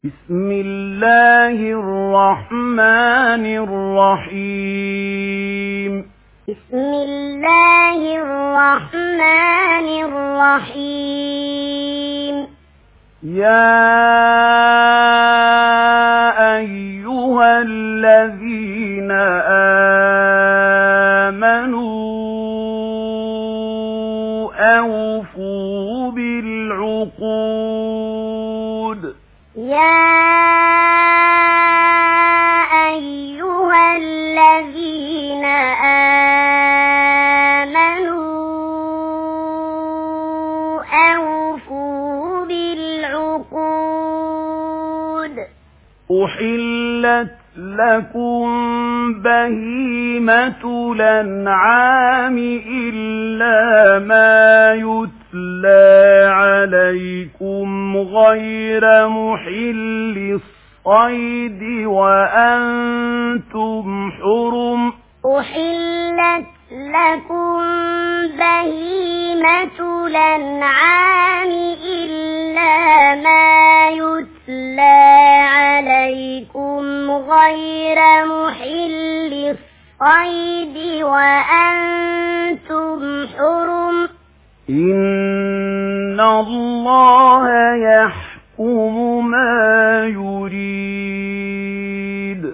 بسم الله الرحمن الرحيم. بسم الله الرحمن الرحيم. يا أيها الذين آمنوا أوفوا بالعقود. يا أيها الذين آمنوا أوفوا بالعقود. أحلت لكم بهيمة الأنعام إلا ما يتلى عليكم غير محل الصيد وأنتم حرم. أحلت لكم بهيمة الأنعام إلا ما يتلى عليكم غير محل الصيد وأنتم حرم. إن الله يحكم ما يريد.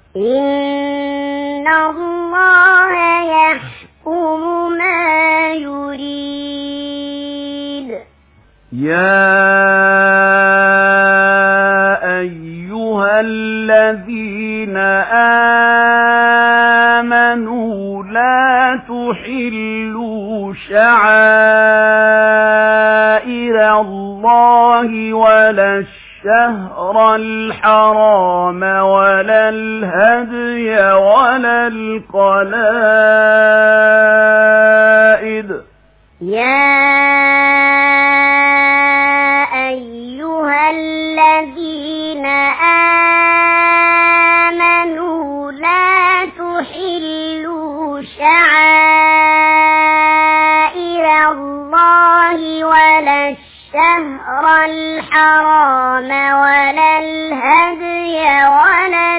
إن الله يحكم ما يريد. يا أيها الذين آمنوا لا تحلوا شعائر الله ولا الشهر الحرام ولا الهدي ولا القلائد. يا أيها الذين آمنوا لا تحلوا شعائر الله ولا الشهر الحرام ولا الهدي ولا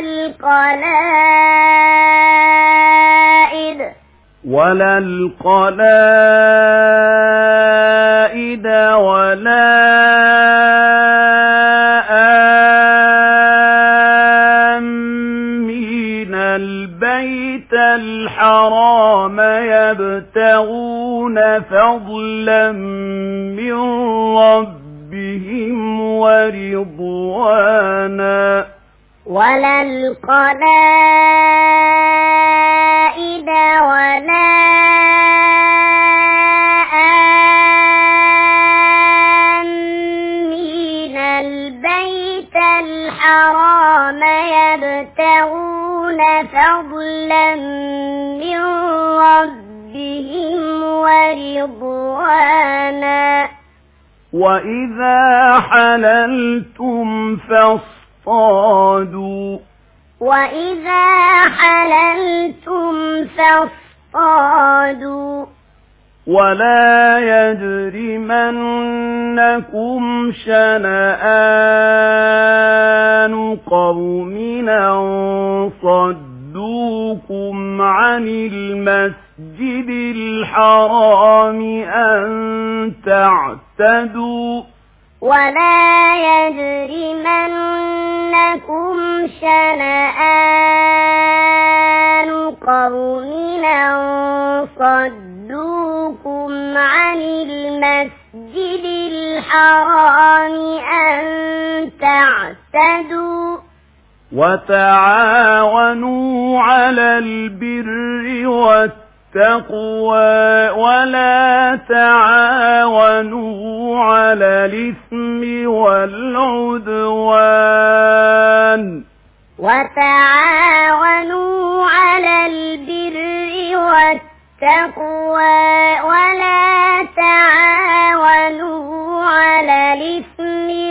القلائد ولا آمين البيت الحرام يبتغون فضلا من ربهم ورضوانا ولا القلائد ولا آمين البيت الحرام يبتغون فضلا من ربهم ورضوانا وإذا حللتم فاصطادوا وإذا حللتم فاصطادوا ولا يجرمنكم شنآن قوم أن صدوكم عن المسجد الحرام أن تعتدوا ولا يجرمنكم شنآن قوم أن صدوكم عن المسجد الحرام أن تعتدوا وتعاونوا على البر والتقوى ولا تعاونوا على الإثم والعدوان وتعاونوا على البر والتقوى ولا تعاونوا على الإثم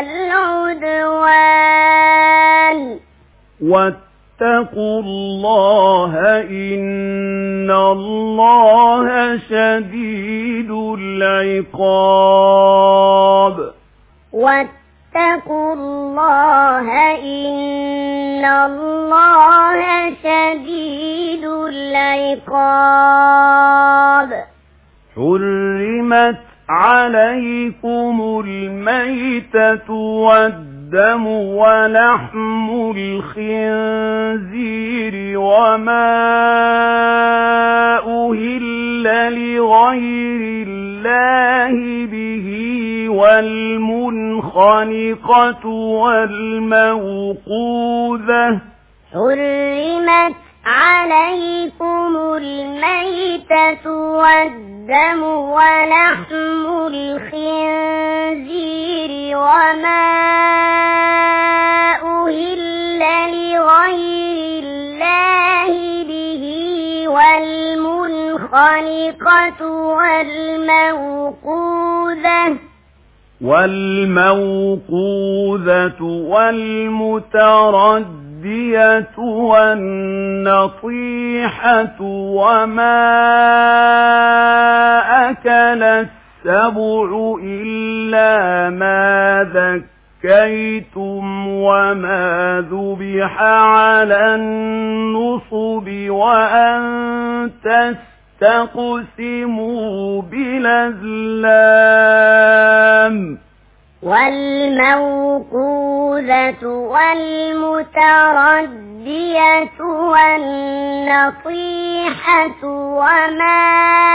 والعدوان واتقوا الله إن الله شديد العقاب. واتقوا الله إن الله شديد العقاب. حرمت عليكم الميتة والدم ولحم الخنزير وما أهل لغير الله به والمنخنقة والموقوذة. حرمت عليكم الميتة والدم ولحم الخنزير وما أهل لغير الله به والمنخنقة والموقوذة والمتردية والنطيحة وما أكل السبع إلا ما ذكيتم وما ذبح على النصب وأن تستقسموا بالأزلام. والموقوذة والمتردية والنطيحة وما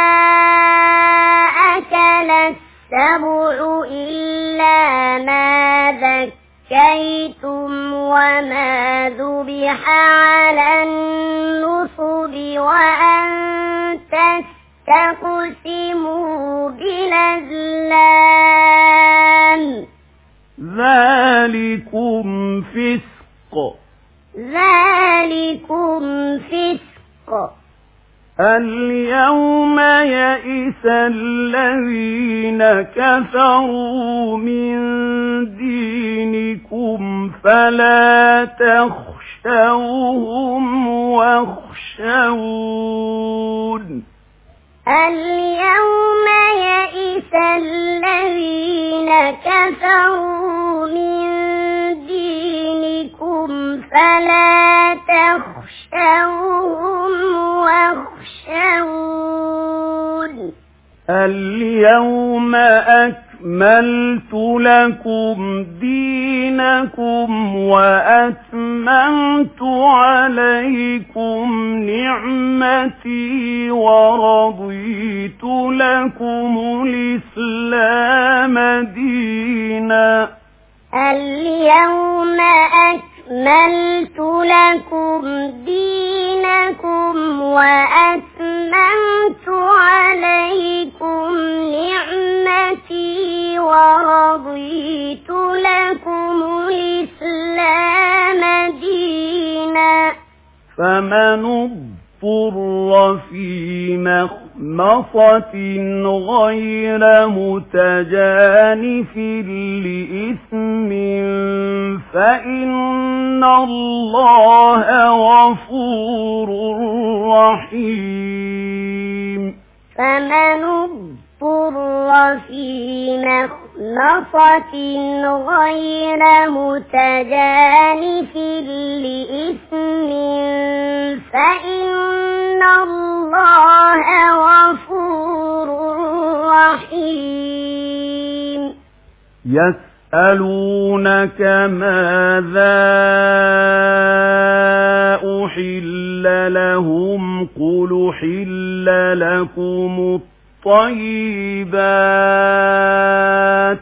أكل السبع إلا ما ذكيتم وما ذبح على النصب وأن تستقسموا بالأزلام. ذلكم فسق. اليوم يئس الذين كفروا من دينكم فلا تخشوهم واخشون. اليوم يئس الذين كفروا من دينكم فلا تخشوهم واخشون. اليوم أكملت لكم دينكم وأتممت عليكم نعمتي ورضيت لكم الإسلام دينا. اليوم أكملت لكم دينكم وأتممت عليكم نعمتي ورضيت لكم الإسلام دينا. فمن اضطر في مخمصة غير متجانف لإثم فإن الله غفور رحيم. فمن اضطر في مخمصة غير متجانف لإثم فإن الله غفور رحيم. يسألونك ماذا أحل لهم قل أحل لكم الطيبات.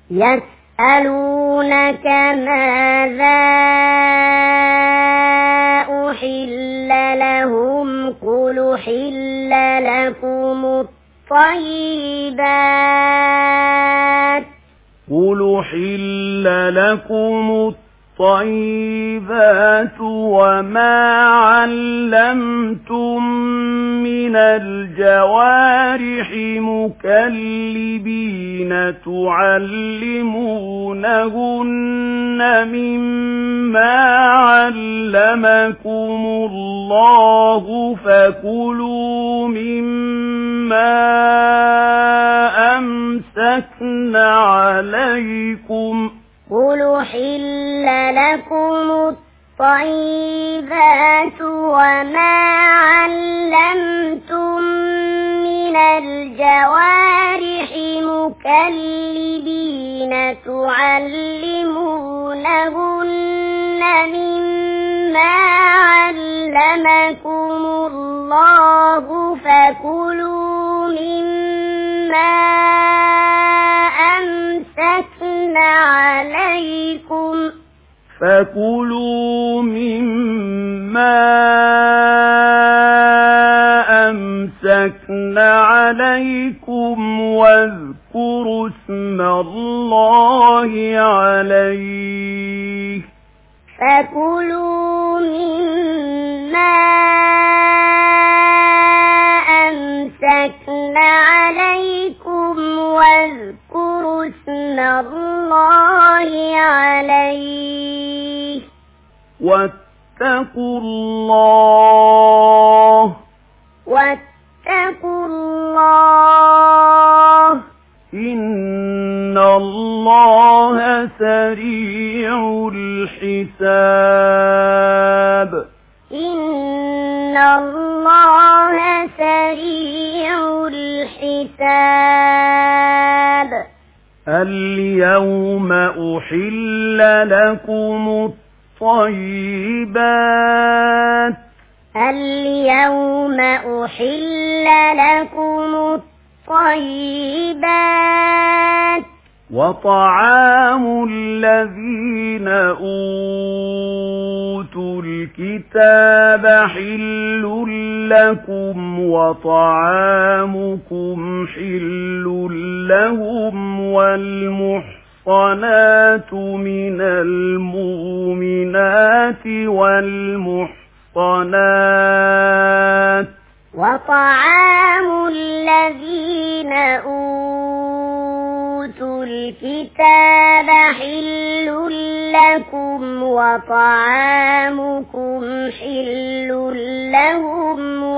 يسألونك ماذا أحل لهم قل أحل لكم الطيبات. قل أحل لكم الطيبات وما علمتم من الجوارح مكلبين تعلمونهن مما علمكم الله فكلوا مما أمسكن عليكم قل أحل لكم الطيبات وما علمتم من الجوارح مكلبين تعلمونهن مما علمكم الله فكلوا مما أمسكن عليكم واذكروا اسم الله عليه فكلوا مما أمسكن عليكم واذكروا اسم الله عليه واتقوا الله إن الله سريع الحساب اليوم أحل لكم الطيبات وطعام الذين أوتوا الكتاب حل لكم وطعامكم حل لهم والمحصنات من المؤمنات وطعام الذين أوتوا الكتاب حل لكم وطعامكم حل لهم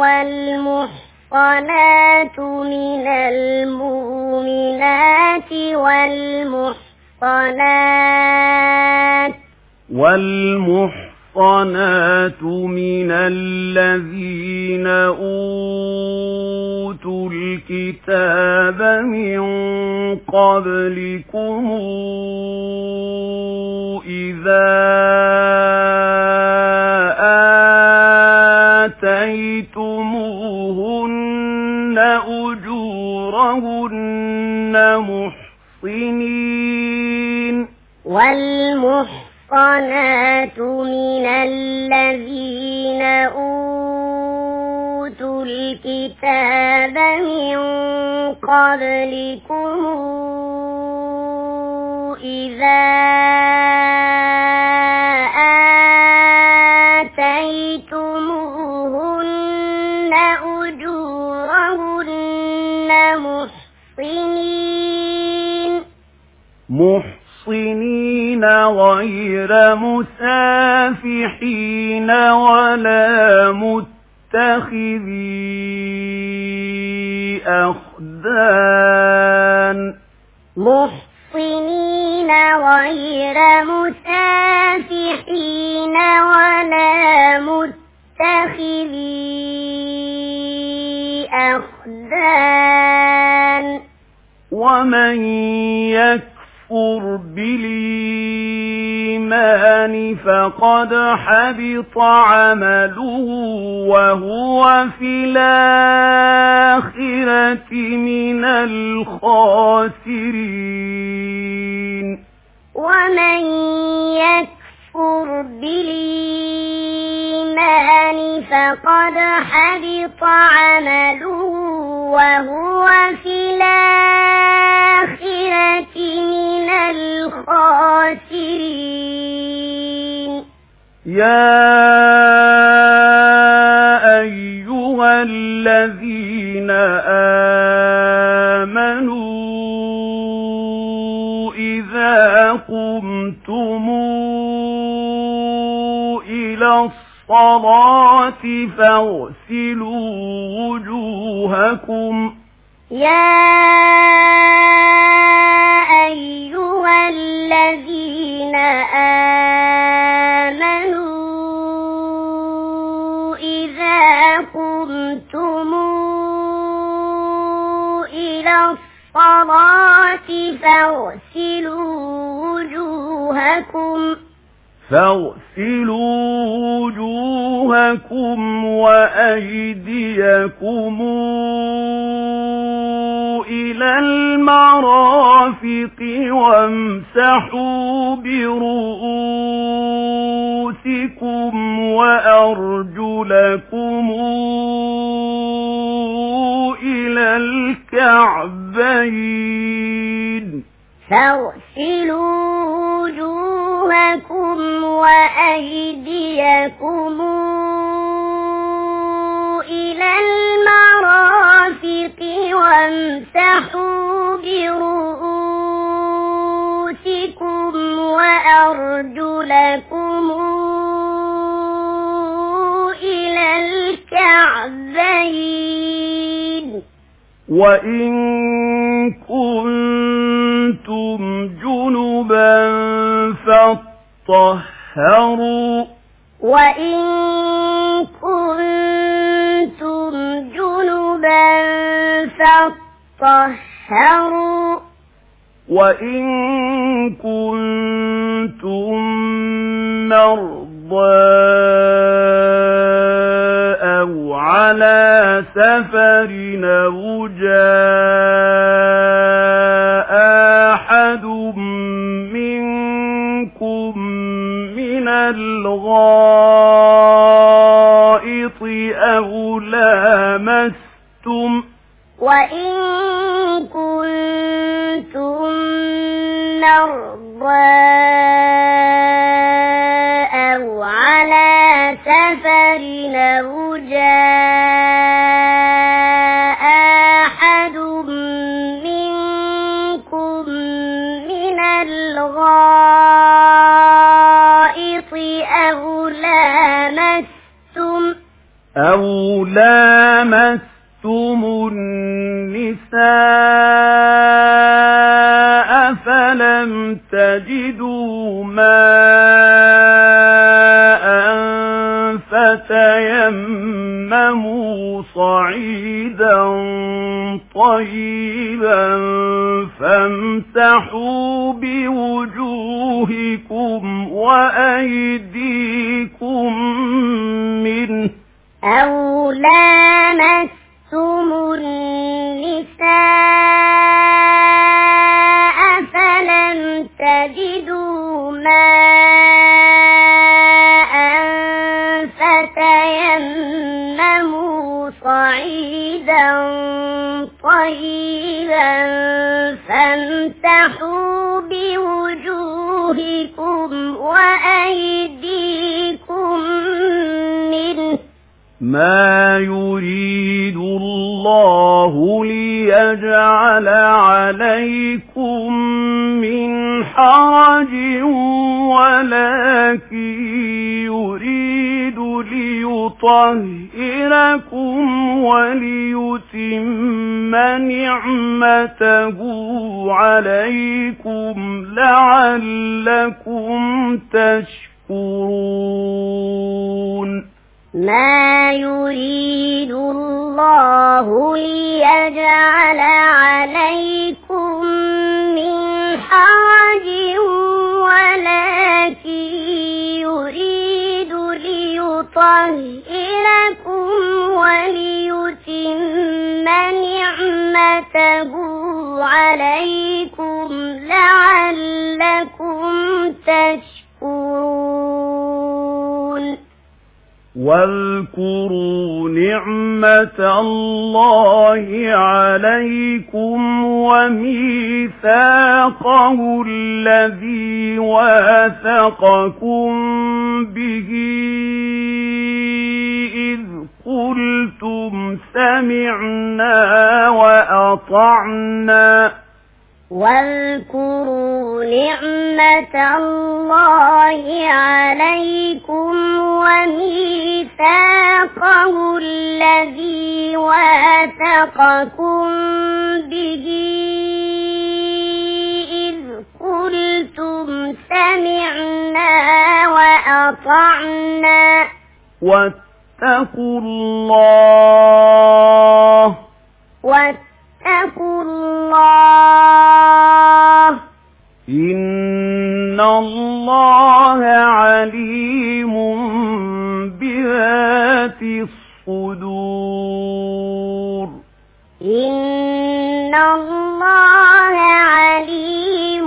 والمحصنات من المؤمنات والمحصنات من الذين أوتوا الكتاب من قبلكم إذا آتيتموهن أجورهن والمحصنات من الذين أوتوا الكتاب من قبلكم إذا آتيتموهن أجورهن محصنين غير مسافحين ولا متخذي أخدان ومن يكفر بالإيمان فقد حبط عمله وهو في الآخرة من الخاسرين ومن يكفر بالإيمان فقد حبط عمله وهو في الآخرة من الخاسرين يا أيها الذين آمنوا إذا قمتم إلى الصلاة فاغسلوا وجوهكم يا أيها الذين آمنوا إذا قمتم إلى الصلاة فاغسلوا وجوهكم وأيديكم إلى المرافق وامسحوا برؤوسكم وأرجلكم إلى الكعبين فاغسلوا وجوهكم وأيديكم إلى المرافق وامسحوا برؤوسكم وأرجلكم إلى الكعبين وإن كنتم جنبا فاطهروا وإن كنتم مرضى أو على سفر أو جاء أحد منكم من الغائط أو لامستم وإن كنتم مرضى أو على سفر أو جاء أحد منكم من الغائط أو لامستم النساء فلم تجدوا ماء فتيمموا صعيدا طيبا فامسحوا بوجوهكم وأيديكم منه أو لامستم النساء فلم تجدوا ماء فتيمموا صعيدا طيبا فامسحوا بوجوهكم وأيديكم منه ما يريد الله ليجعل عليكم من حرج ولكن يريد ليطهركم وليتم نعمته عليكم لعلكم تشكرون ما يريد الله ليجعل عليكم من حرج ولكن يريد ليطهركم وليتم نعمته عليكم لعلكم تشكرون واذكروا نعمة الله عليكم وميثاقه الذي واثقكم به إذ قلتم سمعنا وأطعنا واذكروا نعمة الله عليكم وميثاقه الذي واثقكم به إذ سمعنا وأطعنا واتقوا الله إن الله عليم بذات الصدور إن الله عليم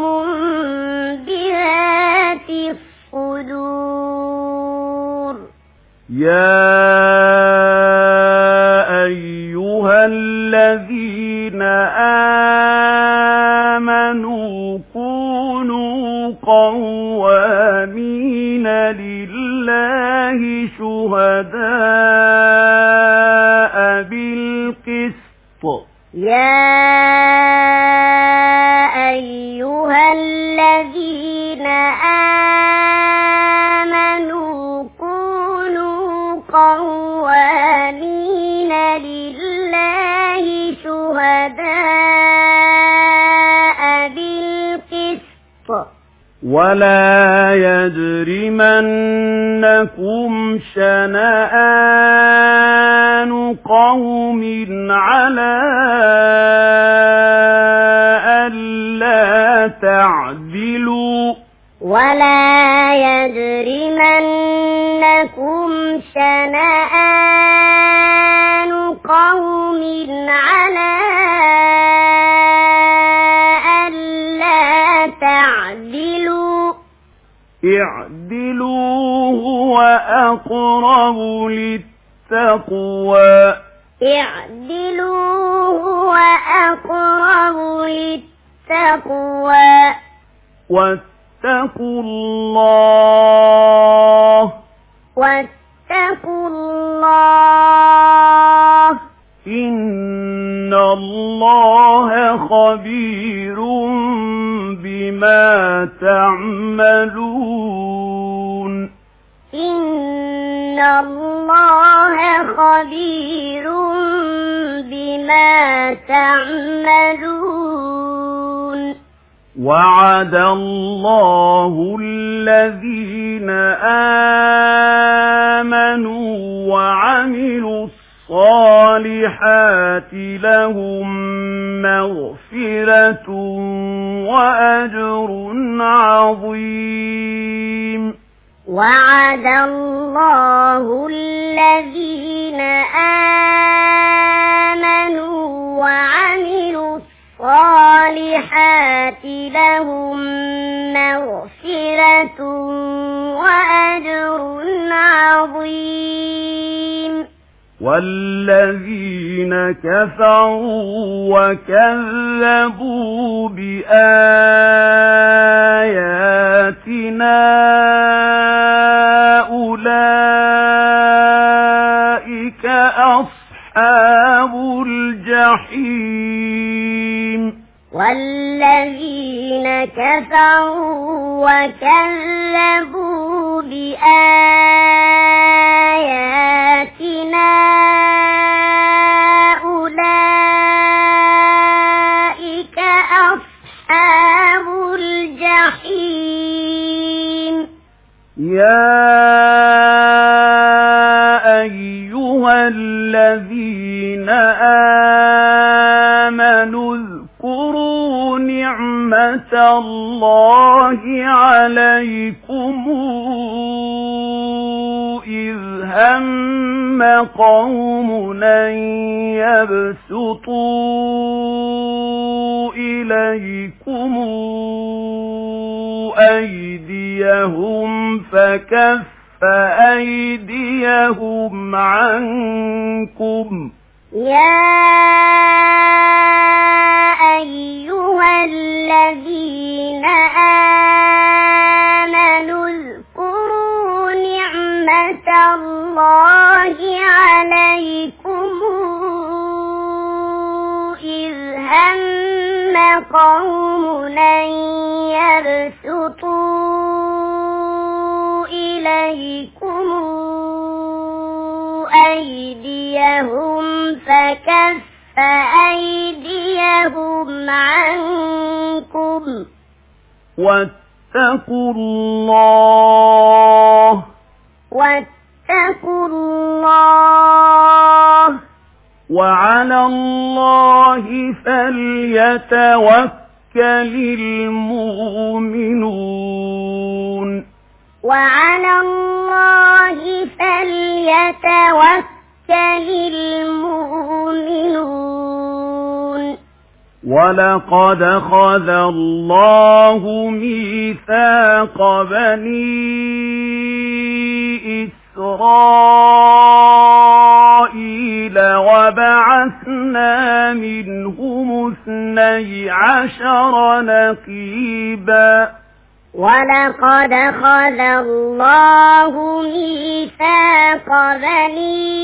بذات الصدور يا أيها الذين آمنوا كونوا قوامين لله شهداء بالقسط يا أيها الذين آمنوا كونوا قوامين لله شهداء بالقسط ولا يجرمنكم شنآن قوم على ألا تعدلوا ولا يجرمنكم شنآن قوم على ألا تعدلوا اعدلوا هو أقرب للتقوى اعدلوا هو أقرب للتقوى واتقوا الله إن الله خبير بما تعملون إن الله خبير بما تعملون وعد الله الذين آمنوا وعملوا الصالحات لهم مغفرة وأجر عظيم وعد الله الذين آمنوا وعملوا الصالحات لهم مغفرة وأجر عظيم والذين كفروا وكذبوا بآياتنا أولئك أصحاب الجحيم والذين كفروا وكذبوا بآياتنا أولئك أصحاب الجحيم يا أيها الذين آمنوا اذكروا نعمة الله عليكم إذ هم قوم أن يبسطوا إليكم أيديهم فكف أيديهم عنكم يا أيها الذين آمنوا اذكروا نعمة الله عليكم إذ هم قوم أن يبسطوا إليكم أيديهم فكف أيديهم عنكم واتقوا واتقوا الله وعلى الله فليتوكل المؤمنون ولقد أخذ الله ميثاق بني إسرائيل وبعثنا منهم 12 نقيبا ولقد أخذ الله ميثاق بني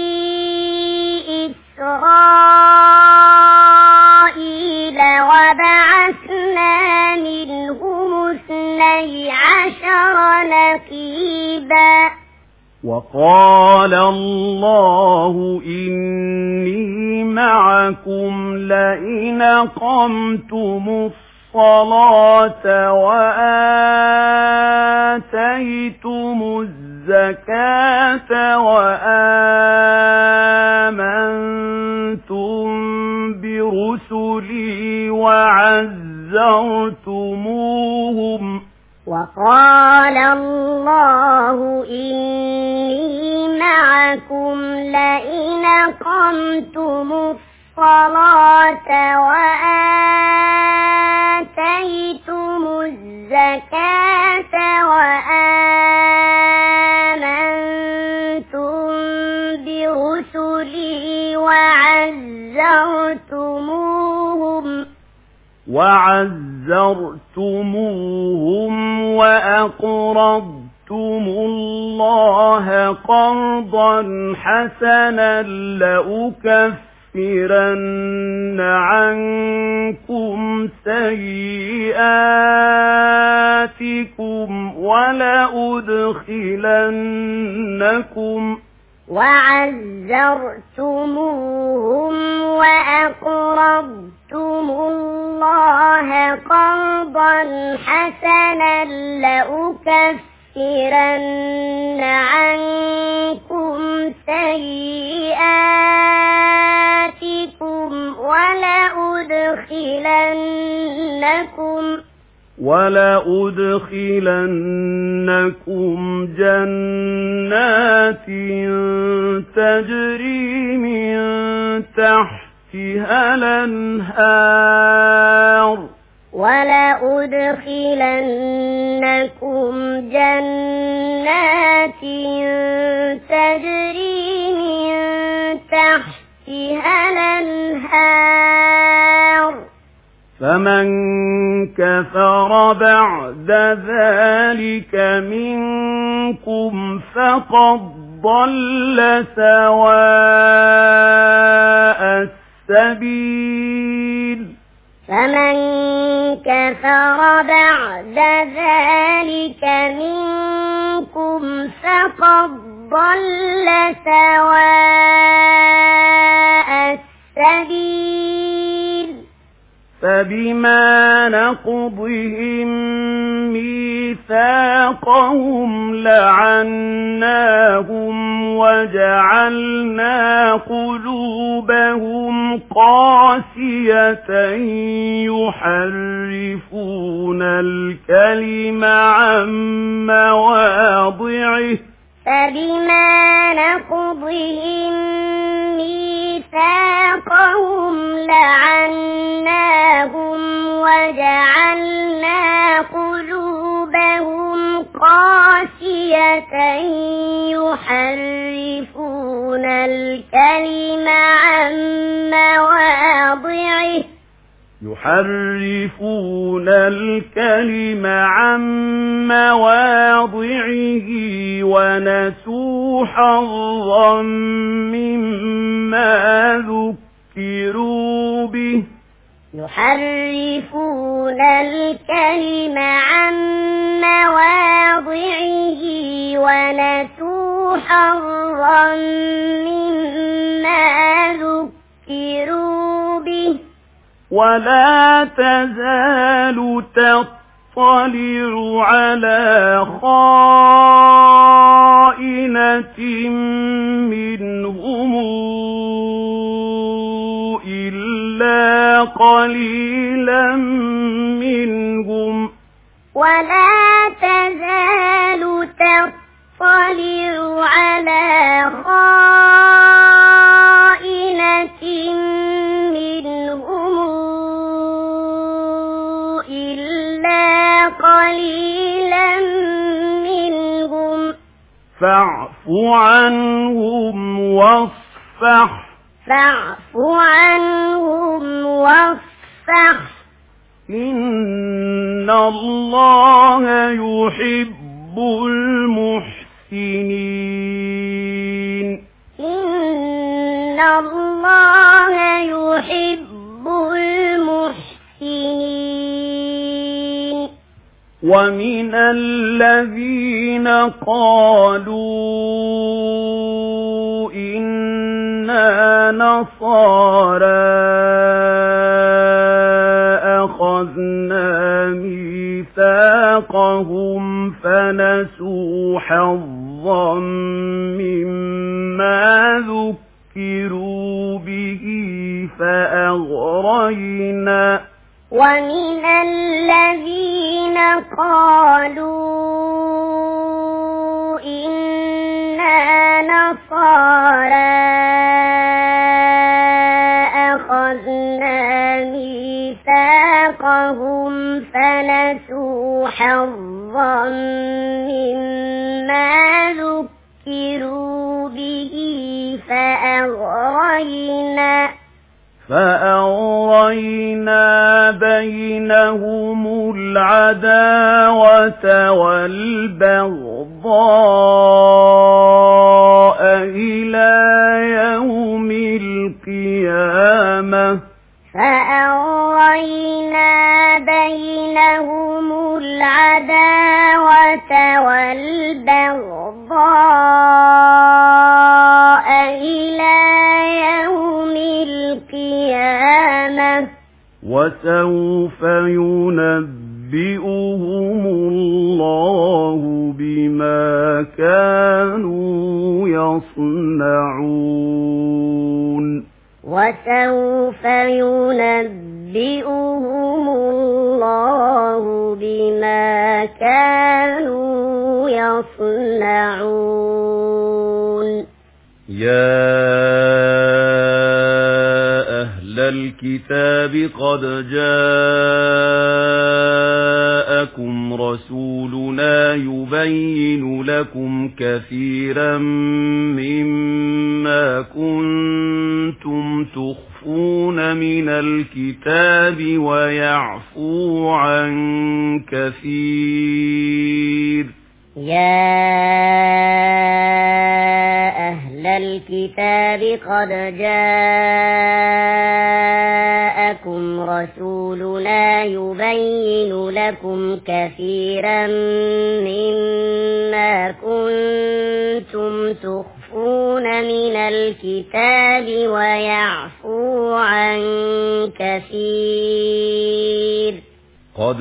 إسرائيل وبعثنا منهم 12 نقيبا وقال الله إني معكم لئن أقمتم الصلاة وآتيتم الزكاة وآمنتم برسلي وعزرتموهم وقال الله إني معكم لئن أقمتم الصلاة وآتيتم الزكاة وآمنتم برسلي وعزرتموهم وأقرضتم الله قرضا حسنا لأكفرن عنكم سيئاتكم وعزرتموهم وأقرضتم الله قرضا حسنا لأكفرن عنكم سيئاتكم ولأدخلنكم جنات تجري من تحتها الأنهار فمن كفر بعد ذلك منكم فقد ضل سواء السبيل فمن كفر بعد ذلك منكم فقد ضل سواء السبيل فبما نقضهم ميثاقهم لعناهم وجعلنا قلوبهم قاسية يحرفون الكلم عن مواضعه فبما نقضهم ميثاقهم لعناهم وجعلنا قلوبهم قاسية يحرفون الكلم عن مواضعه ونسوا حظا مما ذكروا به يحرفون الكلم عن مواضعه ونسوا حظا مما ذكروا به ولا تزال تطلع تطلع على خائنة منهم إلا قليلا منهم ولا تزال تطلع على خائنة منهم إلا قليلا منهم فاعف عنهم واصفح إن الله يحب المحسنين إن الله يحب المحسنين ومن الذين قالوا إنا نصارى أخذنا ميثاقهم فنسوا حظا مما ذكروا به فأغرينا ومن الذين قالوا إنا نصارى أخذنا ميثاقهم فنسوا حظا مما ذكروا به فأغرينا بينهم العداوة والبغضاء إلى يوم القيامة فأغرينا بينهم العداوة والبغضاء إلى يوم القيامة وسوف ينبئهم الله بما كانوا يصنعون وسوف ينبئهم الله بما كانوا يصنعون يا أهل الكتاب قد جاءكم رسولنا يبين لكم كثيرا مما كنتم تخفون من الكتاب ويعفو عن كثير يا أهل الكتاب قد جاءكم رسولنا يبين لكم كثيرا مما كنتم تخفون من الكتاب ويعفو عن كثير قد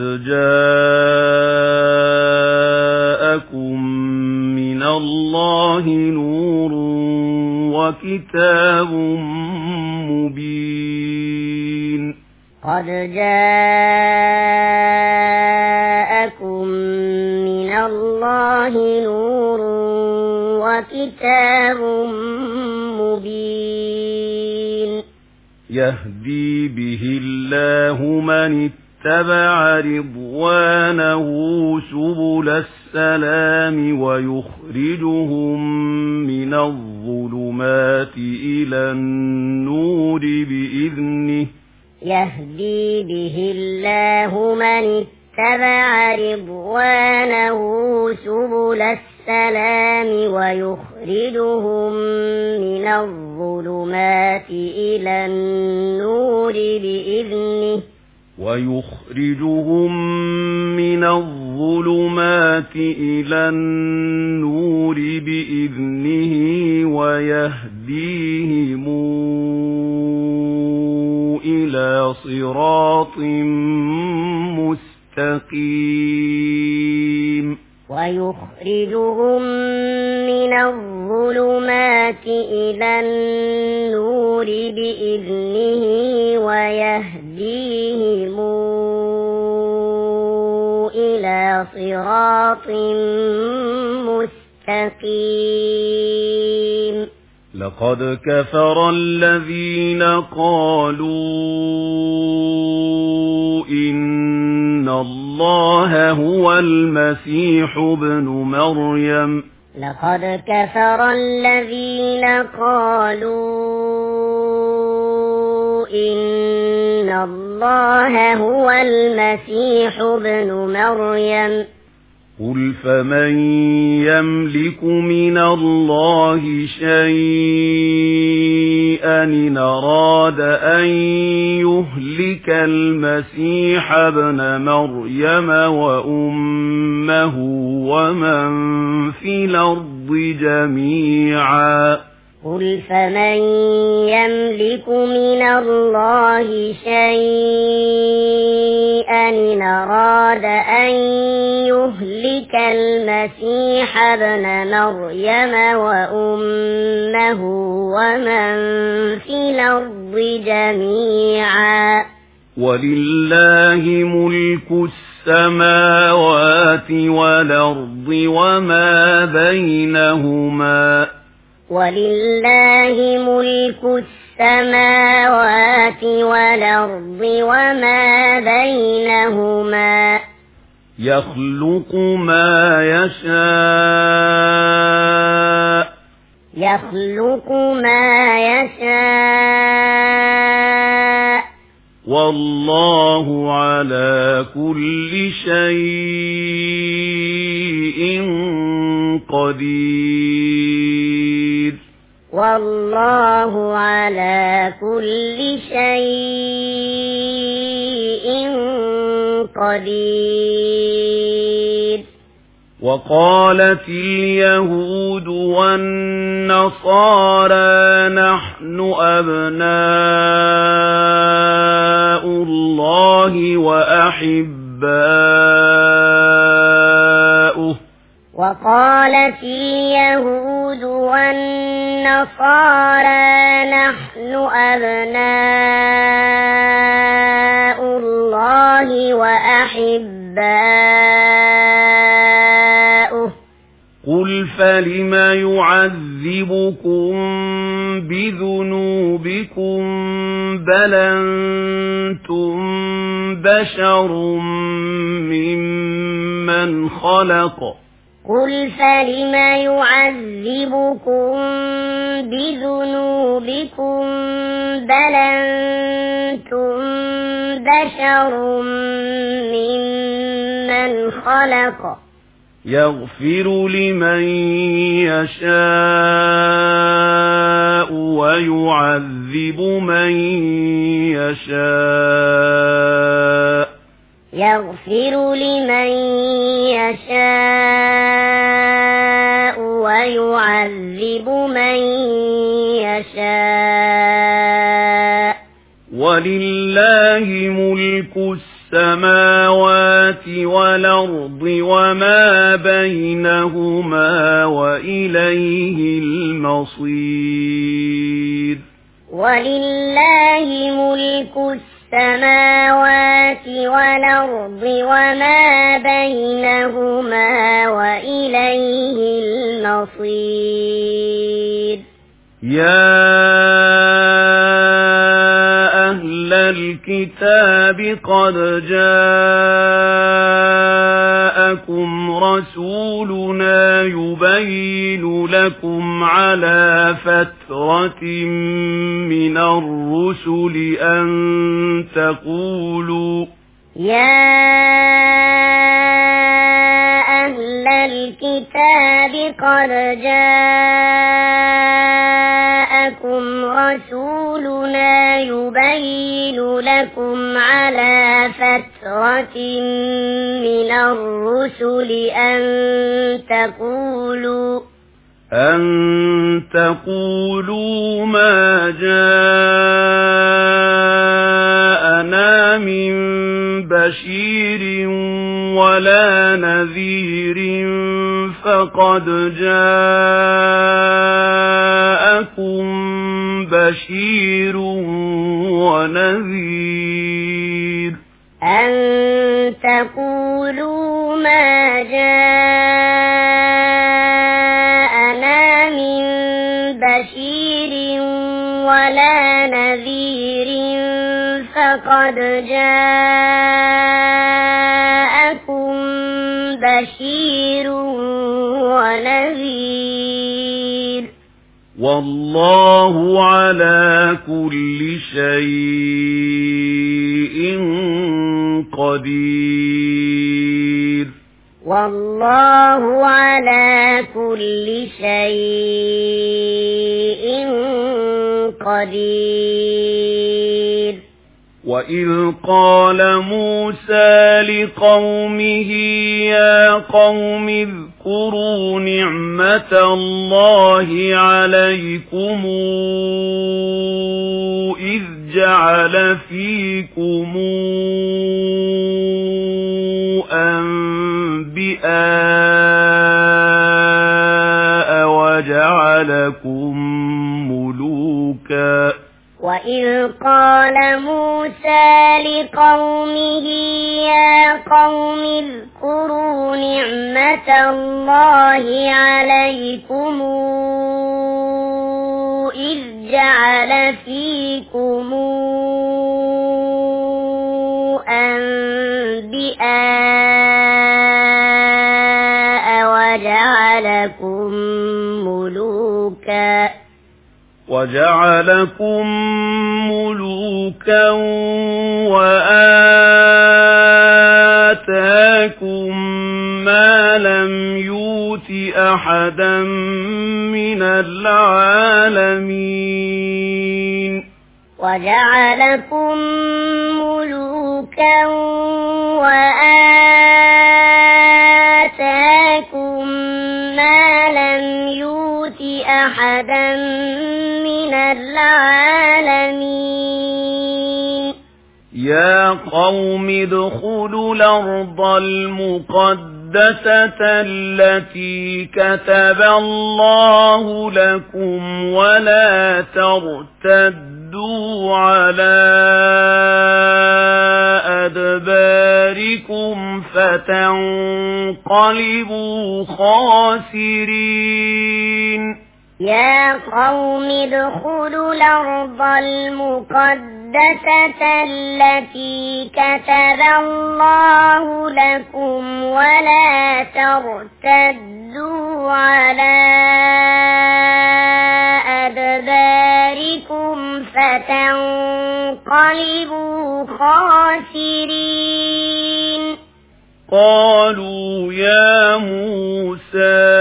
جاءكم من الله نور وكتاب مبين قد جاءكم من الله نور وكتاب مبين يهدي به الله من اتبع رضوانه سبل السلام ويخرجهم من الظلمات إلى النور بإذنه يهدي به الله من اتبع رضوانه سبل السلام ويخرجهم من الظلمات إلى النور بإذنه ويهديهم إلى صراط مستقيم ويخرجهم من الظلمات إلى النور بإذنه ويهديهم إلى صراط مستقيم. لقد كفر الذين قالوا إن الله هو المسيح ابن مريم. لقد كفر الذين قالوا إن الله هو المسيح ابن مريم. قل فمن يملك من الله شيئا إن أراد أن يهلك المسيح ابن مريم وأمه ومن في الأرض جميعا. قل فمن يملك من الله شيئا إن أراد أن يهلك المسيح ابن مريم وأمه ومن في الأرض جميعا. ولله ملك السماوات والأرض وما بينهما. ولله ملك السماوات والأرض وما بينهما. يخلق ما يشاء. يخلق ما يشاء. والله على كل شيء قدير. والله على كل شيء قدير. وقالت اليهود والنصارى نحن أبناء الله وأحباؤه. وقالت اليهود والنصارى نحن أبناء الله وأحباؤه. قل فلم يعذبكم بذنوبكم بل أنتم بشر ممن خلق. قل فلم يعذبكم بذنوبكم بل أنتم بشر ممن خلق. يغفر لمن يشاء ويعذب من يشاء. يغفر لمن يشاء ويعذب من يشاء. ولله ملك السماوات والأرض وما بينهما وإليه المصير. ولله ملك السماوات والأرض وما بينهما وإليه المصير. يا أهل الكتاب قد جاءكم رسولنا يبين لكم على فترة من الرسل أن تقولوا يا أهل الكتاب قد جاءكم رسولنا يبين لكم على فترة من الرسل أن تقولوا ما جاءنا من بشير ولا نذير فقد جاءكم بشير ونذير أن تقولوا ما جاءنا من بشير ولا نذير فقد جاءكم بشير ونذير والله على كل شيء قدير والله على كل شيء قدير وإذ قال موسى لقومه يا قوم اذكروا نعمة الله عليكم إذ جعل فيكم أنبياء وجعلكم ملوكا وإذ قال موسى لقومه يا قوم اذكروا نعمة الله عليكم إذ جعل فيكم أنبياء وجعلكم ملوكا وآتاكم ما لم يؤت أحدا من العالمين وجعلكم ملوكا وآتاكم ما لم يؤت أحدا من العالمين يا قوم ادخلوا الأرض المقدسة التي كتب الله لكم ولا ترتدوا على أدباركم فتنقلبوا خاسرين يا قوم ادخلوا الأرض المقدسة التي كتب الله لكم ولا ترتدوا على أدباركم فتنقلبوا خاسرين قالوا يا موسى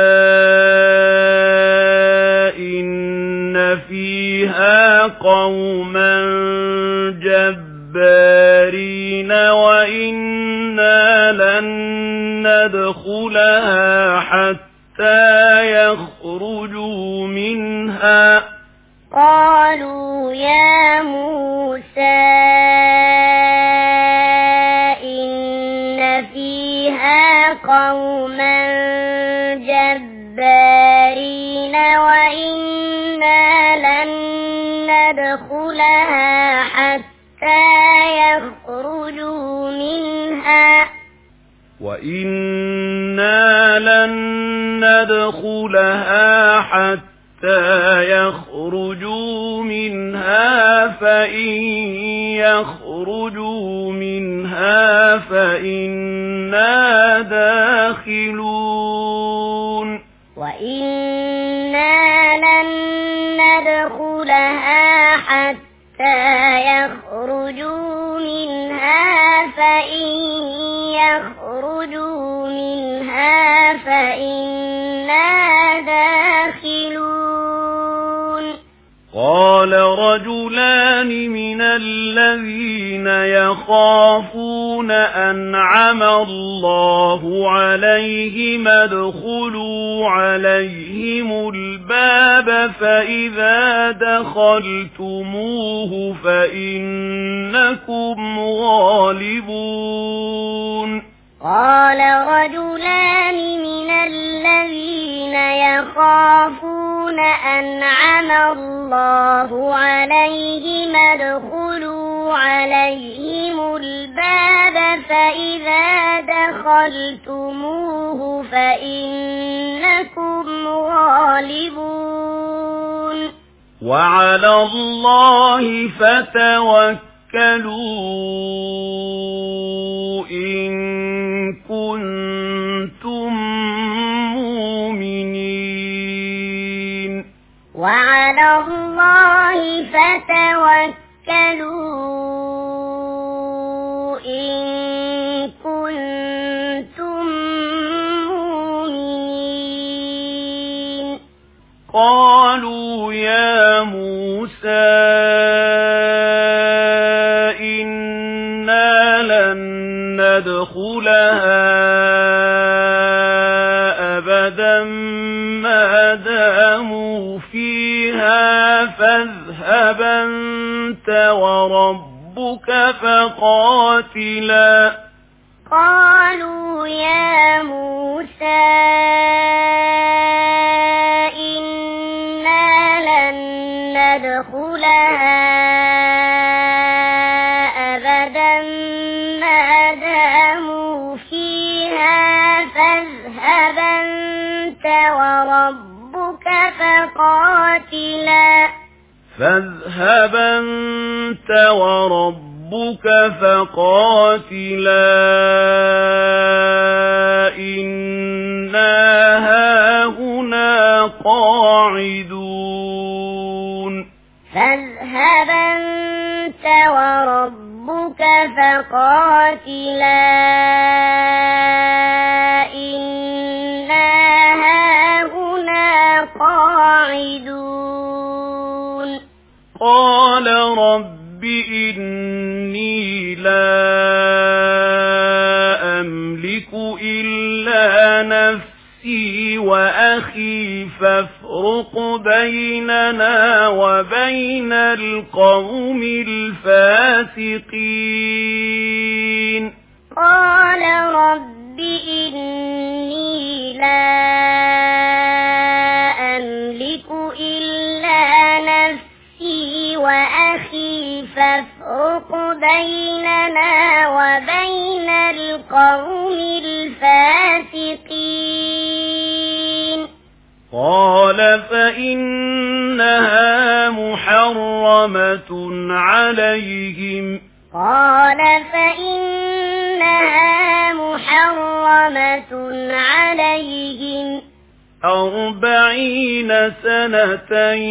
إن فيها قوما جبارين وإنا لن ندخلها حتى يخرجوا منها قالوا يا موسى إن فيها قوما جبارين وإنا لن ندخلها حتى يخرجوا منها وإنا لن ندخلها حتى يخرجوا منها فإن يخرجوا منها فإنا داخلون وإنا لن ندخلها حتى يخرجوا منها فإن يخرجوا منها فإنا داخلون قال رجلان من الذين يخافون أنعم الله عليهم ادخلوا عليهم الباب فإذا دخلتموه فإنكم غالبون قال رجلان من الذين يخافون أنعم الله عليهم ادخلوا عليهم الباب فإذا دخلتموه فإنكم غالبون وعلى الله فتوكلوا إن كنتم مؤمنين وعلى الله فتوكلوا إن كنتم مؤمنين قالوا يا موسى ندخلها أبدا ما داموا فيها فاذهب أنت وربك فقاتلا قالوا يا موسى إنا لن ندخلها أبدا ما داموا فيها فاذهب أنت وربك فقاتلا إنا هاهنا قاعدون فاذهب أنت وربك فقاتلا إنا هاهنا قاعدون قال رب إني لا أملك إلا نفسي وأخي فافرق بيننا وبين القوم الفاسقين قال رب إني لا أملك إلا نفسي وأخي فافرق بيننا وبين القوم الفاسقين قال فإنها محرمة عليهم 40 سنة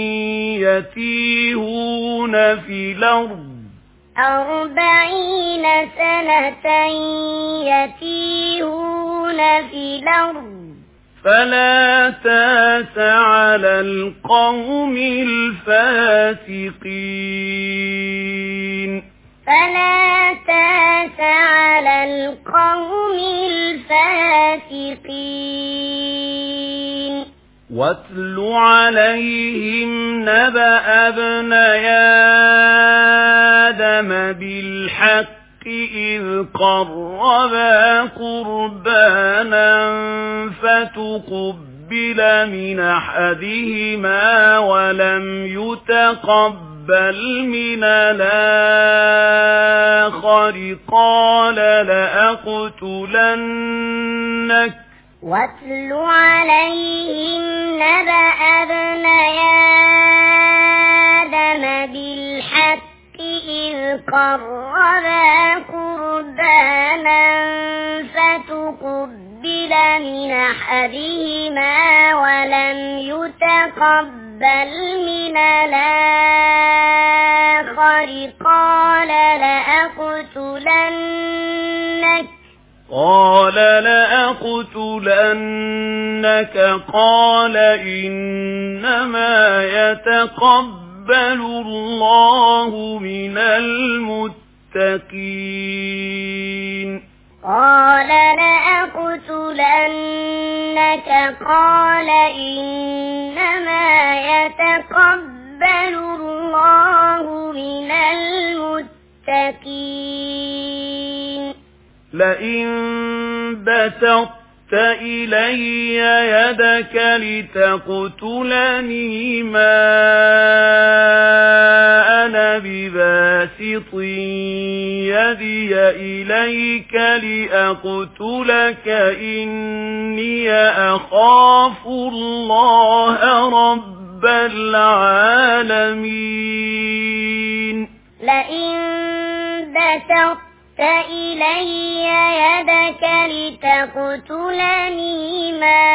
يتيهون في الأرض فلا تاس على القوم الفاسقين واتل عليهم نبأ ابني آدم بالحق إذ قربا قربانا فتقبل من أحدهما ولم يتقبل من الآخر قال لأقتلنك واتل عليهم نبأ ابني آدم بالحق إذ قربا قربانا فتقبل من أحدهما ولم يتقبل من الآخر قال لأقتلنك قال إنما يتقبل الله من المتقين قال إنما يتقبل الله من المتقين لئن بسطت إلي يدك لتقتلني ما أنا بباسط يدي إليك لأقتلك إني أخاف الله رب العالمين لئن بسطت إلي يدك لتقتلني ما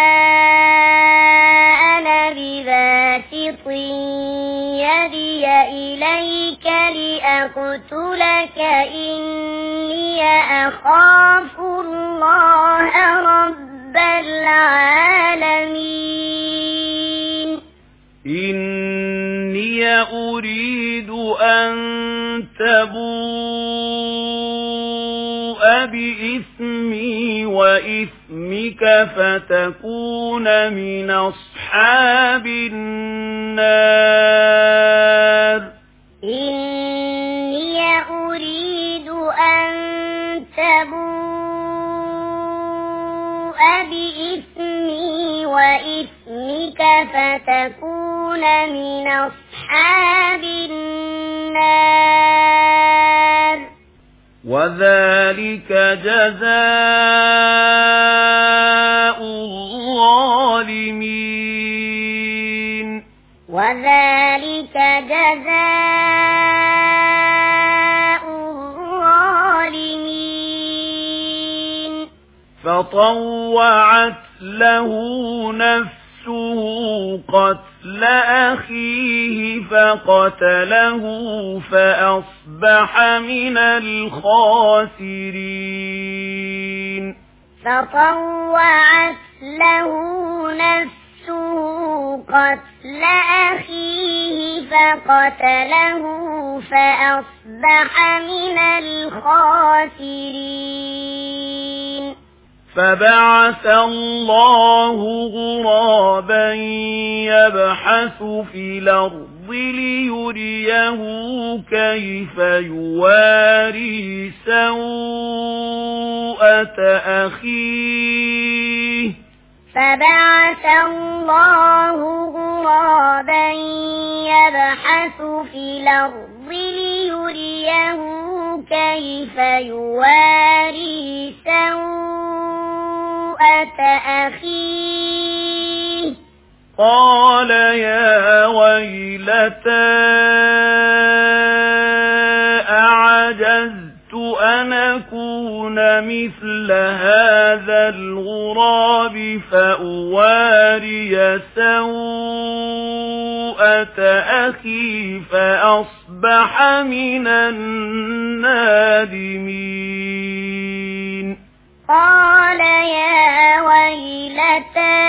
أنا بباسط يدي إليك لأقتلك إني أخاف الله رب العالمين إني أريد أن تبوء بإثمي وإثمك فتكون من أصحاب النار إني أريد أن تبوء بإثمي وإثمك فتكون من أصحاب النار وذلك جزاء الظالمين وذلك جزاء الظالمين فطوعت له نفسه قتل أخيه فقتله فأصبح من الخاسرين فطوعت له نفسه قتل أخيه فقتله فأصبح من الخاسرين فبعث الله غرابا يبحث في الأرض ليريه كيف يواري سوءة أخيه فبعث الله غرابا يبحث في الأرض ليريه كيف يواري سوءة أخيه قال يا ويلتى أعجزت أن أكون مثل هذا الغراب فأواري سوءة أخي فأصبح من النادمين قال يا ويلتى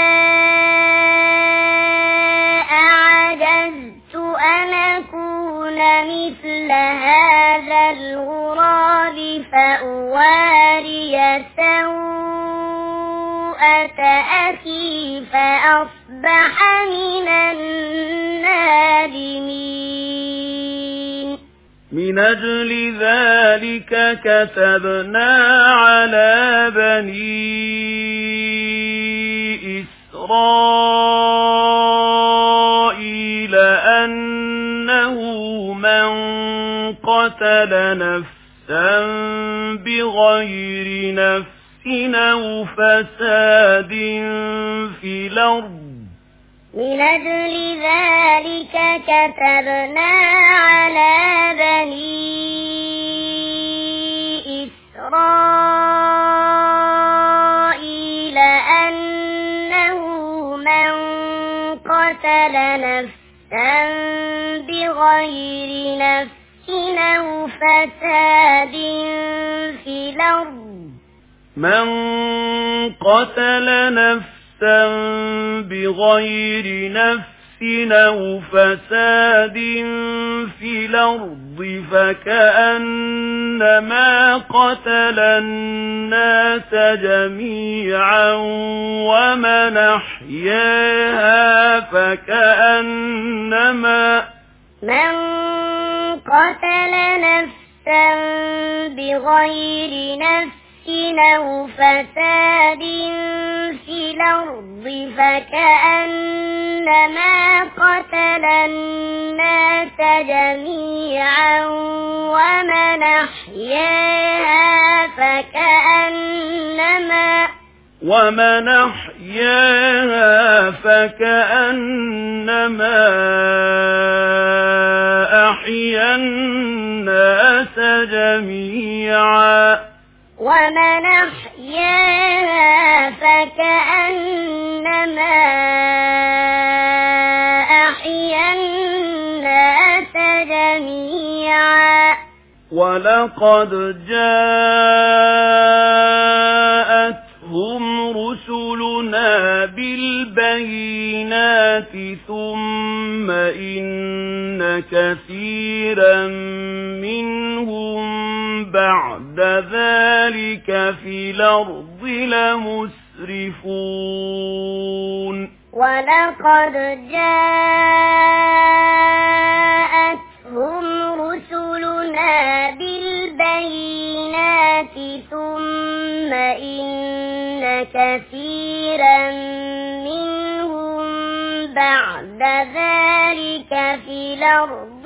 أعجزت أن أكون مثل هذا الغراب فأواري سوءة أخي فأصبح من النادمين من أجل ذلك كتبنا على بني إسرائيل أنه من قتل نفسا بغير نفس أو فساد في الأرض من أجل ذلك كتبنا على بني إسرائيل أنه من قتل نفسا بغير نفس أو فساد في الأرض من قتل نفسا بغير نفس أو فساد في الأرض فكأنما قتل الناس جميعا ومن أحياها فكأنما من قتل نفسا بغير نفس أو فساد في الأرض فكأنما قتل الناس جميعا ومن أحياها فكأنما أحيا الناس جميعا ومن أحياها فكأنما أحيا الناس جميعا ولقد جاءتهم رسلنا بالبينات ثم إن كثيرا منهم بعد ذلك في الأرض لمسرفون ولقد جاءتهم رسلنا بالبينات ثم إن كثيرا منهم بعد ذلك في الأرض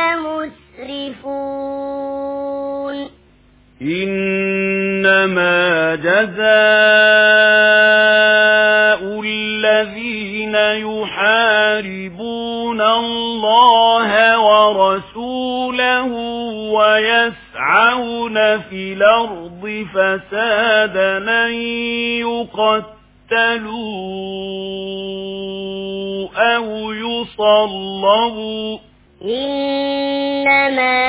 لمسرفون إنما جزاء الذين يحاربون الله ورسوله ويسعون في الأرض فسادا أن يقتلوا أو يصلبوا إنما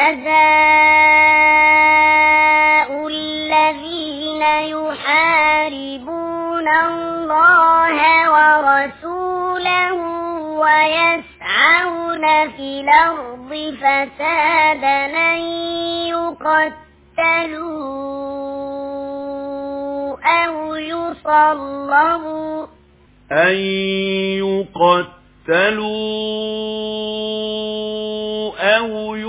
جزاء الذين يحاربون الله ورسوله ويسعون في الأرض فسادا أن يقتلوا أو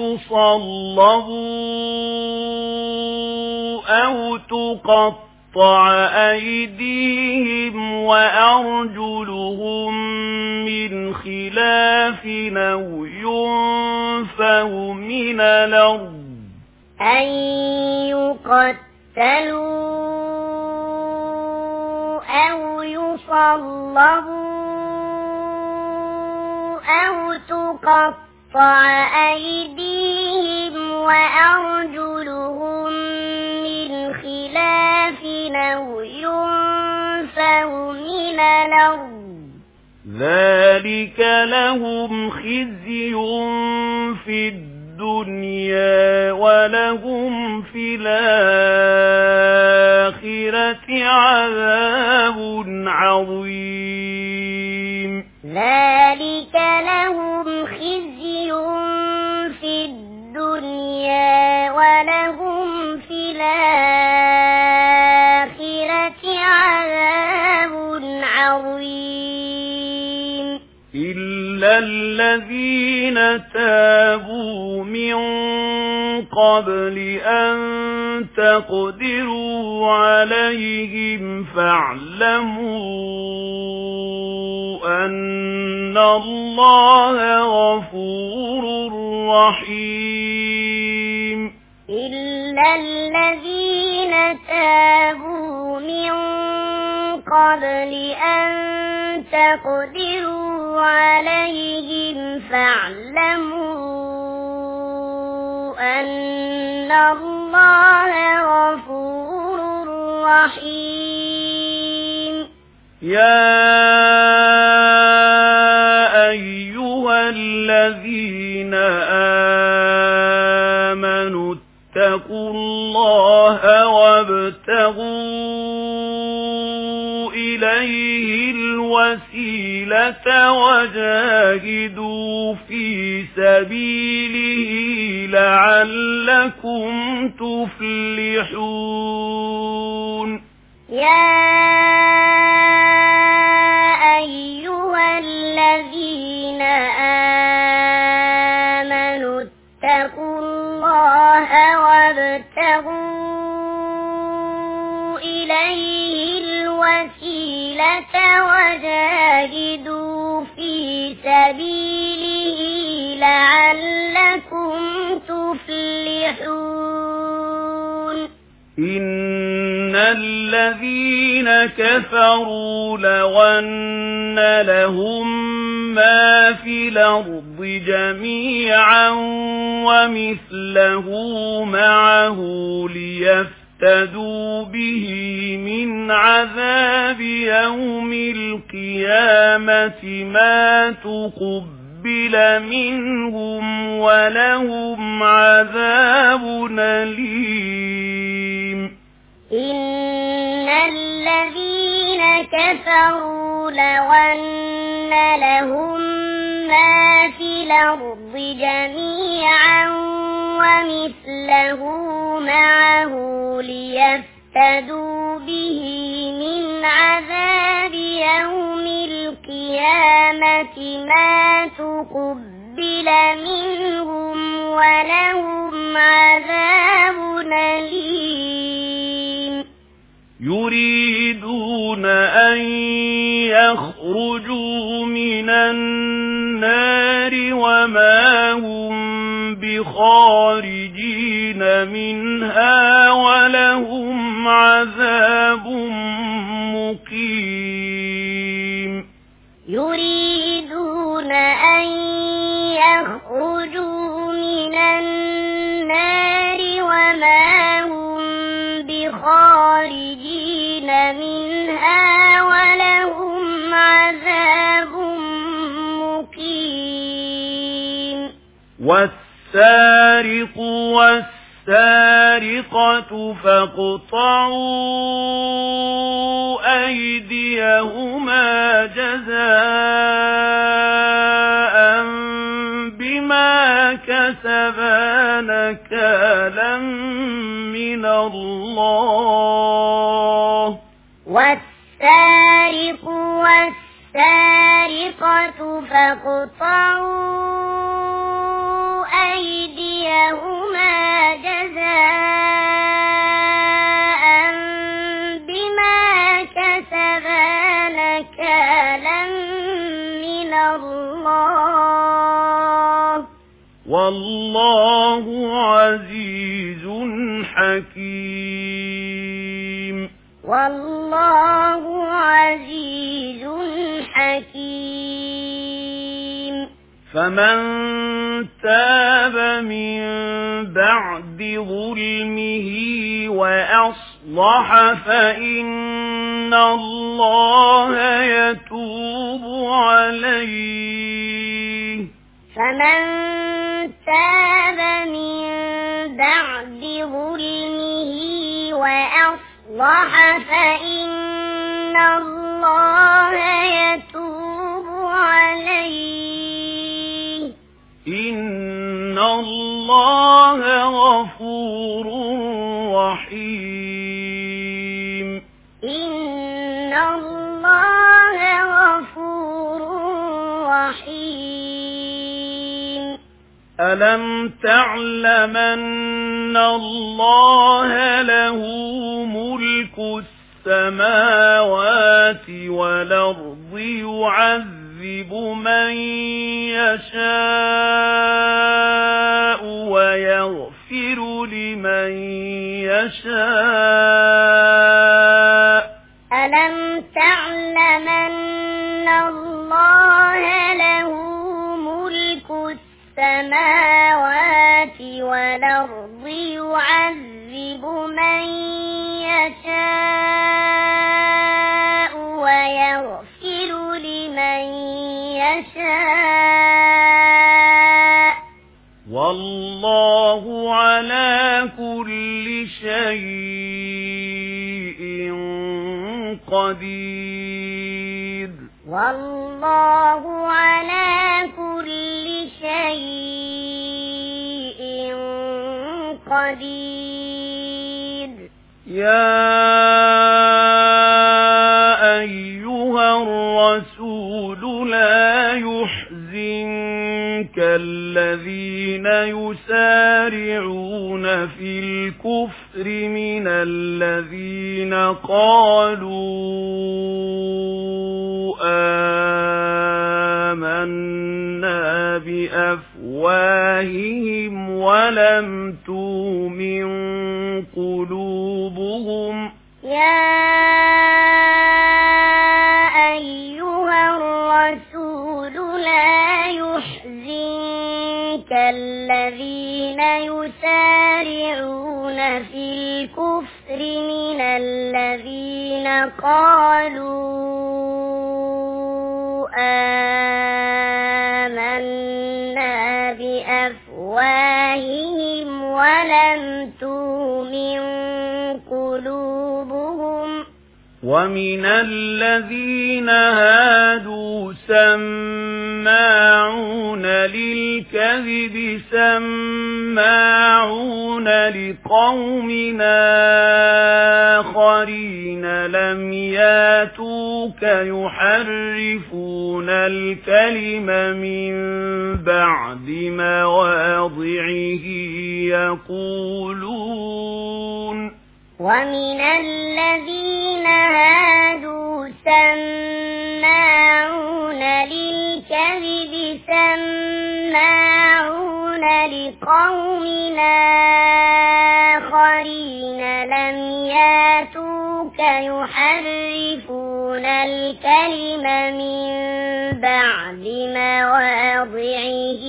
يصلبوا أو تقطع أيديهم وأرجلهم من خلاف أو ينفوا من الأرض أن يقتلوا أو يصلبوا أو تقطع أيديهم وأرجلهم من خلاف أو ينفوا من الأرض ذلك لهم خزي في الدنيا ولهم في الآخرة عذاب عظيم ذلك لهم خزي في الدنيا ولهم في الآخرة عذاب عظيم إلا الذين تابوا من قبل أن تقدروا عليهم فاعلموا أن الله غفور رحيم إلا الذين تابوا من قبل أن تقدروا عليهم فاعلموا أن الله غفور رحيم يا أيها الذين آمنوا اتقوا الله وابتغوا إليه الوسيلة وجاهدوا في سبيله لعلكم تفلحون يا أيها الذين آمنوا اتقوا الله وابتغوا سبيله لعلكم تفلحون إن الذين كفروا لو أن لهم ما في الأرض جميعا ومثله معه ليفتدوا به من عذاب يوم القيامة ما تقبل منهم ولهم عذاب أليم إن الذين كفروا لو أن لهم ما في الأرض جميعا ومثله معه ليفتدوا به من عذاب يوم القيامة ما تقبل منهم ولهم عذاب أليم يريدون أن يخرجوا من النار وما هم بخارجين منها ولهم عذاب مقيم يريدون أن يخرجوا من النار وما هم بخارجين منها ولهم عذاب مقيم والسارق والسارقة فاقطعوا أيديهما جزاء بما كسبا نكالا من الله والسارق والسارقة فاقطعوا أيديهما جزاء بما كسبا نكالا من الله والله عزيز حكيم والله عزيز حكيم فمن تاب من بعد ظلمه وأصلح فإن الله يتوب عليه فمن تاب من بعد ظلمه وأصلح فإن الله يتوب عليه إن الله غفور رحيم إن الله غفور رحيم ألم تعلم أن الله له ملك السماوات والأرض يعذب من يشاء ويغفر لمن يشاء ألم تعلم أن الله له ملك السماوات والأرض يعذب من يشاء ويغفر لمن يشاء والله على كل شيء قدير والله على كل شيء قدير يا أيها الرسول لا يحزنك الذين يسارعون في الكفر من الذين قالوا آمنا بأفواههم ولم تؤمن قلوبهم يا أيها الرسول لا يحزنك الذين يسارعون في الكفر من الذين قالوا آمنا بأفواههم ولم تؤمن قلوبهم ومن الذين هادوا سماعون للكذب سماعون لقوم آخرين لم ياتوك يحرفون الكلم من بعد مواضعه يقولون ومن الذين هادوا سماعون للكذب سماعون لقوم آخرين لم ياتوك يحرفون الكلم من بعد مواضعه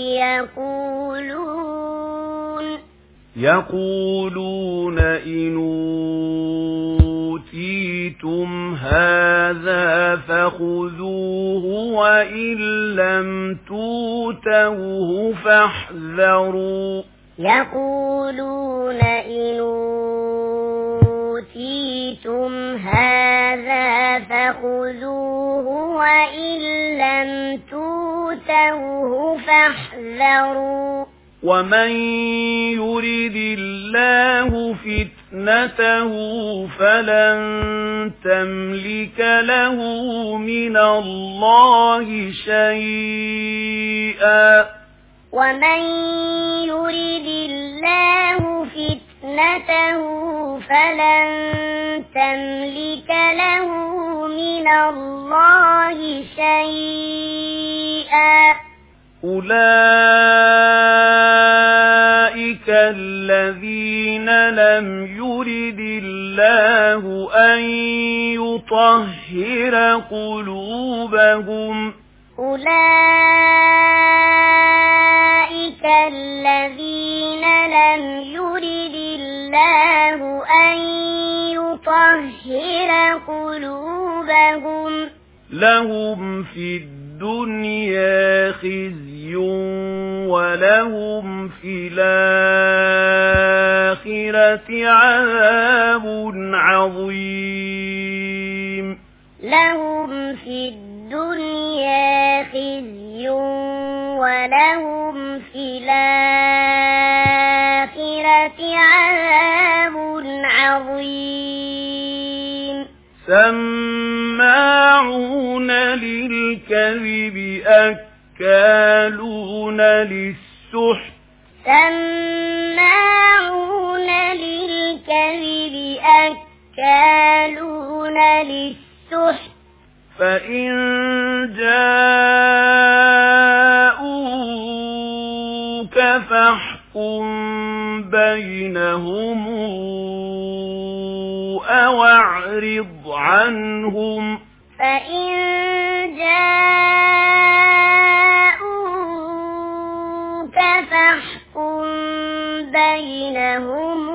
يقولون إن أوتيتم هذا فخذوه وإن لم توتوه فاحذروا يقولون إن أوتيتم هذا فخذوه وإن لم توتوه فاحذروا ومن يرد الله فتنته فلن تملك له من الله شيئا ومن يرد الله فتنته فلن تملك له من الله شيئا أولئك الذين لم يرد الله أن يطهر قلوبهم أولئك الذين لم يرد الله أن يطهر قلوبهم لهم في الدنيا خزي ولهم في الآخرة عذاب عظيم لهم في الدنيا خزي ولهم في الآخرة عذاب عظيم سماعون للكذب أكالون للسحت سماعون للكذب أكالون للسحت فإن جاءوك فاحكم بينهم أو أعرض عنهم فإن جاءوك فاحكم بينهم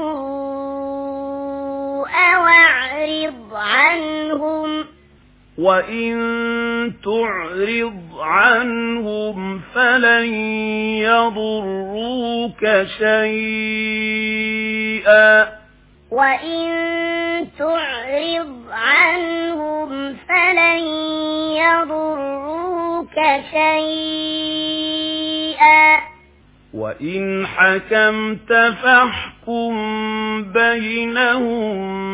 أو أعرض عنهم وإن تعرض عنهم فلن يضروك شيئا وإن تعرض عنهم فلن يضروك شيئا وإن حكمت فاحكم بينهم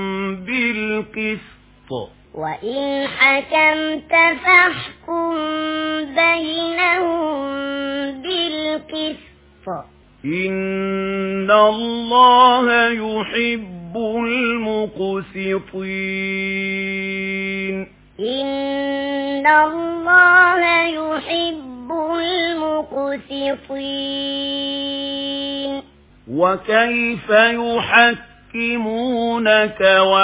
بالقسط وإن حكمت فاحكم بينهم بالقسط إن الله يحب المقسطين إن الله يحب المقسطين مقسطين وكيف يحكمونك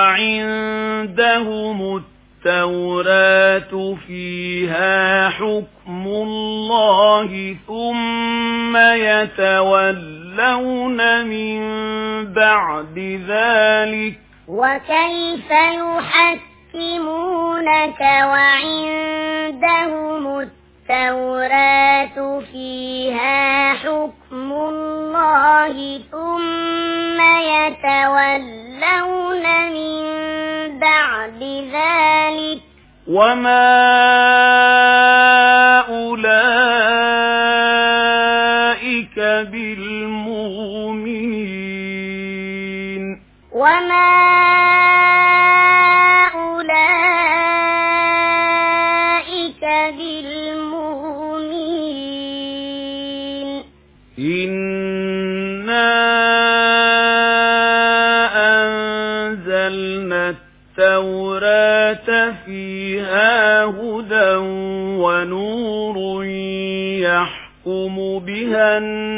وعندهم التوراة فيها حكم الله ثم يتولون من بعد ذلك وكيف يحكمونك وعندهم التوراة فيها حكم الله ثم يتولون من بعد ذلك وما أولئك بالمؤمنين وما أولئك بالمؤمنين إنا أنزلنا التوراة فيها هدى ونور يحكم بها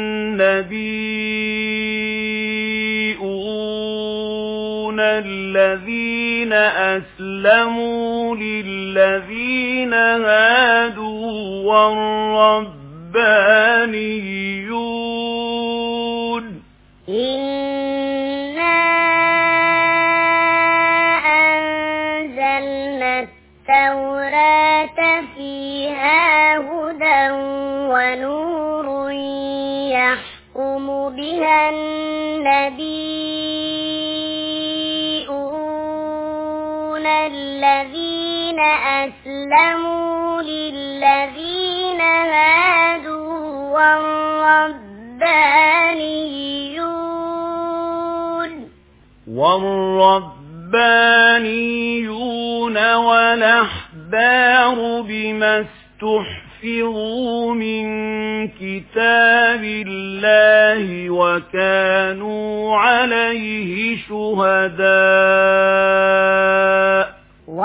النبيون الذين أسلموا للذين هادوا والربانيون إنا أنزلنا التوراة فيها هدى ونور يحكم بها النبيون الذين أسلموا للذين هادوا والربانيون والأحبار بما استحفظوا من كتاب الله وكانوا عليه شهداء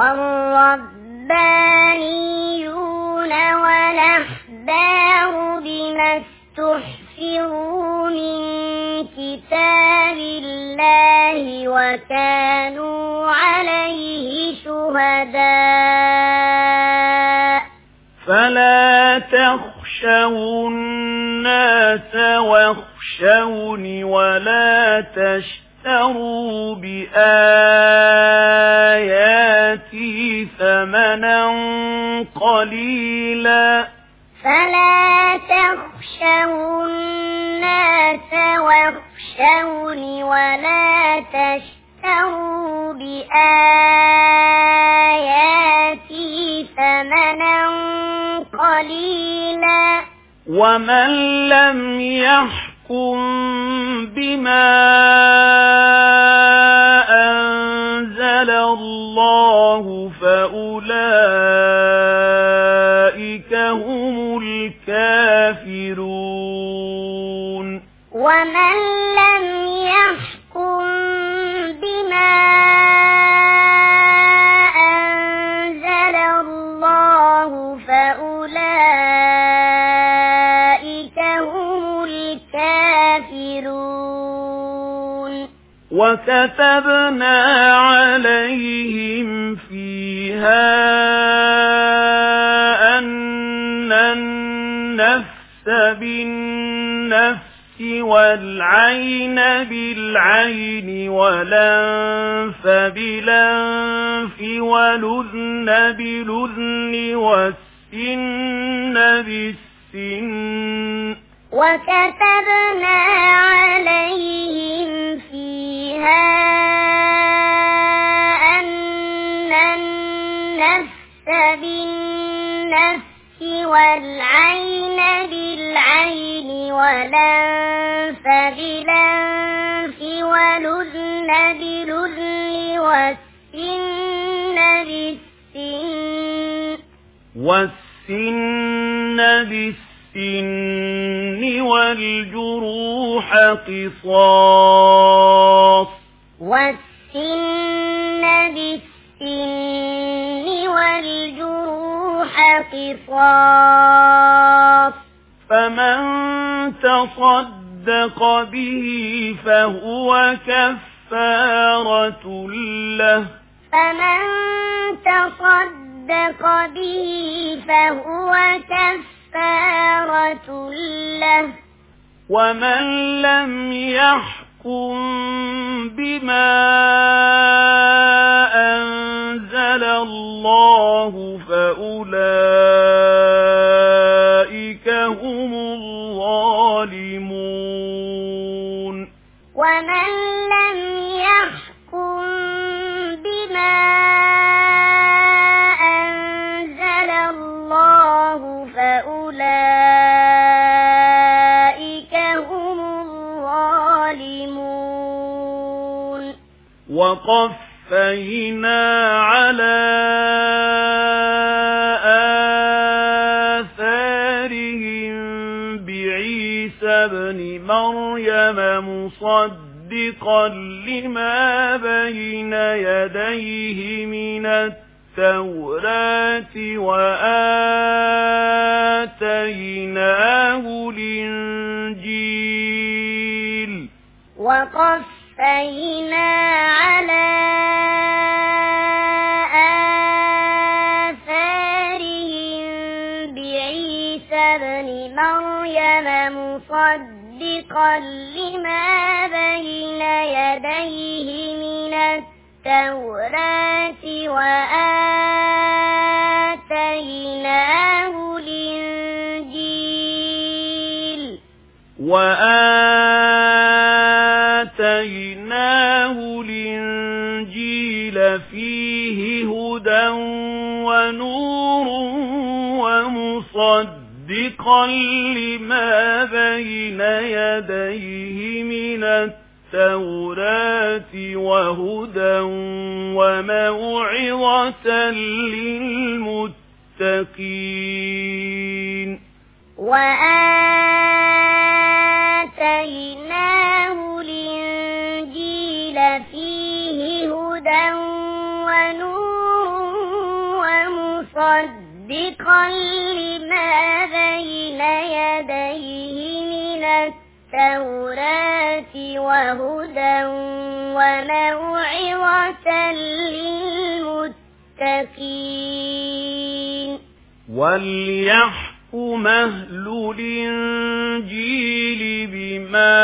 والربانيون والأحبار بما استحفظوا من كتاب الله وكانوا عليه شهداء فلا تخشوا الناس واخشوني ولا تشتروا بآياتي ثمنا قليلا فلا تخشوا الناس واخشوني ولا تشتروا بآياتي ثمنا قليلا ومن لم يحكم بما أنزل الله فأولئك هم الكافرون ومن لم يحكم بما أنزل الله فأولئك هم الكافرون وكتبنا عليهم فيها أن النفس بالنفس والعين بالعين والأنف بالأنف والأذن بالأذن والسن بالسن وكتبنا عليهم فيها أن النفس بالنفس والعين بالعين والأنف بالأنف والأذن بالأذن والسن بالسن والجروح قصاص والسن بالسن والجروح قصاص فمن تصدق به فهو كفارة له فمن تصدق به فهو كفارة له ومن لم يحكم بما أنزل الله فأولئك هم الظالمون ومن لم يحكم بما أنزل الله فأولئك هم الظالمون وقفينا على آثارهم بعيسى ابن مريم مصدقا لما بين يديه من التوراة وآتيناه الإنجيل وقفينا على آثارهم بعيسى ابن مريم مصدقا لما بين يديه من التوراة وآتيناه الإنجيل فيه هدى ونور ومصدقا لما بين يديه من التوراة وهدى وموعظة للمتقين وآتيناه الإنجيل فيه هدى ونور ومصدقا لما بين يديه من التوراة وهدى وموعظة للمتقين وليحكم أهل الإنجيل بما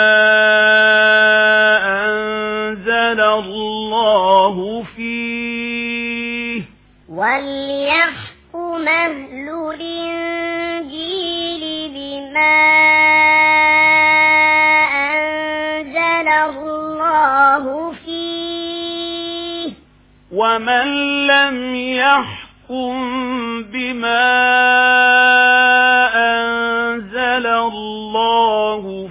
أنزل الله فيه وليحكم أهل الإنجيل بما أنزل الله فيه ومن لم يحكم بما أنزل الله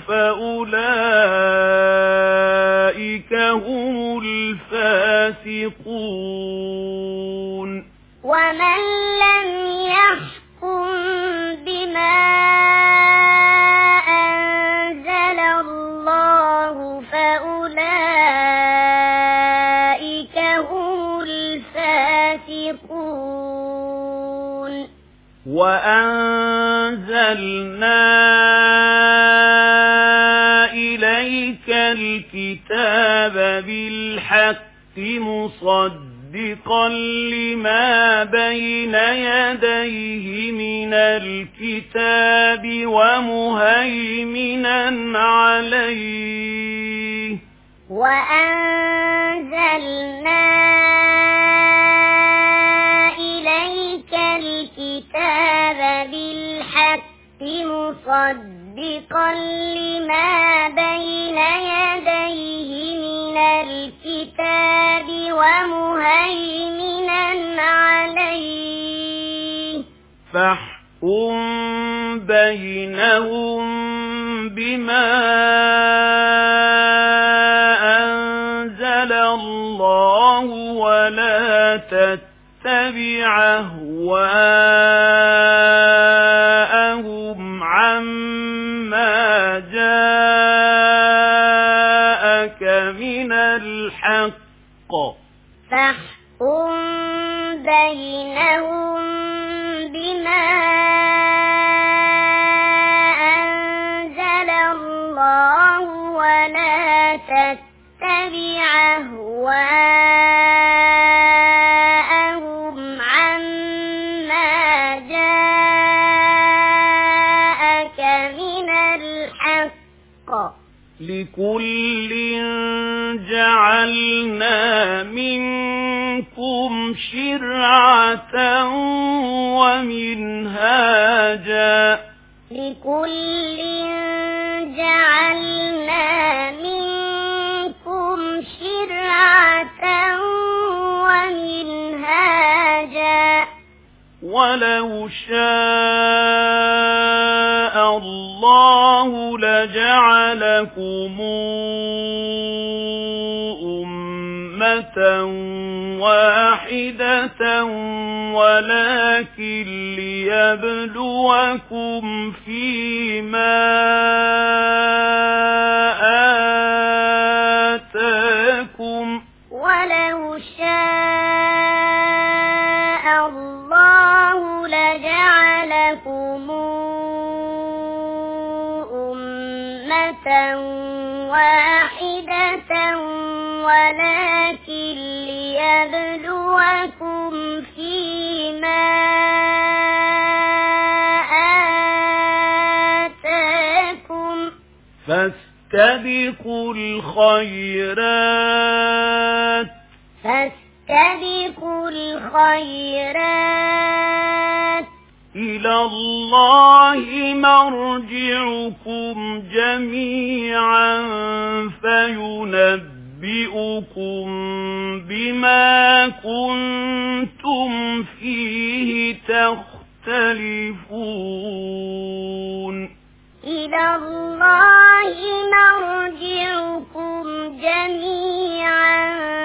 فأولئك هم الفاسقون ومن لم يحكم بما أنزل الله فأولئك هم الفاسقون وأنزلنا إليك الكتاب بالحق مصدقا لما بين يديه من الكتاب ومهيمنا عليه وأنزلنا إليك الكتاب بالحق مصدقا لما بين يديه من الكتاب ومهيمنا عليه فاحكم بينهم بما أنزل الله ولا تتبع أهواءهم عما جاءك من الحق فاحكم بينهم بما أهواءهم عما جاءك من الحق لكل جعلنا منكم شرعة ومنهاجا لكل جعلنا منكم شرعة ومنهاجا ولو شاء الله لجعلكم أمة واحدة ولكن ليبلوكم فيما آتاكم ولو شاء الله لجعلكم أمة واحدة ولكن ليبلوكم فيما آتاكم فاستبقوا الخيرات إلى الله مرجعكم جميعا فينبئكم بما كنتم فيه تختلفون إلى الله مرجعكم جميعا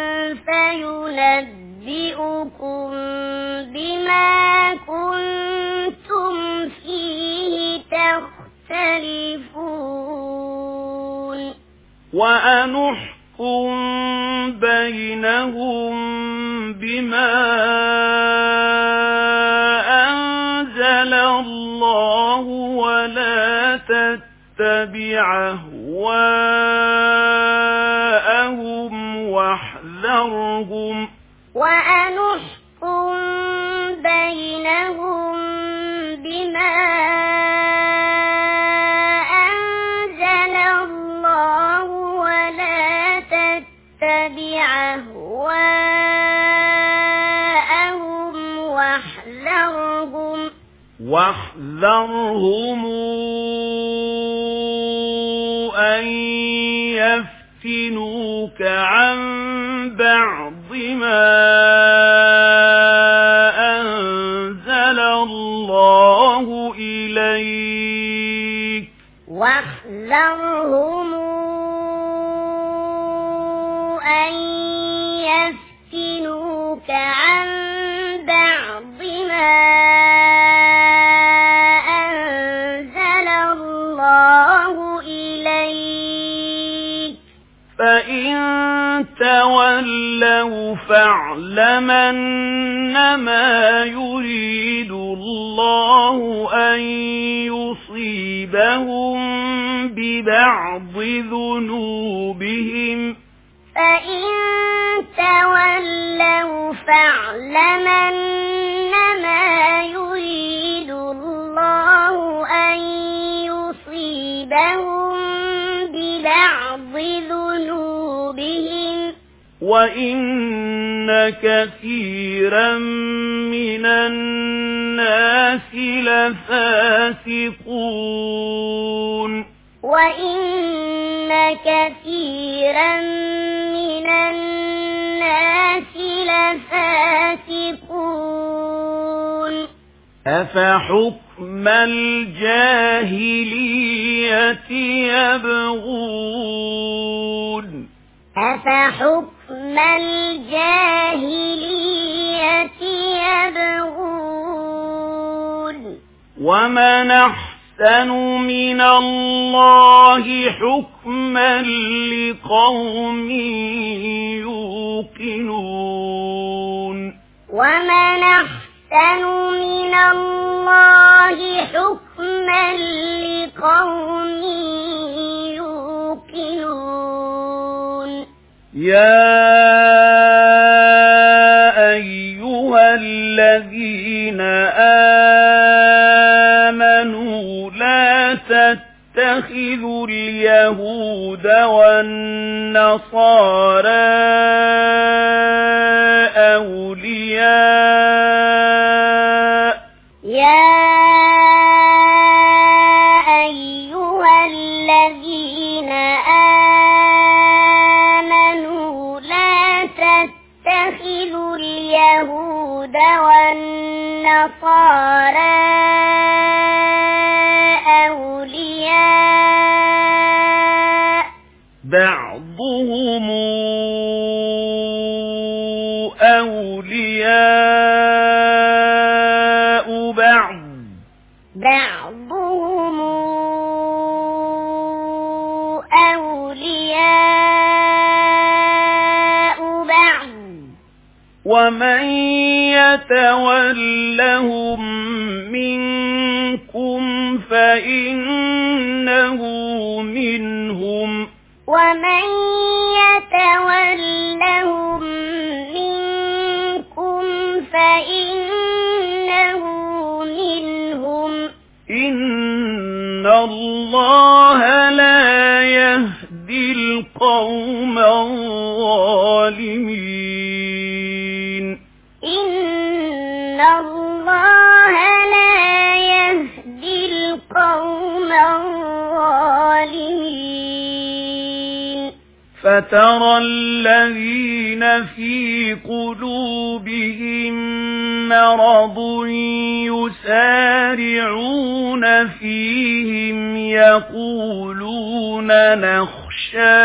فينبئكم بما كنتم فيه تختلفون وأنحكم بينهم بما أنزل الله ولا تتبع أهواءهم واحذرهم وأنحكم بينهم بما أنزل الله ولا تتبع أهواءهم واحذرهم أن يفتنوك عن بعض ما أنزل الله إليك واحذرهم أن يفتنوك عن بعض ما أنزل الله إليك فإن تولوا فاعلم أنما يريد الله أن يصيبهم ببعض ذنوبهم فإن تولوا فاعلم أنما يريد الله أن يصيبهم ببعض ذنوبهم وإن كثيرا من الناس لفاسقون وإن كثيرا من الناس لفاسقون أفحكم الجاهلية يبغون أفحكم الجاهلية يبغون ومن أحسن من الله حكما لقوم يوقنون ومن أحسن من الله حكما لقوم يوقنون يا أيها الذين آمنوا لا تتخذوا اليهود والنصارى أولياء يا أيها الذين آمنوا لا تتخذوا اليهود والنصارى أولياء بعضهم أولياء بعض بعضهم أولياء بعض ومن يتولهم منكم فإنه منهم ومن يتولهم منكم فإنه منهم إن الله لا يهدي القوم الظالمين إن الله لا يهدي القوم الظالمين فترى الذين في قلوبهم مرض يسارعون فيهم يقولون نخشى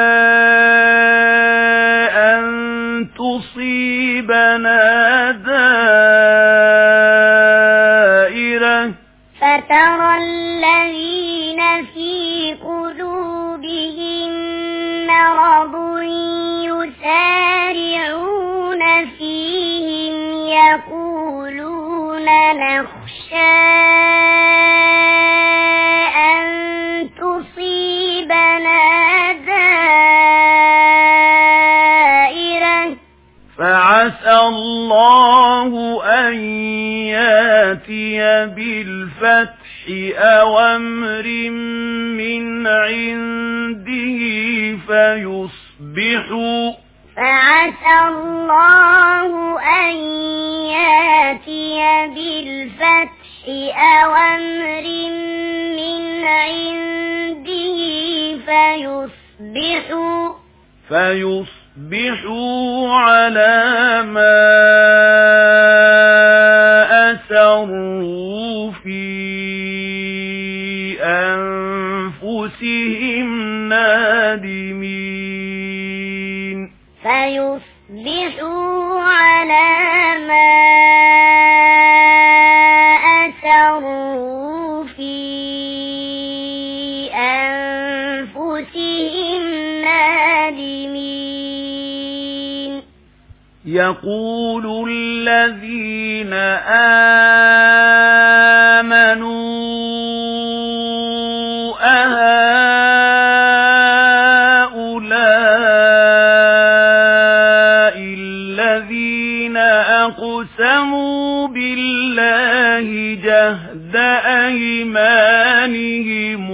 أن تصيبنا دائرة فترى الذين في قلوبهم مرض يسارعون فيهم يقولون نخشى أن تصيبنا دائرة فعسى الله أن ياتي بالفتح أو أمر من عنده فعسى الله أن ياتي بالفتح أو أمر من عنده فيصبحوا على ما أسروا في أنفسهم نادمين فيصبحوا على ما أسروا في أنفسهم نادمين يقول الذين آمنوا أهؤلاء الذين أقسموا بالله جهد أيمانهم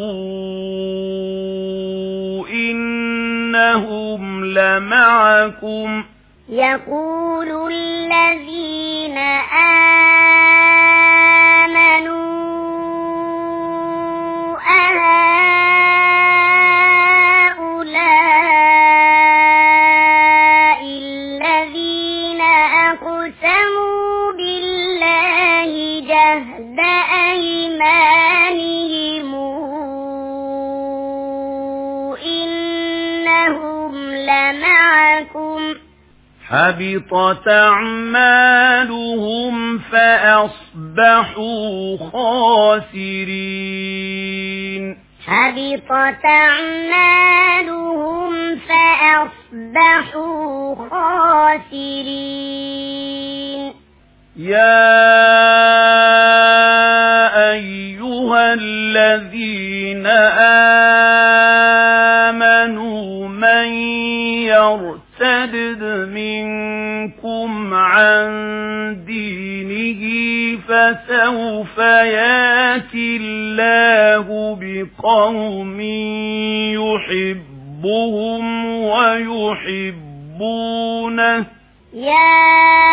إنهم لمعكم يقول الذين آمنوا أهؤلاء الذين أقسموا بالله جهد أيمانهم إنهم لمعكم حبطت أعمالهم فأصبحوا خاسرين حبطت أعمالهم فأصبحوا خاسرين يا أيها الذين آمنوا من يرتد منكم عن دينه فسوف يأتي الله بقوم يحبهم ويحبونه يا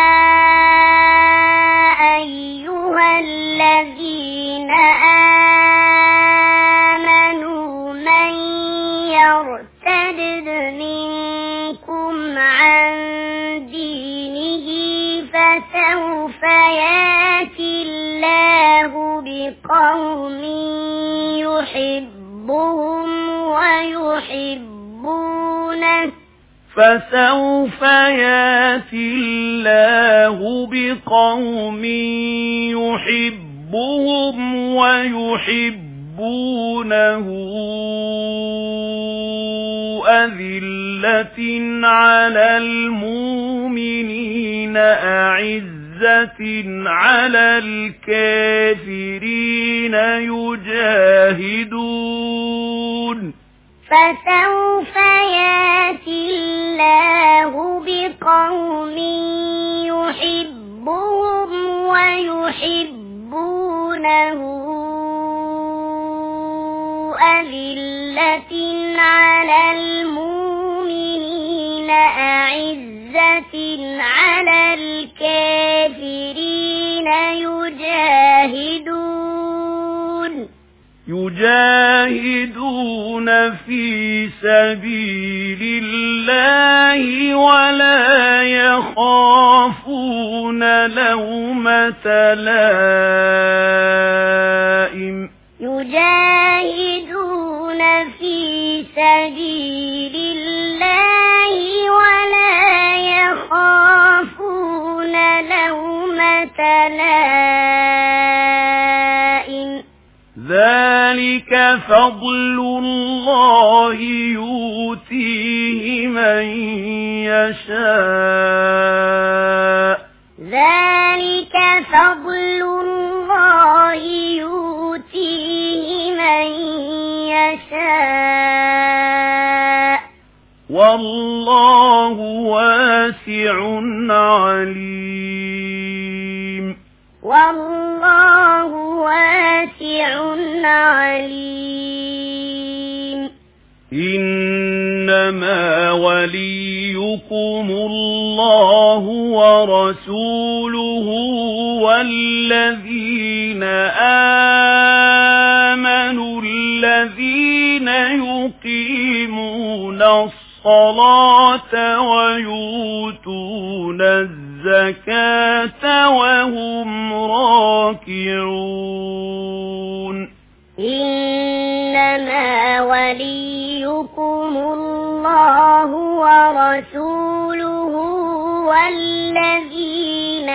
أيها الذين آمنوا من يرتد منكم عن دينه فسوف يأتي الله بقوم يحبهم ويحبونه فسوف يأتي الله بقوم يحبهم ويحبونه أذلة على المؤمنين أعزة على الكافرين يجاهدون فسوف يأتي الله بقوم يحبهم ويحبونه أذلة على المؤمنين أعزة على الكافرين يجاهدون في سبيل الله ولا يخافون لومة لائم يجاهدون في سبيل الله ولا يخافون لومة لائم ذلك فضل الله يؤتيه من يشاء ذلك فضل الله يؤتيه من يشاء والله واسع عليم والله واسع عليم إنما وليكم الله ورسوله والذين آمنوا الذين يقيمون الصلاة ويؤتون الزكاة وهم راكعون إنما وليكم الله ورسوله والذين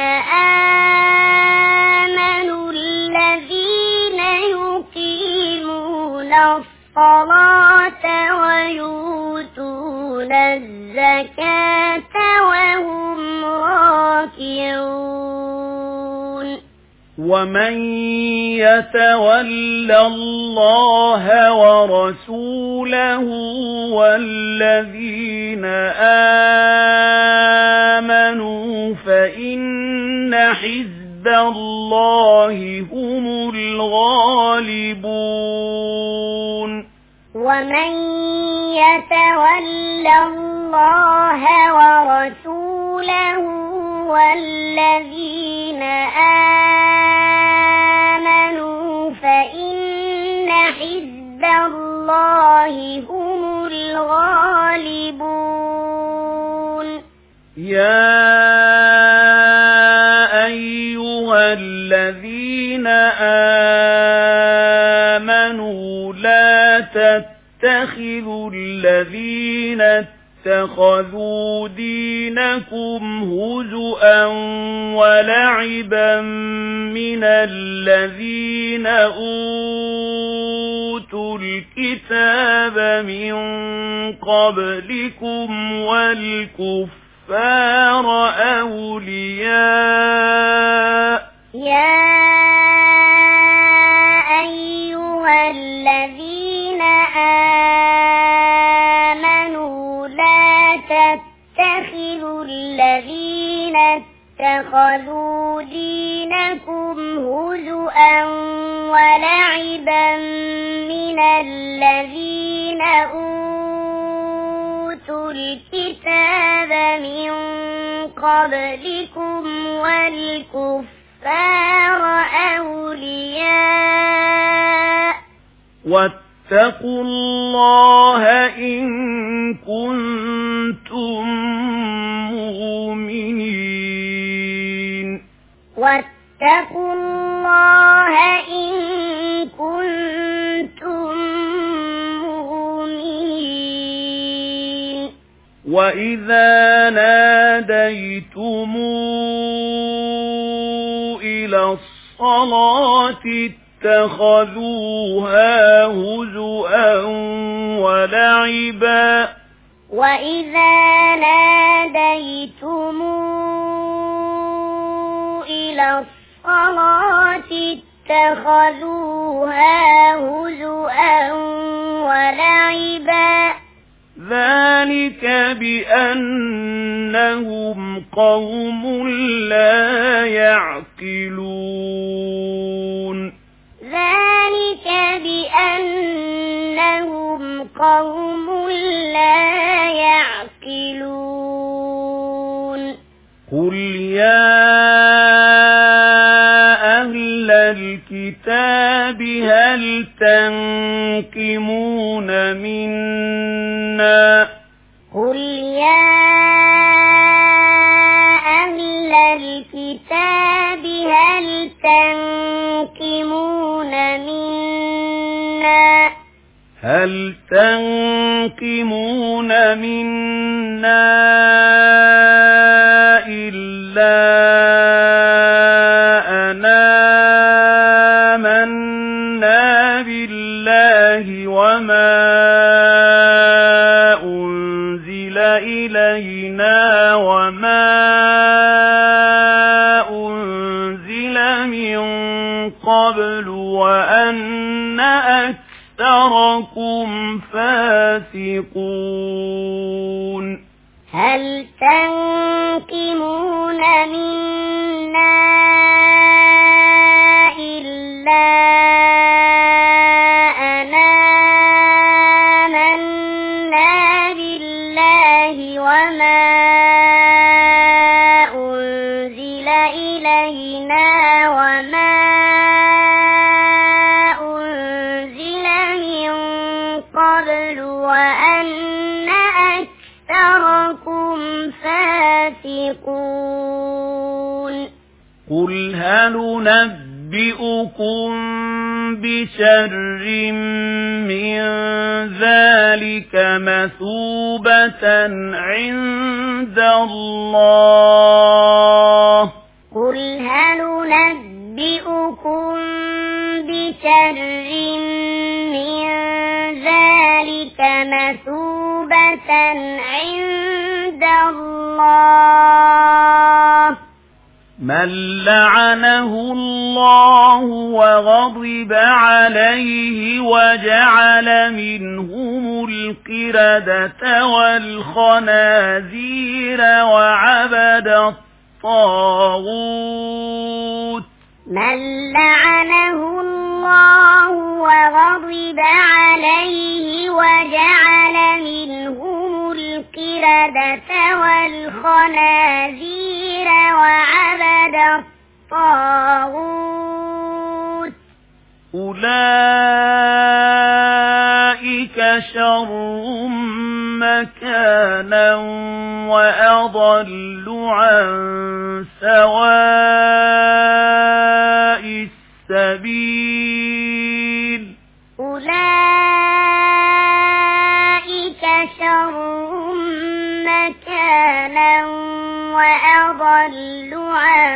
آمنوا الذين يقيمون الصلاة ويؤتون الزكاة وهم راكعون ومن يتول الله ورسوله والذين آمنوا فإن حزب الله هم الغالبون ومن يتول الله ورسوله والذين آمنوا فإن حزب الله هم الغالبون يا أيها الذين آمنوا لا تتخذوا الذين اتخذوا دينكم هزؤا ولعبا من الذين أوتوا الكتاب من قبلكم والكفار أولياء يا أيها الذين آمنوا لا اتخذوا دينكم هزؤا ولعبا من الذين أوتوا الكتاب من قبلكم والكفار أولياء واتقوا الله إن كنتم مؤمنين واتقوا الله إن كنتم مؤمنين وإذا ناديتم إلى الصلاة اتخذوها هزؤا ولعبا وإذا ناديتم إلى الصلاة اتخذوها هزؤا ولعبا ذلك بأنهم قوم لا يعقلون ذلك بأنهم قوم لا يعقلون قل يا أهل الكتاب هل تنقمون منا قل يا أهل الكتاب هل تنقمون منا إلا أن آمنا بالله وما أنزل إلينا وما أنزل من قبل وأن أكثركم فاسقون هل تنقمون منا إلا أن آمنا بالله وما أنزل إلينا وما أنزل من قبل وأن أكثركم فاسقون قل هل ننبئكم بشر من ذلك مثوبة عند الله قل هل ننبئكم بشر من ذلك مثوبة عند الله من لعنه الله وغضب عليه وجعل منهم القردة والخنازير وعبد الطاغوت من لعنه الله وغضب عليه وجعل منهم القردة والخنازير وعبد الطاغوت أولئك شر مكانا وأضل عن سواء السبيل أولئك شر مكانا وأضل عن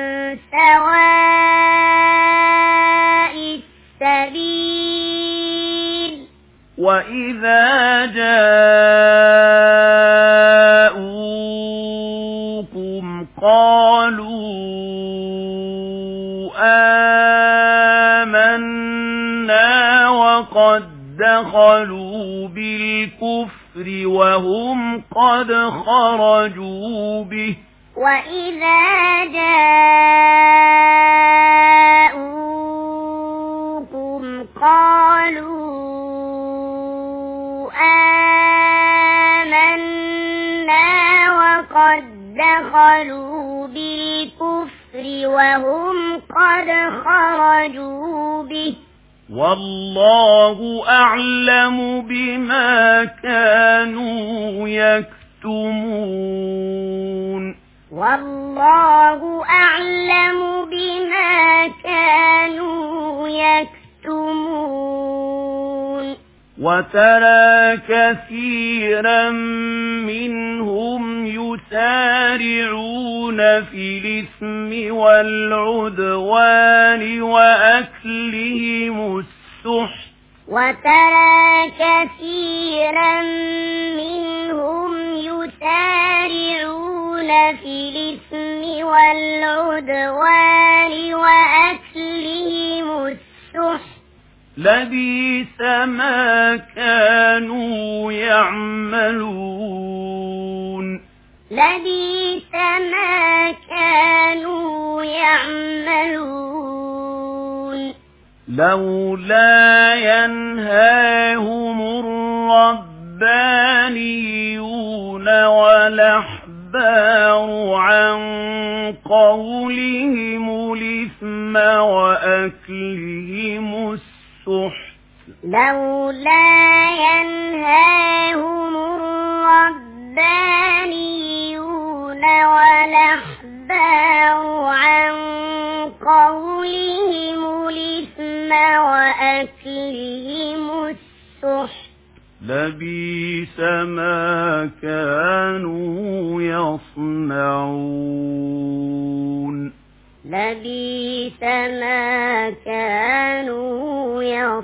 سواء السبيل وإذا جاءوكم قالوا آمنا وقد دخلوا بالكفر وهم قد خرجوا به وإذا جاءوكم قالوا آمنا وقد دخلوا بالكفر وهم قد خرجوا به والله أعلم بما كانوا يكتمون والله أعلم بما كانوا يكتمون وترى كثيرا منهم يسارعون في الإثم والعدوان وأكلهم السحت وترى كثيرا منهم يسارعون في الإثم والعدوان وأكلهم السحت لبئس ما كانوا يعملون لبئس ما كانوا يعملون لولا ينهاهم الربانيون والأحبار عن قولهم الإثم وأكلهم السحت لولا ينهاهم الربانيون والأحبار عن قولهم الإثم وأكلهم السحت لبئس ما كانوا يصنعون لبئس ما كانوا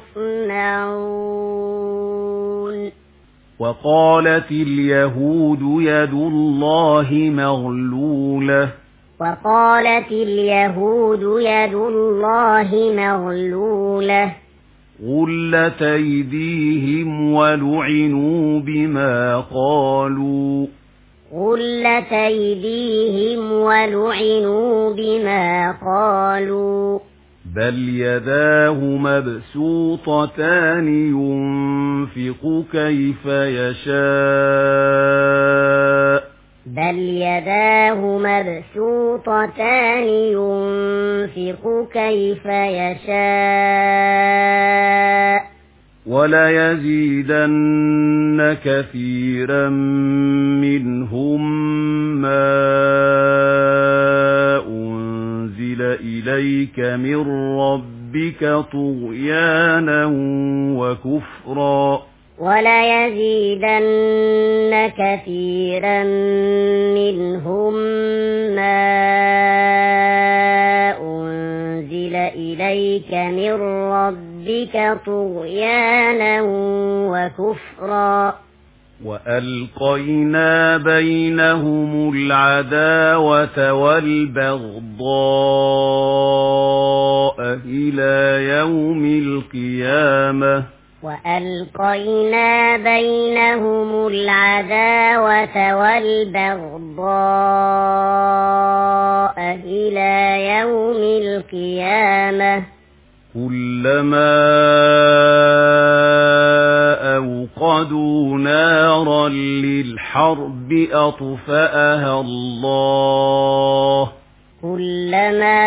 يصنعون وقالت اليهود يد الله مغلولة وقالت اليهود يد الله مغلولة غلت أيديهم ولعنوا بما قالوا غلت أيديهم ولعنوا بما قالوا بل يداه مبسوطتان ينفق كيف يشاء بل يداه مبسوطتان ينفق كيف يشاء وليزيدن كثيرا منهم ما أنزل إليك من ربك طغيانا وكفرا وليزيدن كثيرا منهم ما أنزل إليك من ربك طغيانا وكفرا وألقينا بينهم العداوة والبغضاء إلى يوم القيامة وألقينا بينهم العداوة والبغضاء إلى يوم القيامة كلما أوقدوا نارا للحرب أطفأها الله كلما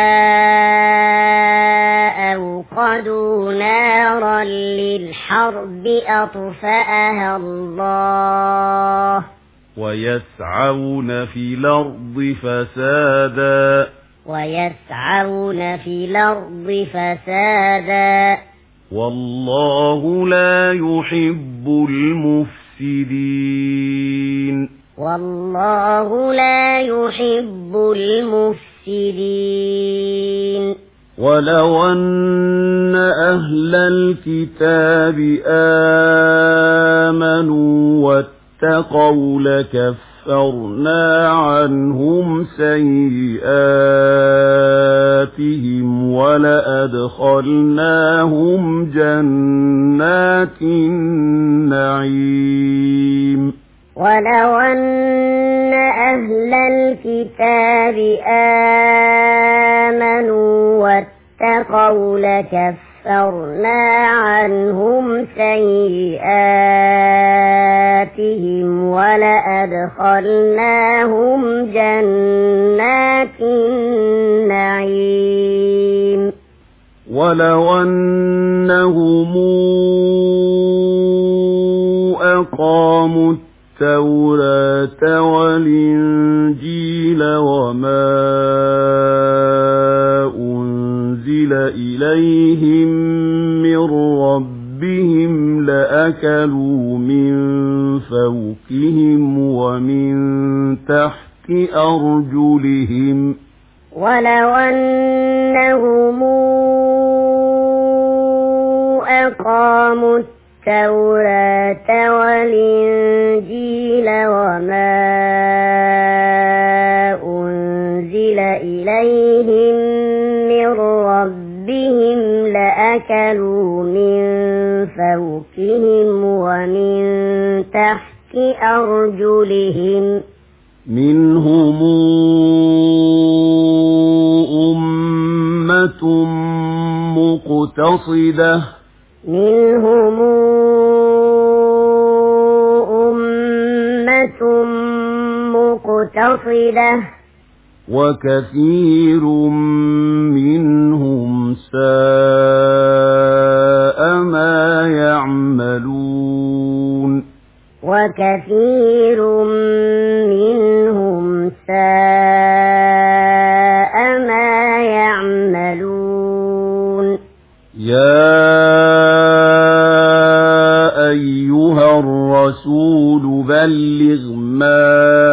أوقدوا نارا للحرب أطفأها الله ويسعون في الأرض فسادا ويسعون في الأرض فسادا والله لا يحب المفسدين والله لا يحب المفسدين ولو أن أهل الكتاب آمنوا واتقوا لكفرنا عنهم سيئاتهم ولأدخلناهم جنات النعيم ولو أن أهل الكتاب لكفرنا عنهم سيئاتهم ولأدخلناهم جنات النعيم ولو أنهم أقاموا التوراة والإنجيل وما أنزل إليهم من ربهم لأكلوا من فوقهم ومن تحت أرجلهم ولو أنهم أقاموا التوراة والإنجيل وما أنزل إليهم من ربهم لأكلوا من فوقهم ومن تحت أرجلهم منهم أمة مقتصدة وكثير منهم ساء ما يعملون يا أيها الرسول بلغ ما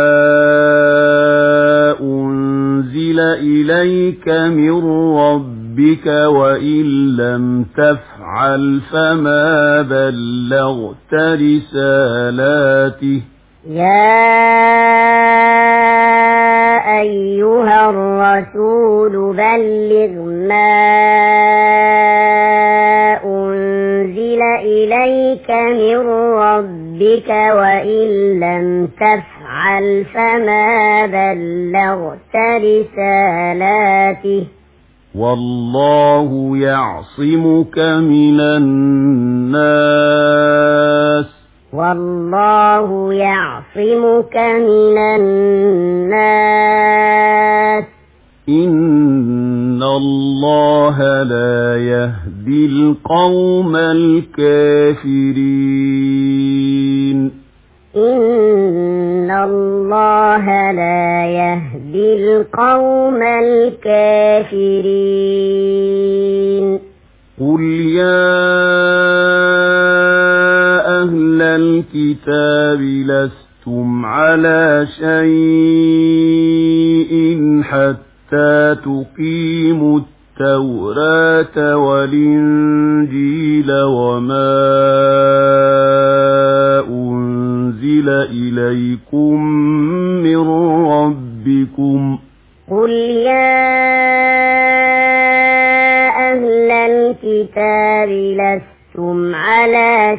أنزل إليك من ربك وإن لم تفعل فما بلغت رسالاته يا أيها الرسول بلغ ما أنزل إليك من ربك وإن لم تفعل فما بلغت رسالاته والله يعصمك من الناس إن الله لا يهدي القوم الكافرين قل يا أهل الكتاب لستم على شيء حتى تقيموا التوراة والإنجيل وما أنزل إليكم من ربكم قل يا أهل الكتاب لستم على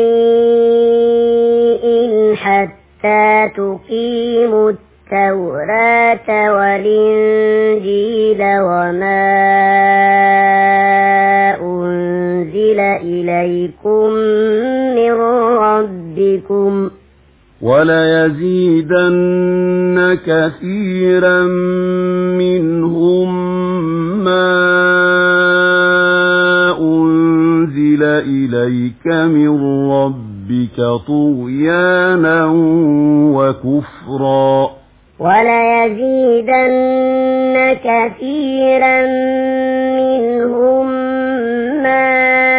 شيء حتى تقيموا التوراة والإنجيل وما أنزل إليكم من ربكم وليزيدن كثيرا منهم ما أنزل إليك من ربك طغيانا وكفرا وليزيدن كثيرا منهم ما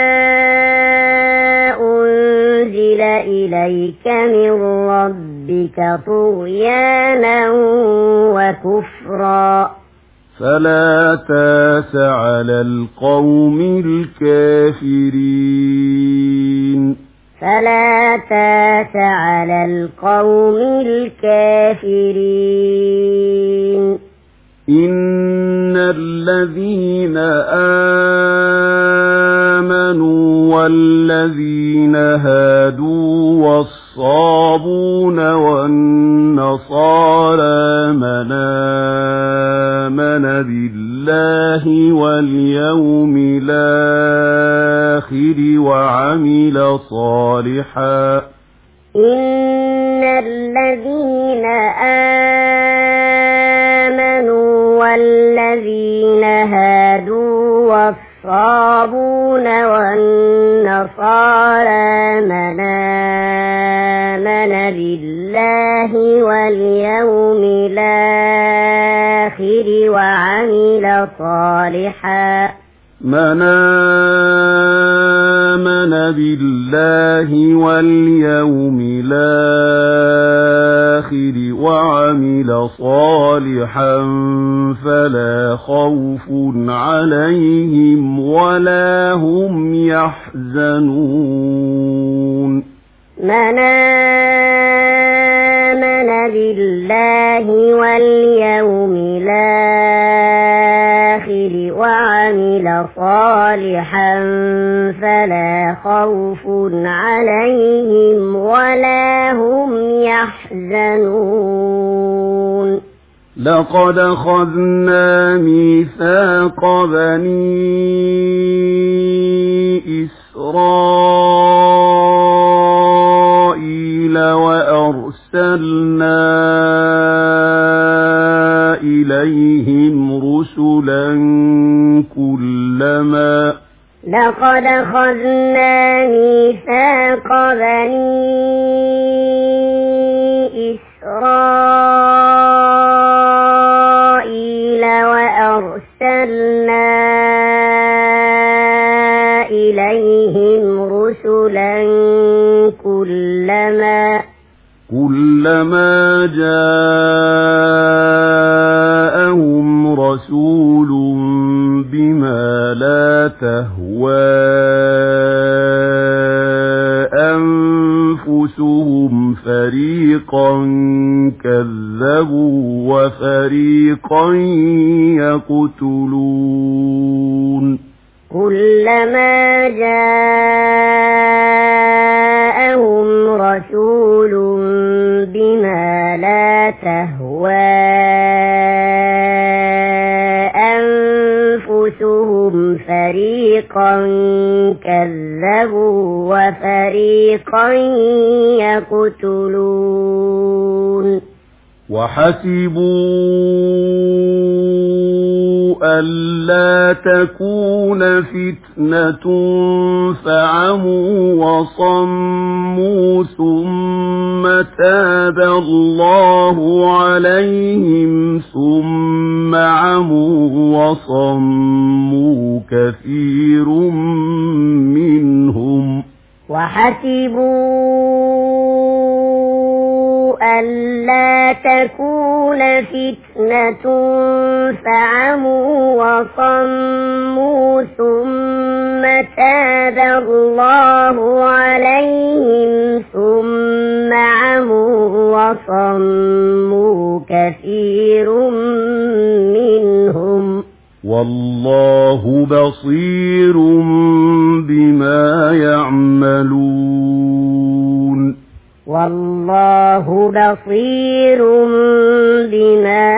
أنزل إليك من ربك طغيانا وكفرا فلا تاس على القوم الكافرين إن الذين آمنوا والذين هادوا والصابون والنصارى من آمن بالله بالله واليوم الآخر وعمل صالحا إن الذين آمنوا والذين هادوا والصابون والنصارى من آمن بالله واليوم الآخر وعمل صالحا من آمن بالله واليوم الآخر وعمل صالحا فلا خوف عليهم ولا هم يحزنون من آمن بالله واليوم الآخر وعمل صالحا فلا خوف عليهم ولا هم يحزنون لقد أخذنا ميثاق بني إسرائيل وأرسلنا إليهم رسلا كلما لقد أخذنا ميثاق بني إسرائيل وأرسلنا إليهم رسلا كلما جاءهم رسول بما لا تهوى أنفسهم فريقا كذبوا وفريقا يقتلون كلما جاءهم رسول بما لا تهوى أنفسهم فريقا كذبوا وفريقا يقتلون وحسبوا ألا تكون فتنة فعموا وصموا ثم تاب الله عليهم ثم عموا وصموا كثير منهم وحسبوا ألا تكون فتنة فعموا وصموا ثم تاب الله عليهم ثم عموا وصموا كثير منهم والله بصير بما يعملون والله بصير بما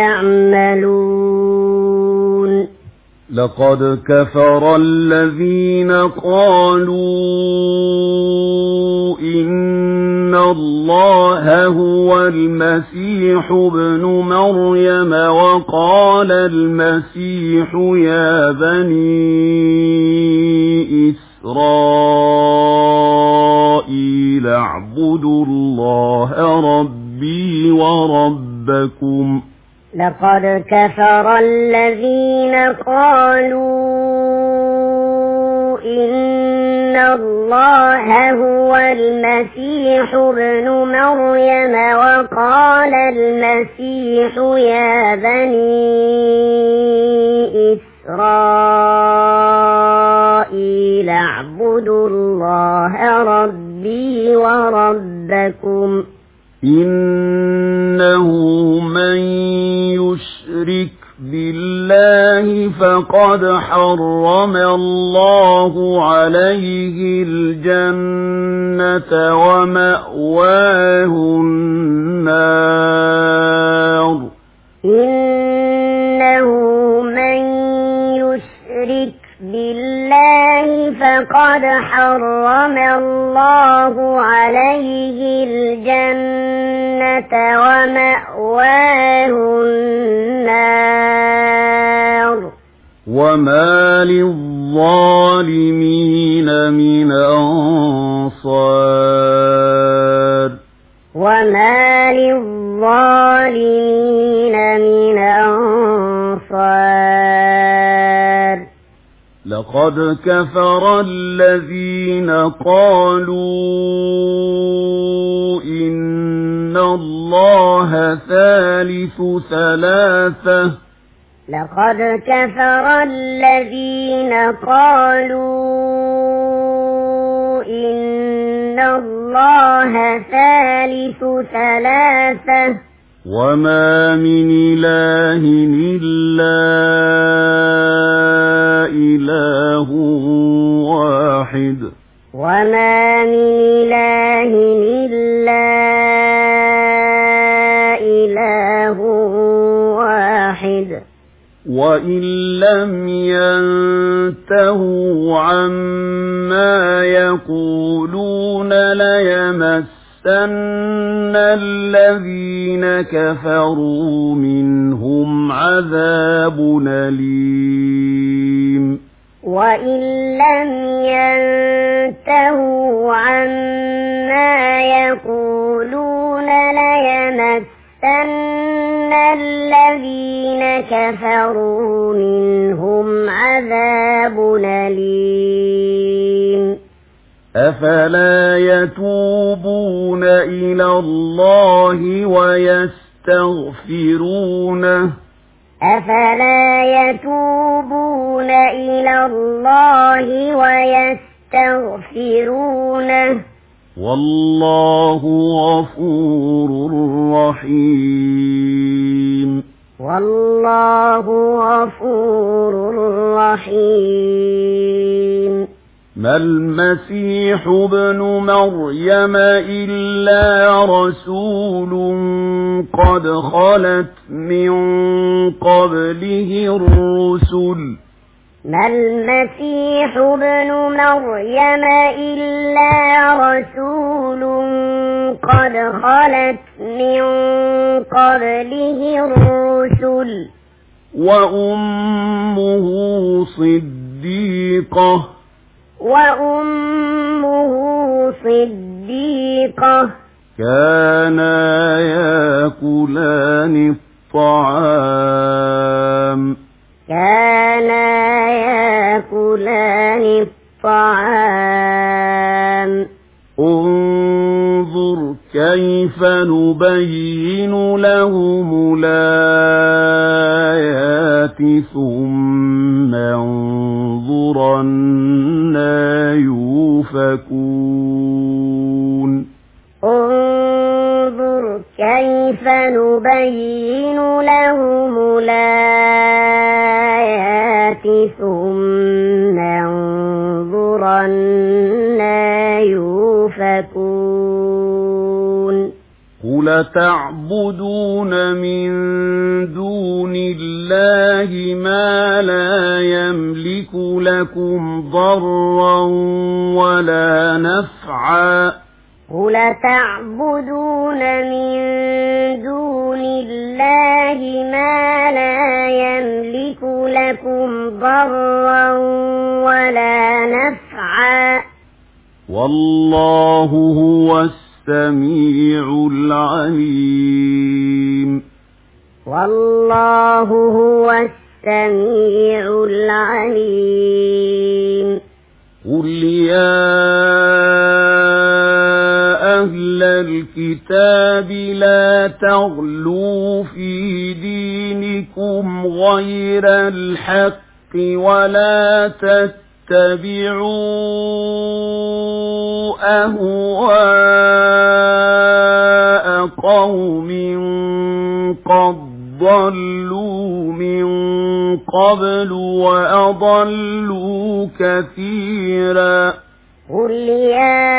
يعملون لقد كفر الذين قالوا إن الله هو المسيح ابن مريم وقال المسيح يا بني إسرائيل اعبدوا الله ربي وربكم لقد كفر الذين قالوا إن الله هو المسيح ابن مريم وقال المسيح يا بني إسرائيل اعبدوا الله ربي وربكم إنه من يشرك بالله فقد حرم الله عليه الجنة ومأواه النار إنه من فقد حرم الله عليه الجنة ومأواه النار وما للظالمين من أنصار وما للظالمين من أنصار لقد كفر الذين قالوا إن الله ثالث ثلاثة لقد كفر الذين قالوا إن الله ثالث ثلاثة وما من إله إلا إله واحد وما من إله إلا إله واحد وإن لم ينتهوا عما يقولون ليمسن الذين كفروا منهم عذاب أليم وإن لم ينتهوا عما يقولون ليمسن الذين كفروا منهم عذاب أليم أفلا يتوبون إلى الله ويستغفرونه أفلا يتوبون إلى الله ويستغفرونه والله غفور رحيم والله غفور رحيم ما المسيح ابن مريم إلا رسول قد خلت من قبله الرسل ما المسيح ابن مريم إلا رسول قد خلت من قبله الرسل وأمه صديقة كانا يأكلان الطعام انظر كيف نبين لهم الآيات ثم انظر أنى يؤفكون انظر كيف نبين لهم الآيات ثم انظر أنى يؤفكون قل تعبدون من دون الله ما لا يملك لكم ضرا ولا نفعا قل تعبدون من دون الله ما لا يملك لكم ضرا ولا نفعا والله هو السميع العليم والله هو السميع العليم قل يا أهل الكتاب لا تغلوا في دينكم غير الحق ولا تتبعوا أهواء قوم قد ضلوا من قبل وأضلوا كثيرا قل يا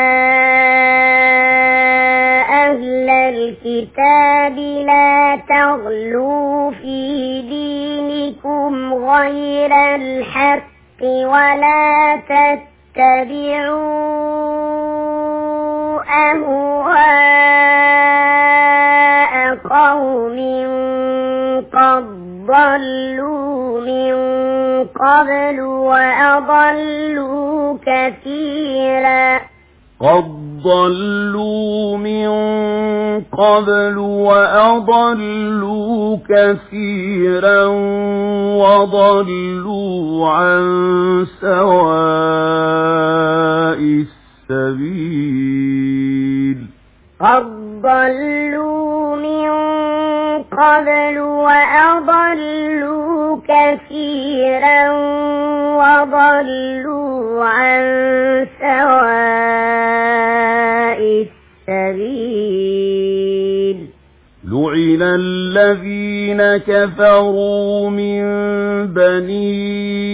أهل الكتاب لا تغلوا في دينكم غير الحق ولا تتبعوا أهواء قوم قد ضلوا من قبل وأضلوا كثيرا قد ضلوا من قبل وأضلوا كثيرا وضلوا عن سواء السبيل قد ضلوا من قبل وأضلوا كثيرا وضلوا عن سواء السبيل لعن الذين كفروا من بني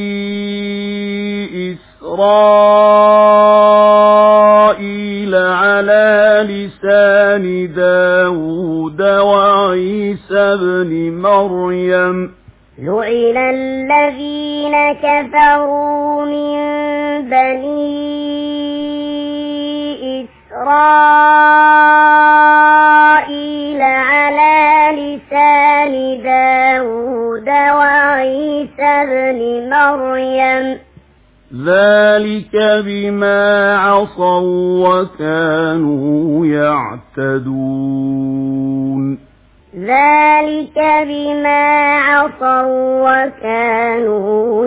إسرائيل على لسان داود وعيسى بن مريم لعن الذين كفروا من بني إسرائيل على لسان داود وعيسى بن مريم ذلك بما عصوا وكانوا يعتدون ذلك بما عصوا وكانوا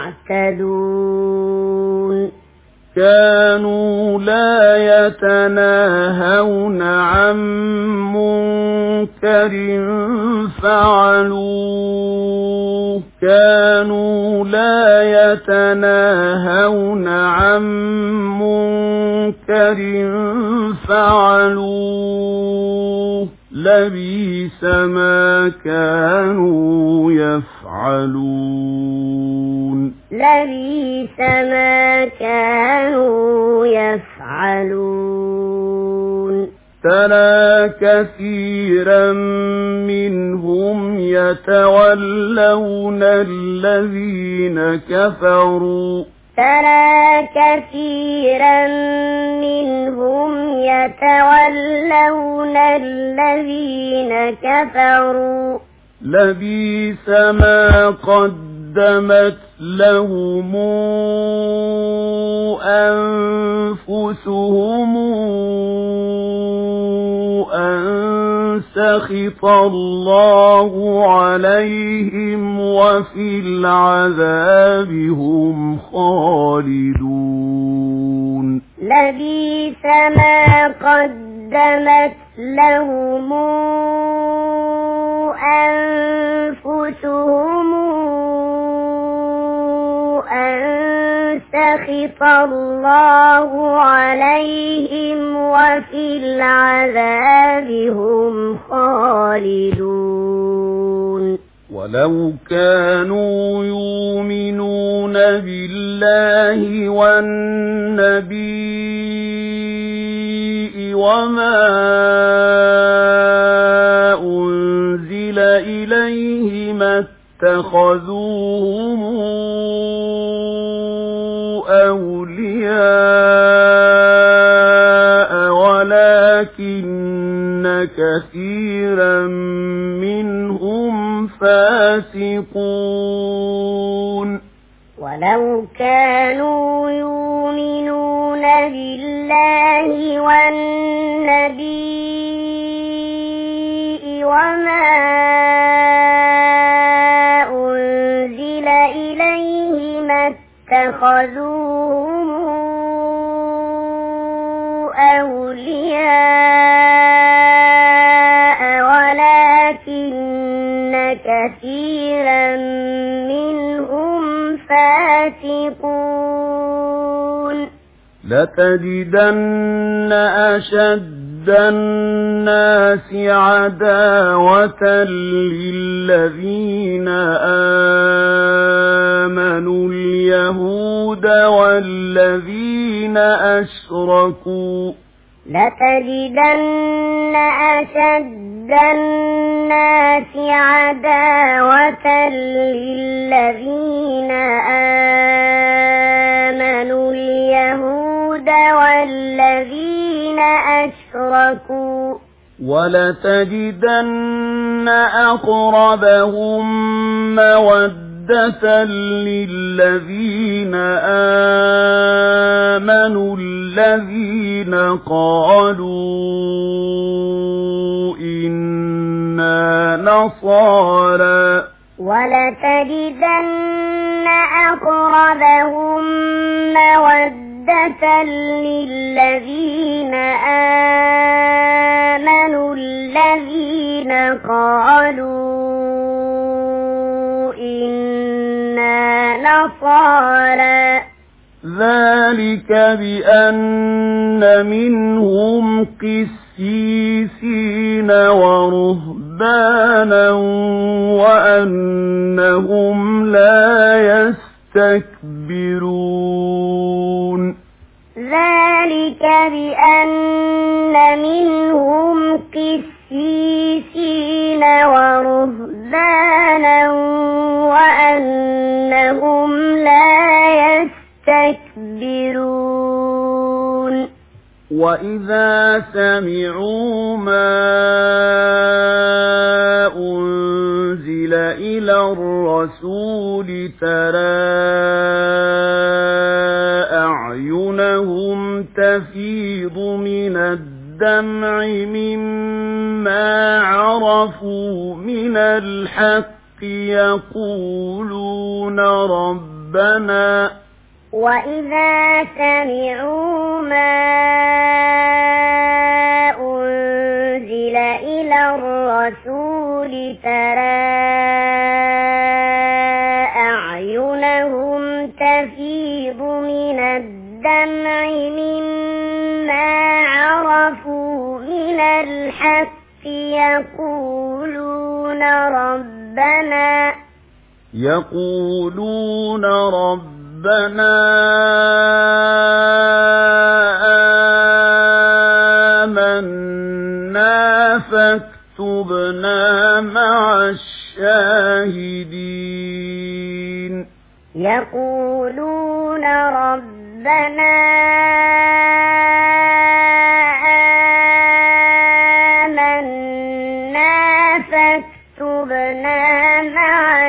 يعتدون كانوا لا يتناهون عن منكر فعلوه كانوا لا يتناهون عن منكر فعلوه لبئس ما كانوا يفعلون لبئس ما كانوا يفعلون ترى كثيرا منهم يتولون الذين كفروا ترى كثيرا منهم يتولون الذين كفروا لبئس ما قدمت لهم أنفسهم أن سخط الله عليهم وفي العذاب هم خالدون لبئس ما قدمت لهم أنفسهم أن سخط الله عليهم وفي العذاب هم خالدون ولو كانوا يؤمنون بالله والنبي وما أنزل إليه ما اتخذوهم أولياء ولكن كثيرا منهم فاسقون ولو كانوا يؤمنون بالله والنبي وما أنزل إليه ما اتخذوهم أولياء ولكن كثيرا منهم فاسقون لتجدن أشد الناس عداوة للذين آمنوا اليهود والذين أشركوا لتجدن أشد الناس عداوة للذين آمنوا اليهود والذين أشركوا ولتجدن أقربهم مودة للذين آمنوا الذين قالوا إنا نصارى ولتجدن أقربهم مودة للذين آمنوا الذين قالوا إنا نصارى ذلك بأن منهم قسيسين ورهبانا وأنهم لا يستكبرون ذلك بأن منهم قسيسين ورهبانا وأنهم لا يستكبرون وإذا سمعوا ما أنزل إلى الرسول ترى أعينهم تفيض من الدمع مما عرفوا من الحق يقولون ربنا وإذا سمعوا ما أنزل إلى الرسول ترى أعينهم تفيض من الدمع مما عرفوا من الحق يقولون ربنا آمنا فاكتبنا مع الشاهدين يقولون ربنا آمنا فاكتبنا مع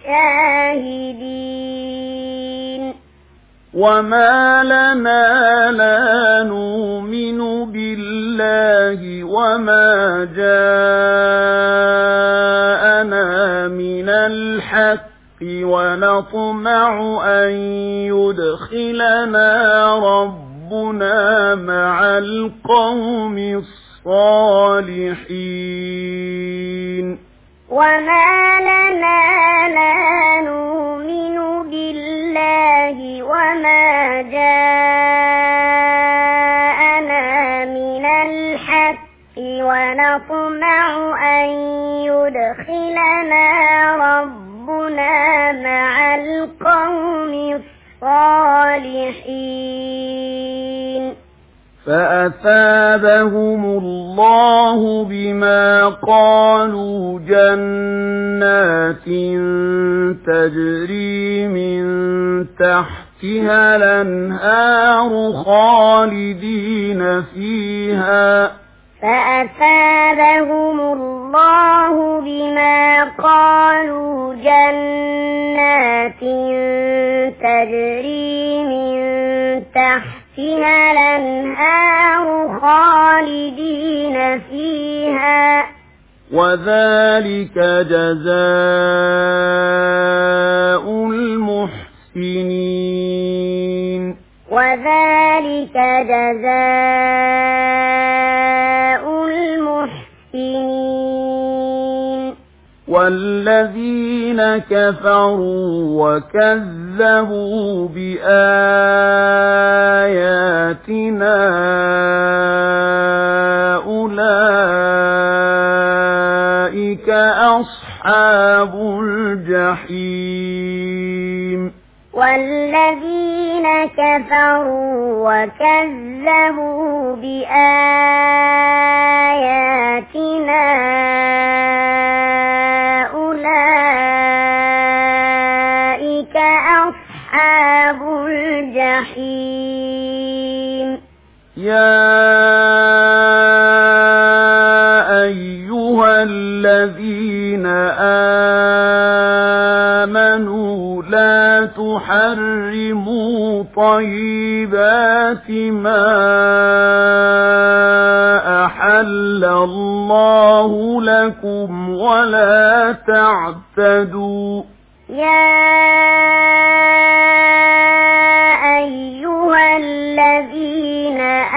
الشاهدين وما لنا لا نؤمن بالله وما جاءنا من الحق ونطمع أن يدخلنا ربنا مع القوم الصالحين وما لنا لا نؤمن بالله وما جاءنا من الحق ونطمع أن يدخلنا ربنا مع القوم الصالحين فأثابهم الله بما قالوا جنات تجري من تحتها الأنهار خالدين فيها فأثابهم الله بما قالوا جنات تجري من تحتها الأنهار خالدين فيها وذلك جزاء المحسنين وذلك جزاء المحسنين والذين كفروا وكذبوا بآياتنا أولئك أصحاب الجحيم والذين كفروا وكذبوا بآياتنا أولئك أصحاب الجحيم يا أيها الذين آمنوا لا تحرموا طيبات ما أحل الله لكم ولا تعتدوا يا أيها الذين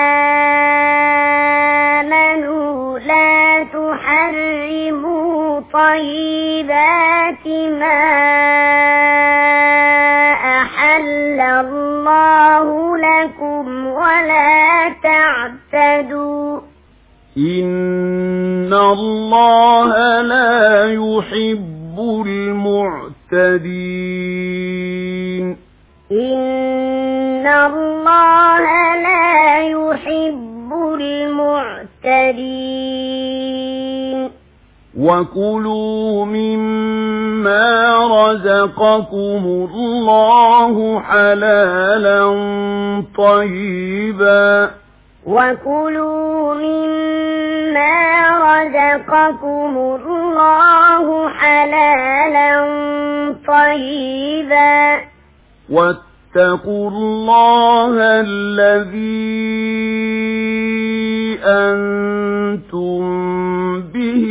آمنوا لا تحرموا طيبات ما أحل الله لكم ولا تعتدوا إن الله لا يحب المعتدين إن الله لا يحب المعتدين وكلوا مما رزقكم الله حلالا طيبا وكلوا مما رزقكم الله حلالا طيبا واتقوا الله الذي أنتم به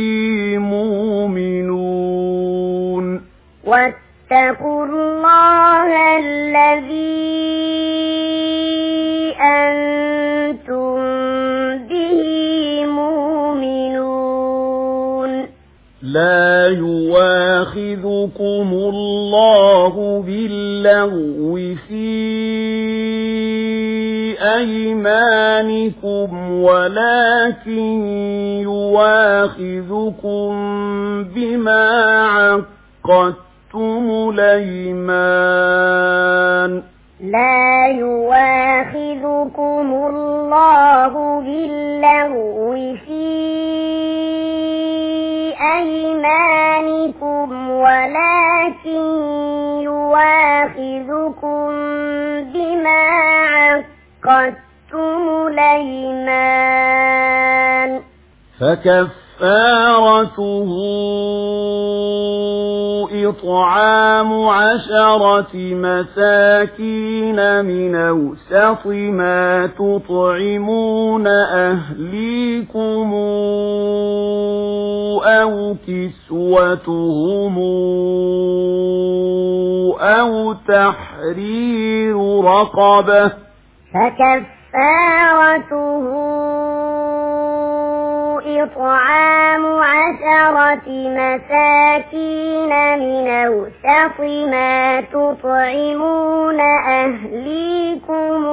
مؤمنون واتقوا الله الذي أنتم به مؤمنون لا يواخذكم الله باللغو في أيمانكم ولكن يواخذكم بما عقدتم الأيمان لا يواخذكم الله باللغو في أيمانكم ولكن يواخذكم بما عقدتم الأيمان فكفارته إطعام 10 مساكين من أوسط ما تطعمون أهليكم أو كسوتهم أو تحرير رقبة فكفارته إطعام 10 مساكين من أوسط ما تطعمون أهليكم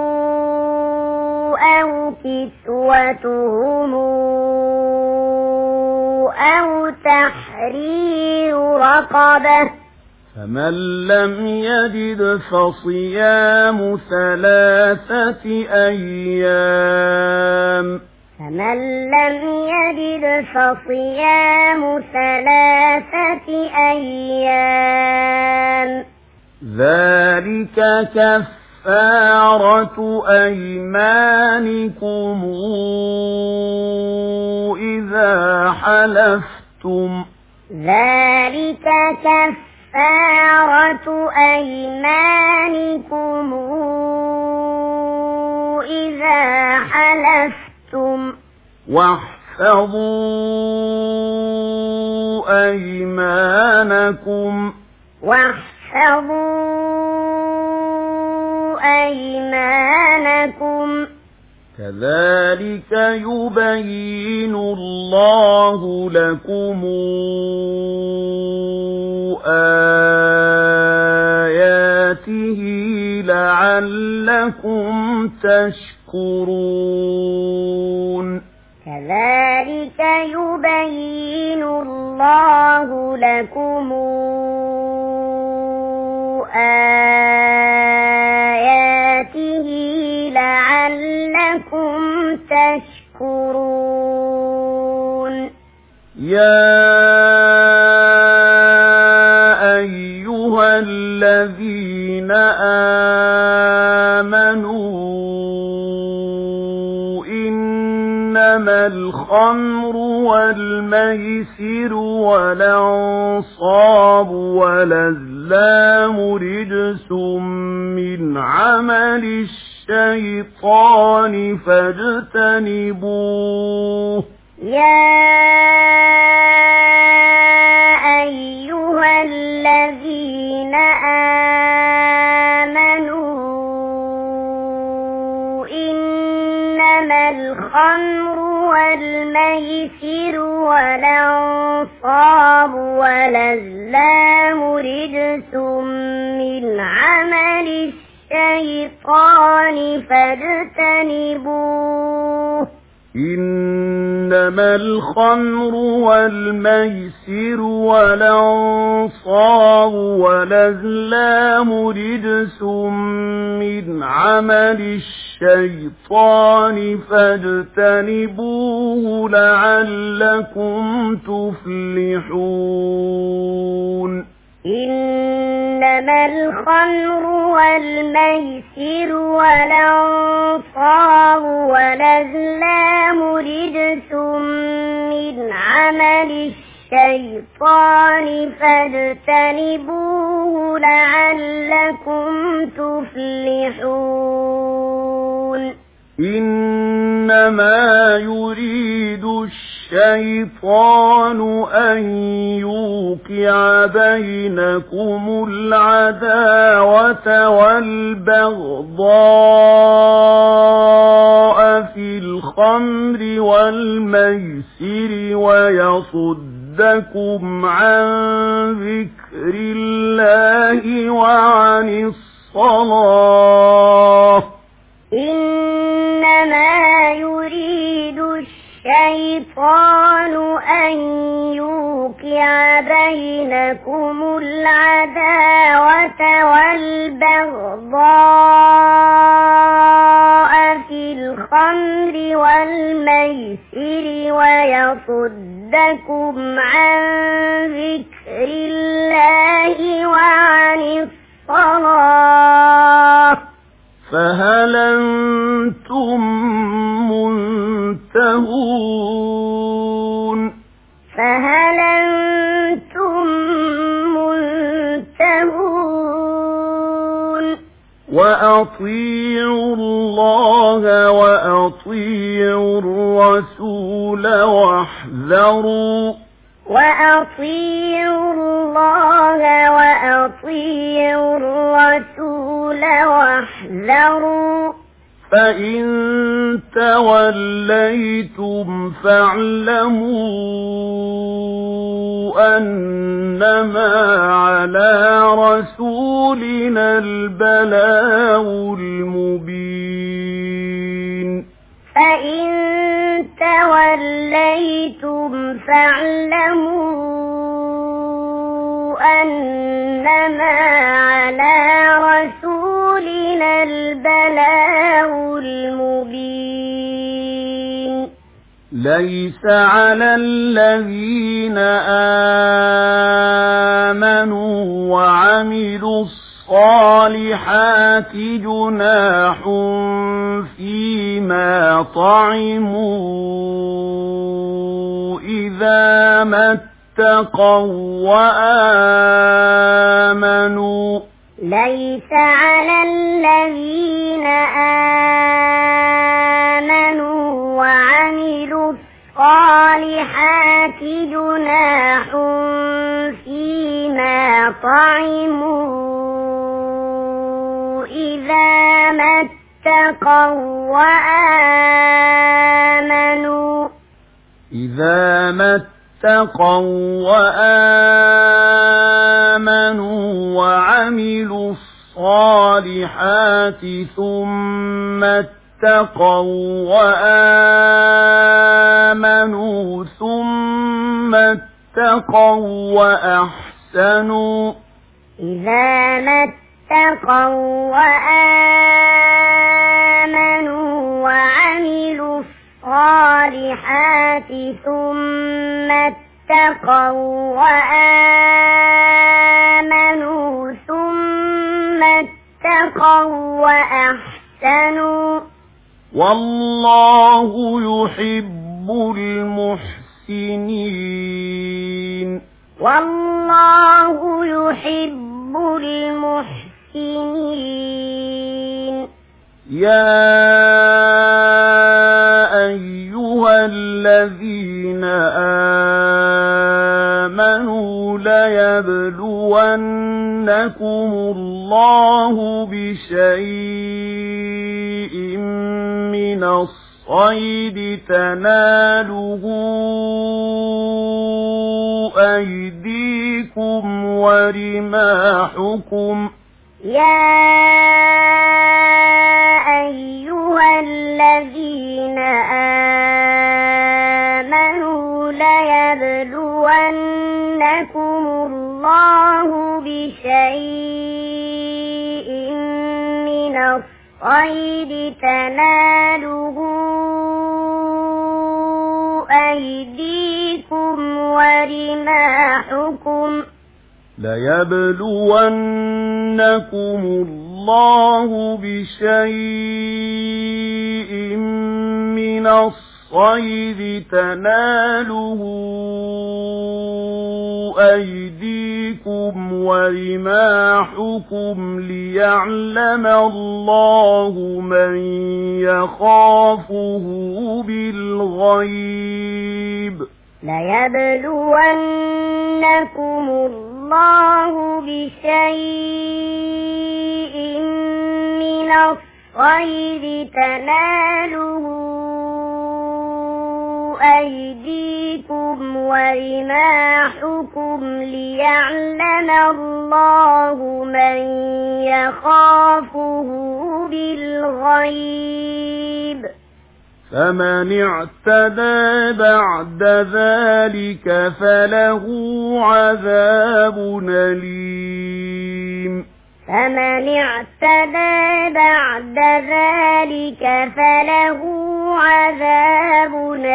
أو كسوتهم أو تحرير رقبة فمن لم يجد فصيام 3 أيام فمن لم يجد فصيام 3 أيام ذلك كفارة أيمانكم إذا حلفتم ذلك كفارة أيمانكم إذا حلفتم واحفظوا أيمانكم كذلك يبين الله لكم آياته لعلكم تشكرون كذلك يبين الله لكم آياته لعلكم تشكرون يا أيها الذين آمنوا إنما الخمر والميسر والأنصاب والأزلام رجس من عمل الشيطان فاجتنبوه يا أيها الذين آمنوا إنما الخمر والميسر والأنصاب والأزلام رجس من عمل الشيطان فاجتنبوه إنما الخمر والميسر والأنصاب والأزلام رجس من عمل الشيطان فاجتنبوه لعلكم تفلحون إنما الخمر والميسر والأنصاب والأزلام رجس من عمل الشيطان فاجتنبوه لعلكم تفلحون إنما يريد الشيطان أن يوقع بينكم العداوة والبغضاء في الخمر والميسر ويصدكم عن ذكر الله وعن الصلاة إنما يريد الشيطان أن يوقع بينكم العداوة والبغضاء في الخمر والميسر ويصدكم عن ذكر الله وعن الصلاة فهل أنتم منتهون فهل أنتم منتهون وأطيعوا الله وأطيعوا الرسول وأطيعوا الله وأطيعوا الرسول واحذروا فإن توليتم فاعلموا أنما على رسولنا البلاغ المبين فإن توليتم فاعلموا أنما على رسولنا البلاغ المبين ليس على الذين آمنوا وعملوا الصالحات جناح فيما طعموا إذا ما اتقوا وآمنوا ليس على الذين آمنوا وعملوا الصالحات جناح فيما طعموا إذا ما اتقوا وآمنوا وعملوا الصالحات ثم اتقوا وآمنوا ثم اتقوا وأحسنوا إذا ما اتقوا وآمنوا وعملوا الصالحات ثم اتقوا وآمنوا ثم اتقوا وأحسنوا والله يحب المحسنين والله يحب المحسنين يا أيها الذين آمنوا ليبلونكم الله بشيء من الصيد تناله أيديكم ورماحكم يا أيها الذين آمنوا ليبلونكم الله بشيء من الصيد تناله أيديكم ورماحكم ليبلونكم الله بشيء من الصيد تناله أيديكم ورماحكم ليعلم الله من يخافه بالغيب ليبلونكم الله بشيء من الصيد تناله أيديكم ورماحكم ليعلم الله من يخافه بالغيب فمن اعتدى بعد ذلك فله عذاب أليم فمن اعتدى بعد ذلك فله عذاب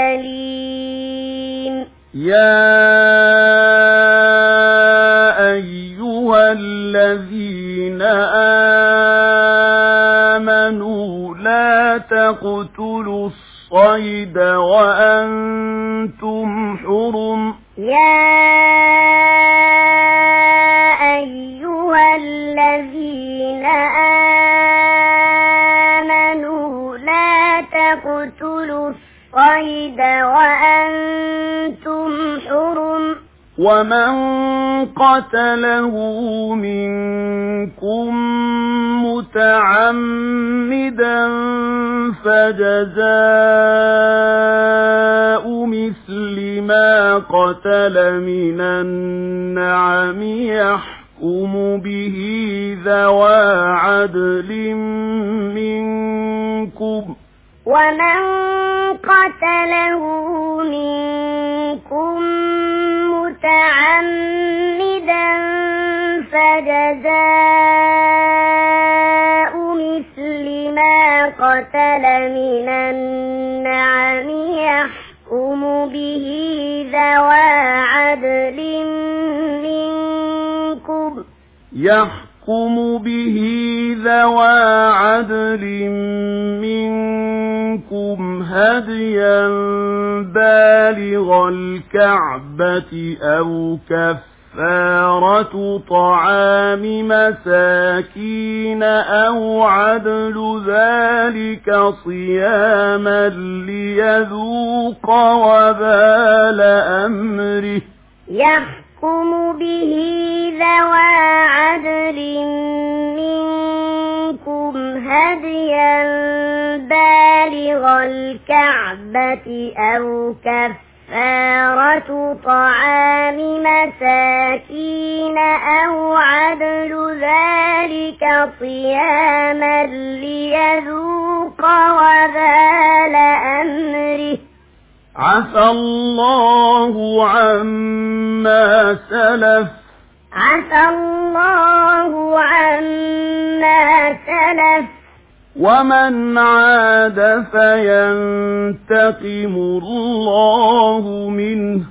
أليم يا أيها الذين آمنوا لا تقتلوا الصيد وأنتم حرم يا أيها الذين آمنوا لا تقتلوا الصيد وأنتم حرم ومن قتله منكم متعمدا فجزاء مثل ما قتل من النعم يحكم به ذوى عدل منكم ومن قتله منكم متعمدا فجزاء مثل ما قتل من النعم يحكم به ذوى عدل منكم هديا بالغ الكعبة أو كفارة طعام مساكين أو عدل ذلك صياما ليذوق وبال أمره يحكم به ذوى عدل منكم هديا بالغ الكعبة أو كفارة طعام مساكين أو عدل ذلك صياما ليذوق وبال أمره عفى الله عما سلف ومن عاد فينتقم الله منه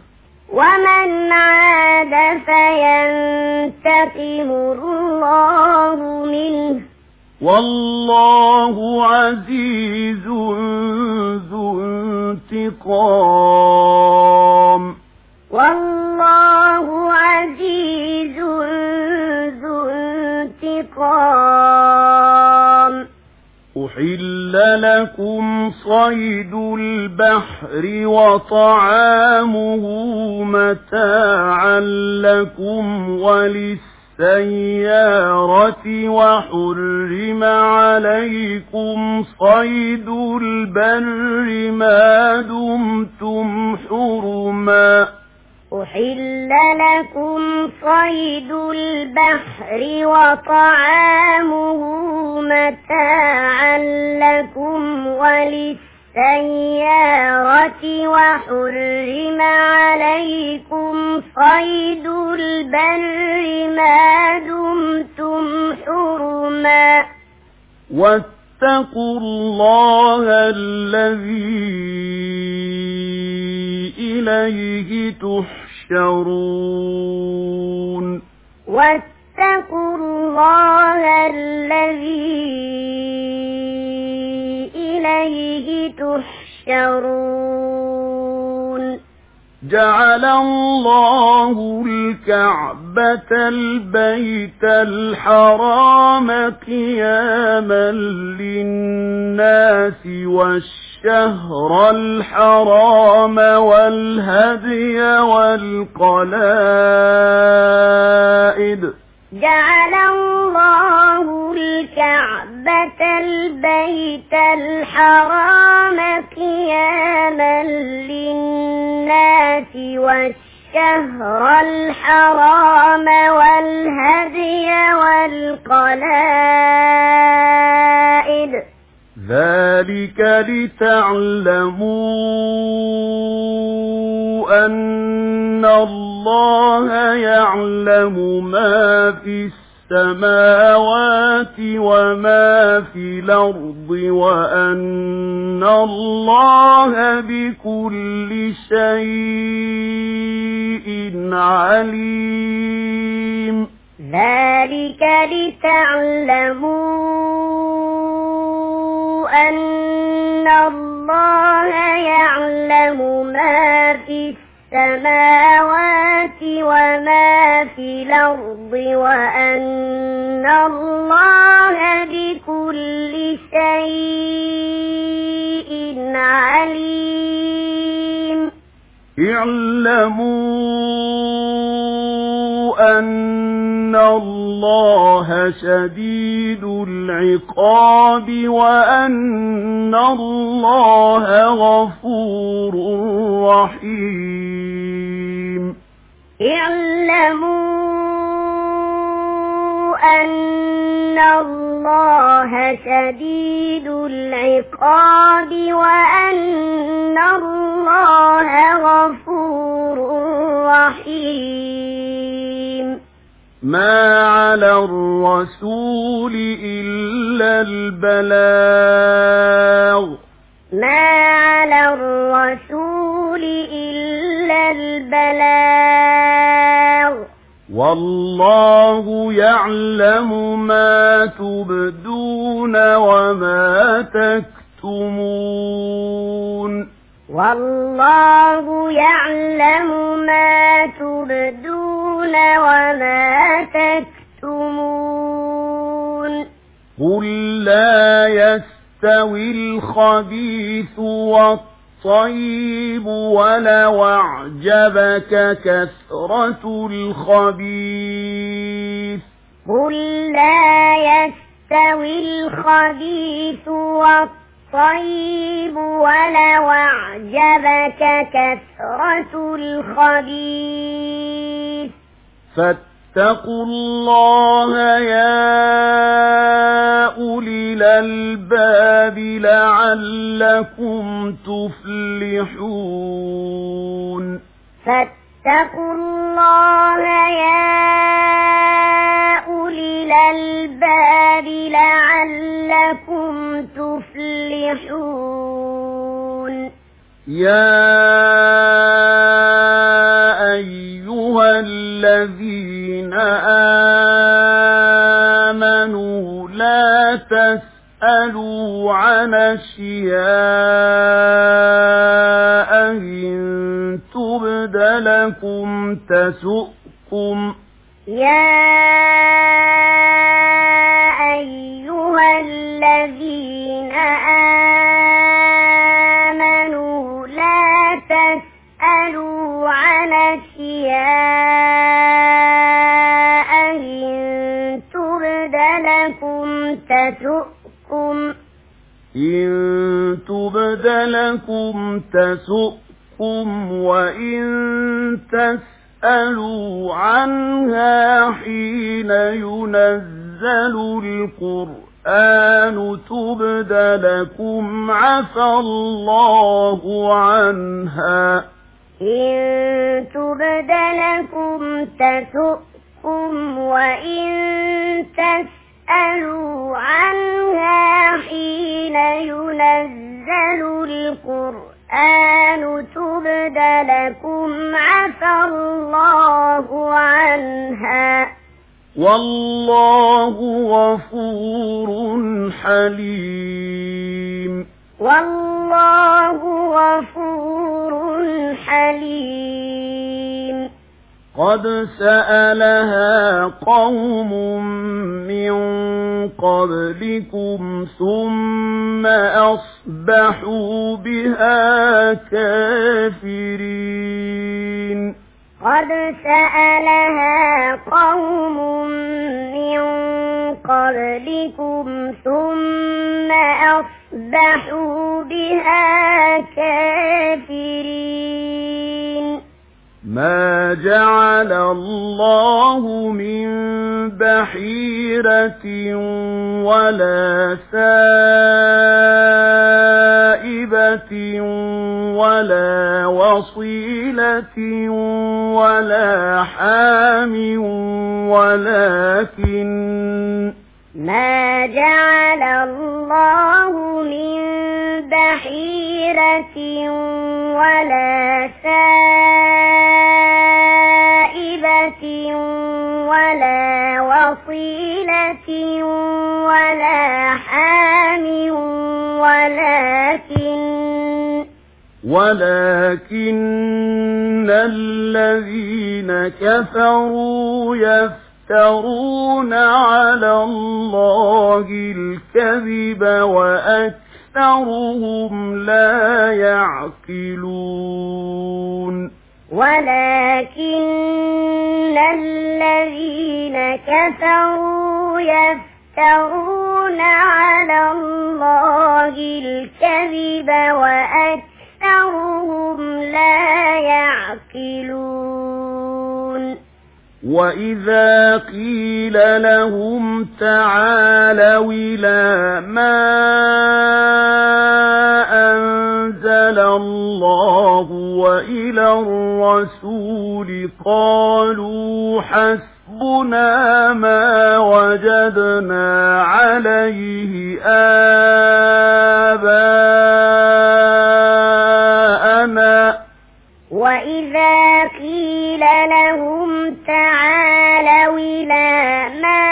والله عزيز ذو انتقام انتقام والله عزيز ذو انتقام أحل لكم صيد البحر وطعامه متاعا لكم وللسيارة وحرم عليكم صيد البر ما دمتم حرما أحل لكم صيد البحر وطعامه متاعا لكم وللسيارة وحرم عليكم صيد البر ما دمتم حرما واتقوا الله الذي إليه تحشرون واتقوا الله الذي إليه تحشرون جعل الله الكعبة البيت الحرام قياما للناس والشهر الحرام والهدي والقلائد جعل الله الكعبة البيت الحرام قياما للناس والشهر الحرام والهدي والقلائد ذلك لتعلموا أن الله يعلم ما في السماوات وما في الأرض وأن الله بكل شيء عليم ذلك لتعلموا أن الله يعلم ما في السماوات وما في الأرض وأن الله بكل شيء عليم اعلموا أن الله شديد العقاب وأن الله غفور رحيم اعلموا أن الله شديد العقاب وأن الله غفور رحيم ما على الرسول إلا البلاغ ما على الرسول إلا البلاغ والله يعلم ما تبدون وما تكتمون والله يعلم ما تبدون وما تكتمون قل لا يستوي الخبيث والطيب ولو أعجبك كثرة الخبيث قل لا يستوي الخبيث والطيب ولو أعجبك كثرة الخبيث فاتقوا الله يا أولي الألباب لعلكم تفلحون فاتقوا الله يا أولي الألباب لعلكم تفلحون يا أيها الذين آمنوا لا تسألوا عن أشياء إن تبد لكم تسؤكم يا أيها الذين آمنوا لا تسألوا عن أشياء إن تبد لكم تسؤكم وإن تسألوا عنها حين ينزل القرآن تبد لكم عفى الله عنها إن تبد لكم تسؤكم وإن تسألوا عنها حين ينزل القرآن تبد لكم عفى الله عنها والله غفور حليم والله غفور حليم قد سألها قوم من قبلكم ثم أصبحوا بها كافرين قد سألها قوم من قبلكم ثم أصبحوا بها كافرين ما جعل الله من بحيرة ولا سائبة ولا وصيلة ولا حام ولكن ما جعل الله من بحيرة ولا سائبة ولا وصيلة ولا حام ولكن الذين كفروا يفترون على الله الكذب وأكثرهم لا يعقلون ولكن الذين كفروا يفترون على الله الكذب وأكثرهم لا يعقلون وإذا قيل لهم تعالوا إلى ما أنزل الله وإلى الرسول قالوا حسبنا ما وجدنا عليه آباءنا وإذا قيل لهم تعالوا إلى ما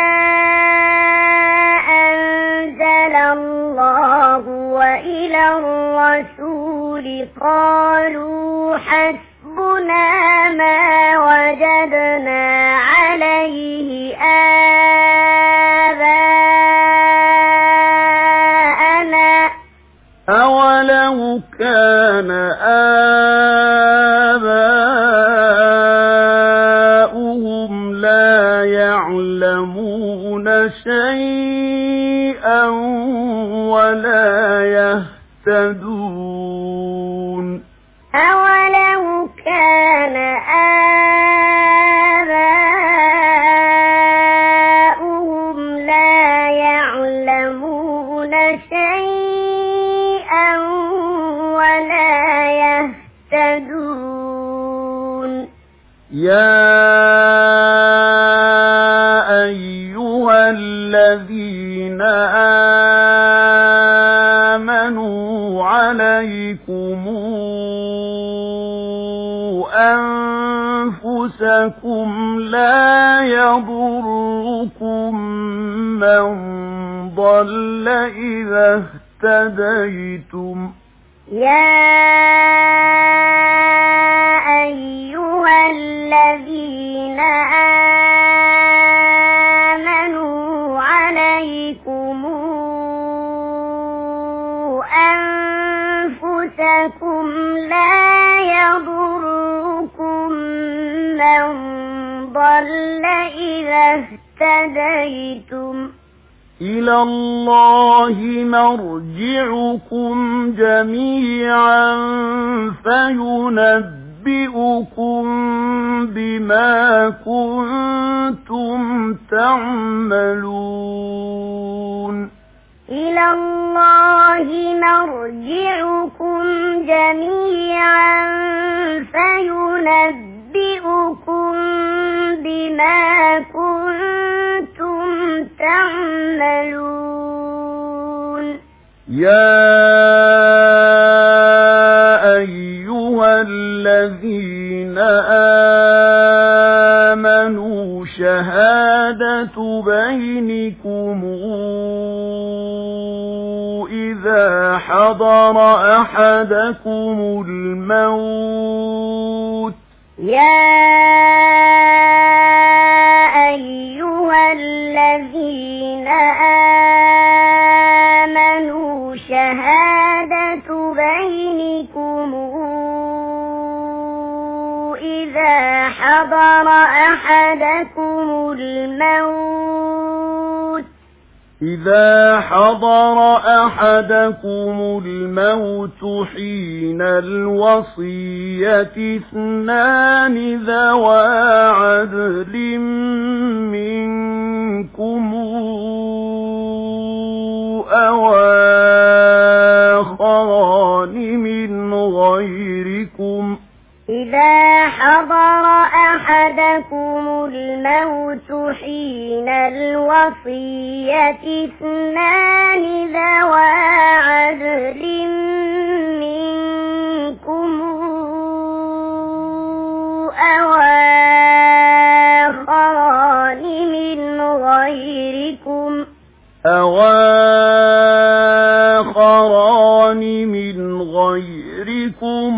أنزل الله وإلى الرسول قالوا حسبنا ما وجدنا عليه آباءنا أولو كان آباؤهم لا يعلمون شيئا ولا يهتدون أولو كان آباؤهم لا يعلمون شيئا ولا يهتدون يا أيها الذين آمنوا عليكم أنفسكم لا يضركم من ضل إذا اهتديتم يا أيها الذين آمنوا عليكم أنفسكم لا يضركم من ضل إذا اهتديتم إلى الله مرجعكم جميعا فينبئكم بما كنتم تعملون إلى الله مرجعكم جميعا فينبئكم بما كنتم تعملون يا أيها الذين آمنوا شهادة بينكم إذا حضر أحدكم الموت يا أيها الذين آمنوا شهادة بينكم إذا حضر أحدكم الموت حين الوصية اثنان ذوى عدل منكم أو آخران من غيركم إذا حضر أحدكم الموت حين الوصية اثنان ذوى عدل منكم أو آخران من غيركم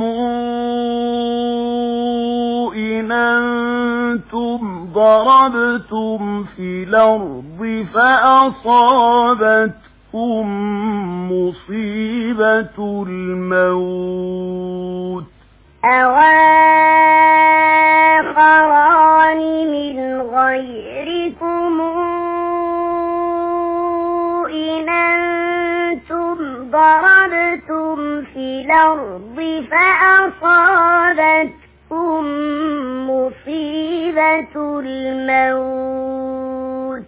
إن أنتم ضربتم في الأرض فأصابتكم مصيبة الموت أو آخران من غيركم إن أنتم ضربتم في الأرض فأصابتكم مصيبة الموت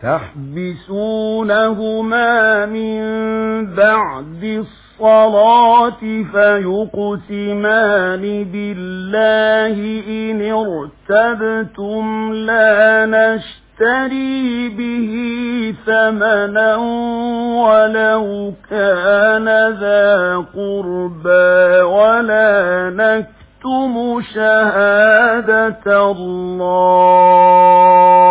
تحبسونهما من بعد الصلاة فيقسمان بالله إن ارتبتم لا نشتري به ثمنا ولو كان ذا قربى ولا نكتم شهادة الله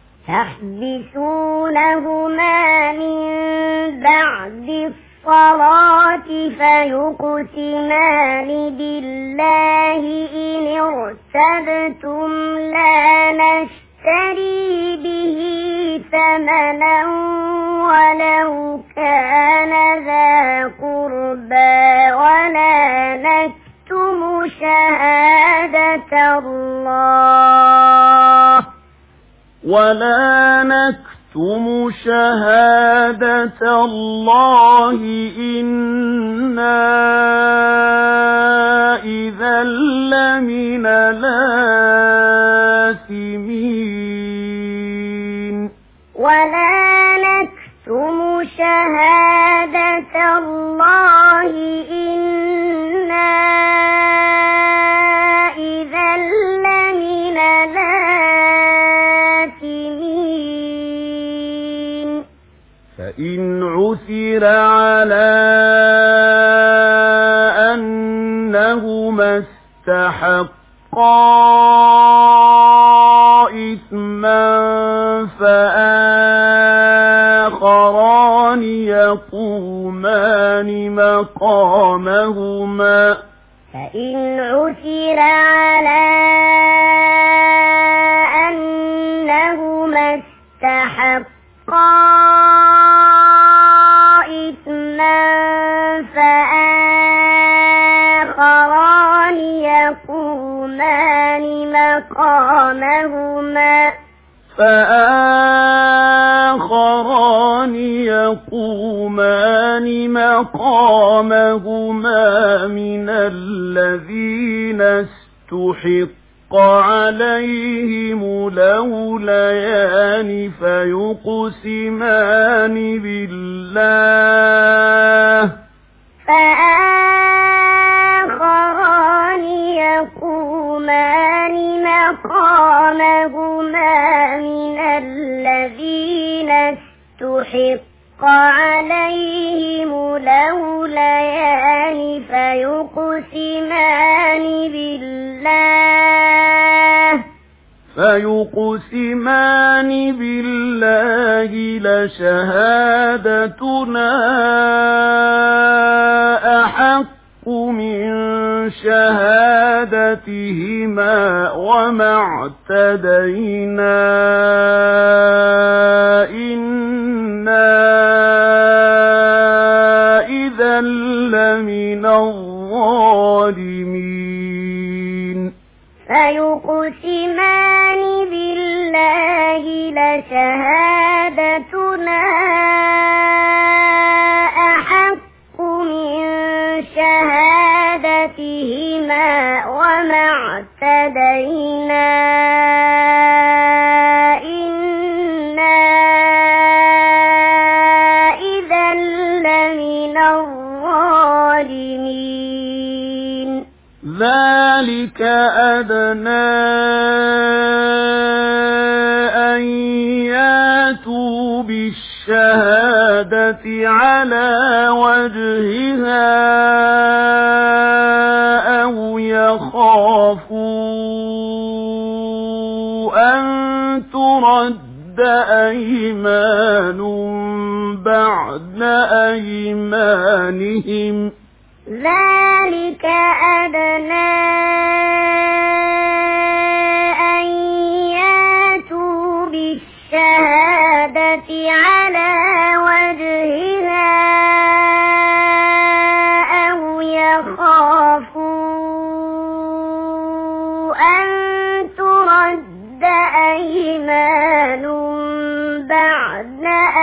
تحبسونهما من بعد الصلاة فيقسمان بالله إن ارتبتم لا نشتري به ثمنا ولو كان ذا قربى ولا نكتم شهادة الله إنا إذا لمن الآثمين ولا نكتم شهادة الله إنا إذا لمن الآثمين فإن عثر على أنهما استحقا إثما فآخران يقومان مقامهما فإن عثر على أنهما استحقا إثما فآخران يقومان مقامهما من الذين استحق عليهم الأوليان فيقسمان يقومان مقامهما من الذين استحق عليهم الأوليان فيقسمان بالله لشهادتنا أحق من شهادتهما وما اعتدينا إنا إذا لمن الظالمين فيقسمان بالله لشهادتنا أحق من شهادتهما وما اعتدينا إنا إذا لمن الظالمين ذلك أدنى أن ياتوا بالشهادة على وجهها أو يخافوا أن ترد أيمان بعد أيمانهم ذلك أدنى أن ياتوا بالشهادة على وجهها أو يخافوا أن ترد أيمان بعد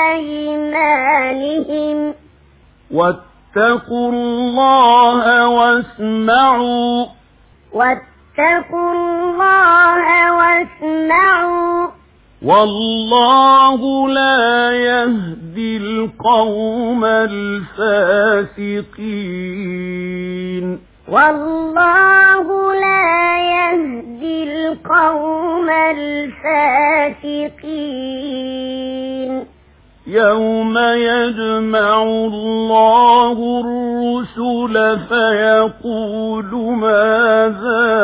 أيمانهم واتقوا الله واسمعوا والله لا يهدي القوم الفاسقين يوم يجمع الله الرسل فيقول ماذا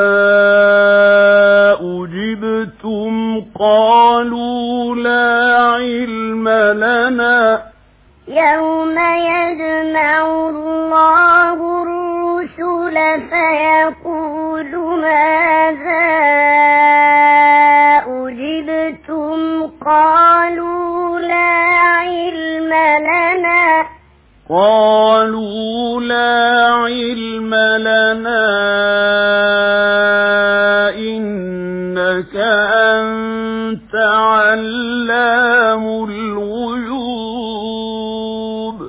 أجبتم قالوا لا علم لنا يوم يجمع الله الرسل فيقول ماذا أجبتم قالوا لا علم لنا إنك أنت علام الغيوب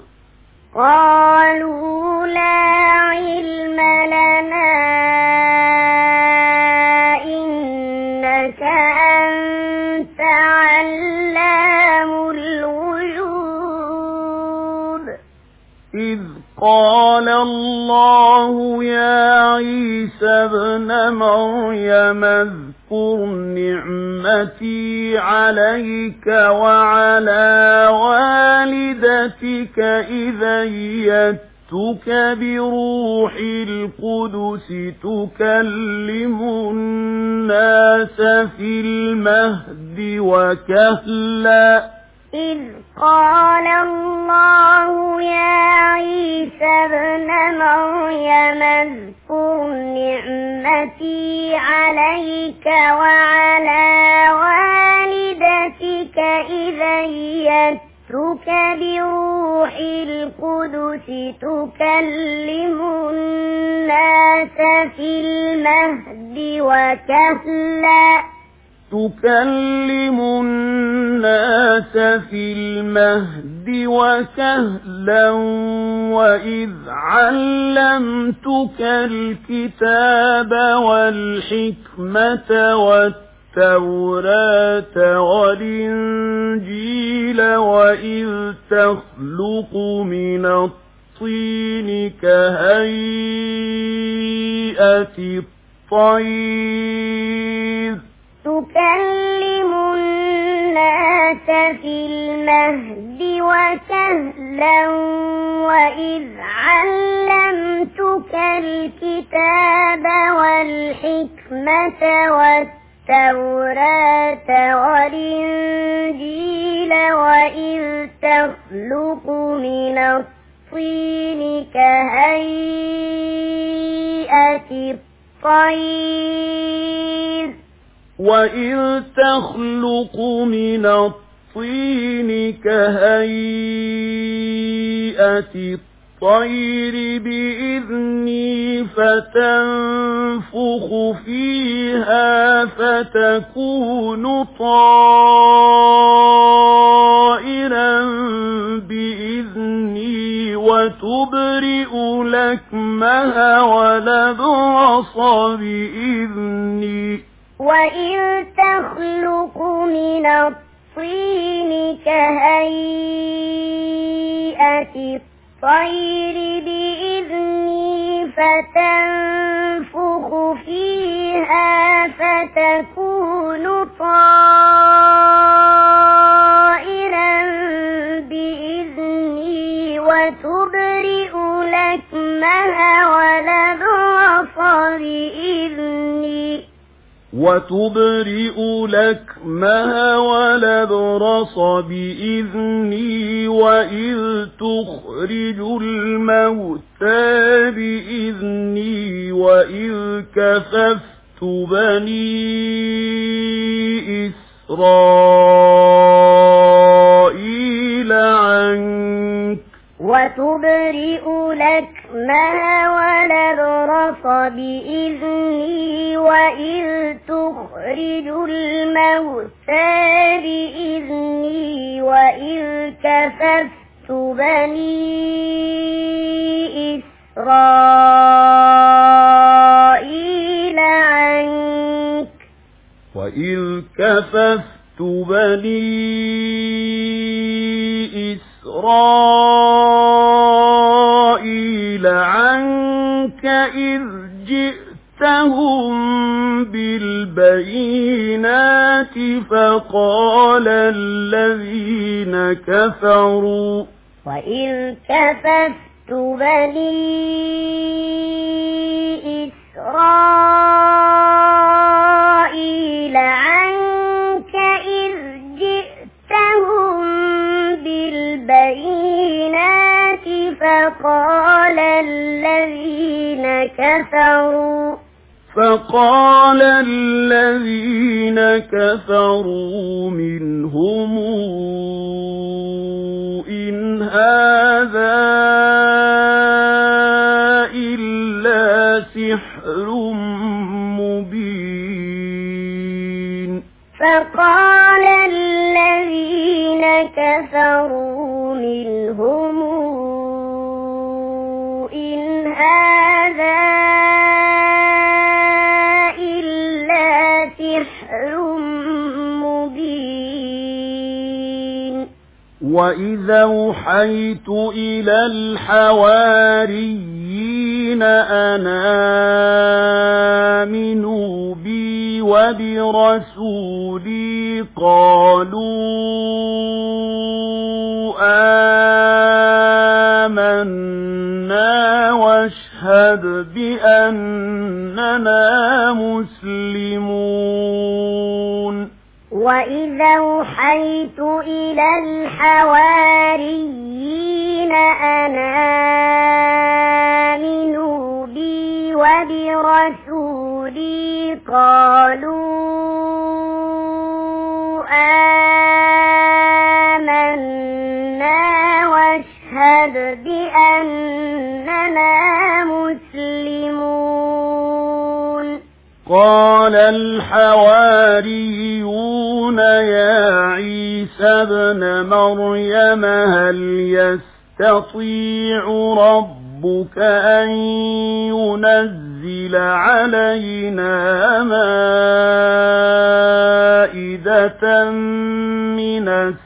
قالوا لا علم لنا إنك أنت علام الغيوب إذ قال الله يا عيسى ابن مريم اذكر نعمتي عليك وعلى والدتك إذ أيدتك بروح القدس تكلم الناس في المهد وكهلا إذ قال الله يا عيسى ابن مريم اذكر نعمتي عليك وعلى والدتك إذ أيدتك بروح القدس تكلم الناس في المهد وكهلا وإذ علمتك الكتاب والحكمة والتوراة والإنجيل وإذ تخلق من الطين كهيئة الطير تكلم الناس في المهد وكهلا وإذ علمتك الكتاب والحكمة والتوراة والإنجيل وإذ تخلق من الطين كهيئة الطير بإذني فتنفخ فيها فتكون طائرا بإذني وتبرئ لكمها ولبرص بإذني وإذ تخلق من الطين كهيئة الطير بإذني فتنفخ فيها فتكون طائرا بإذني وتبرئ لكمها ولبرص بإذني وإذ تخرج الموتى بإذني وإذ كففت بني إسرائيل عنك وتبرئ لكمها ولبرص بإذني وإذ تخرج الموتى بإذني وإذ كففت بني إسرائيل عنك إذ جئتهم بالبينات وإذ كففت بني إسرائيل عنك إذ جئتهم بالبينات فقال الذين كفروا منهم إن هذا إلا سحر مبين فقال الذين كفروا منهم إن هذا إلا سحر مبين وإذا أوحيت إلى الحواريين أن آمنوا بي وبرسولي قالوا آمنا واشهد بأننا مسلمون وإذا أوحيت إلى الحواريين أن آمنوا بي وبرسولي قالوا آمنا واشهد بأننا مسلمون. قال الحواريون يا عيسى ابن مريم هل يستطيع ربك أن ينزل علينا مائدة من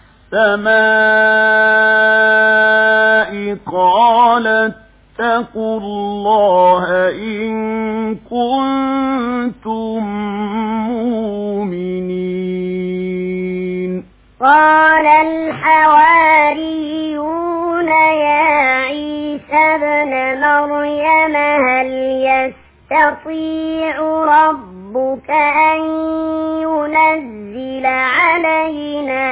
السماء؟ قال اتقوا الله إن كنتم مؤمنين. قال الحواريون يا عيسى ابن مريم هل يستطيع ربك أن ينزل علينا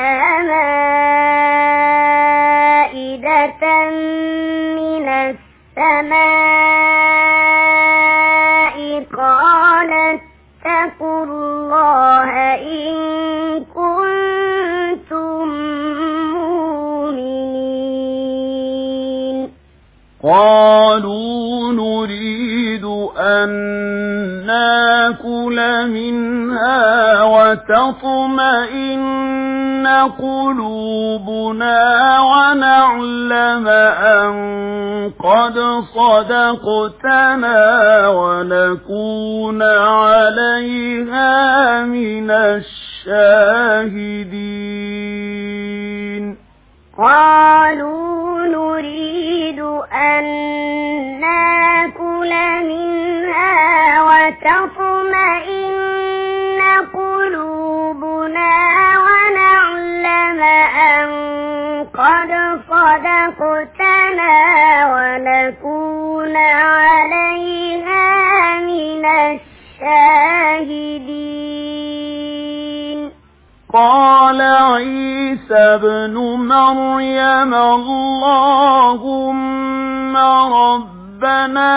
مائدة من السماء؟ قال اتقوا الله إن كنتم مؤمنين. قالوا نريد أن ناكل منها وتطمئن قلوبنا ونعلم أن قد صدقتنا ونكون عليها من الشاهدين. قالوا نريد أن ناكل منها وتطمئن قلوبنا ونعلم أن قد صدقتنا ونكون عليها من الشاهدين. قال عيسى ابن مريم اللهم ربنا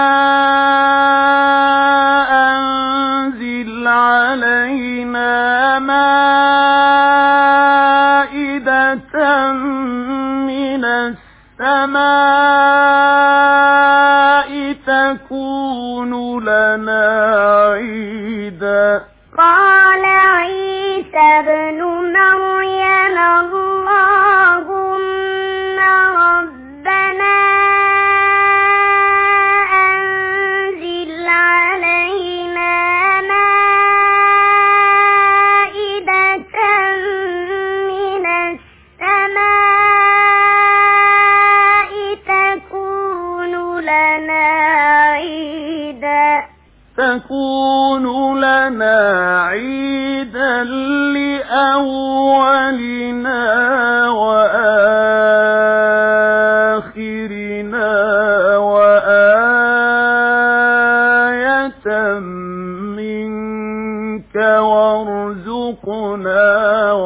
أنزل علينا مائدة من السماء تكون لنا عيدا. قال عيسى ابن مريم اللهم ربنا أنزل علينا مائدة من السماء تكون لنا عيدا لأولنا وآخرنا وآية منك وارزقنا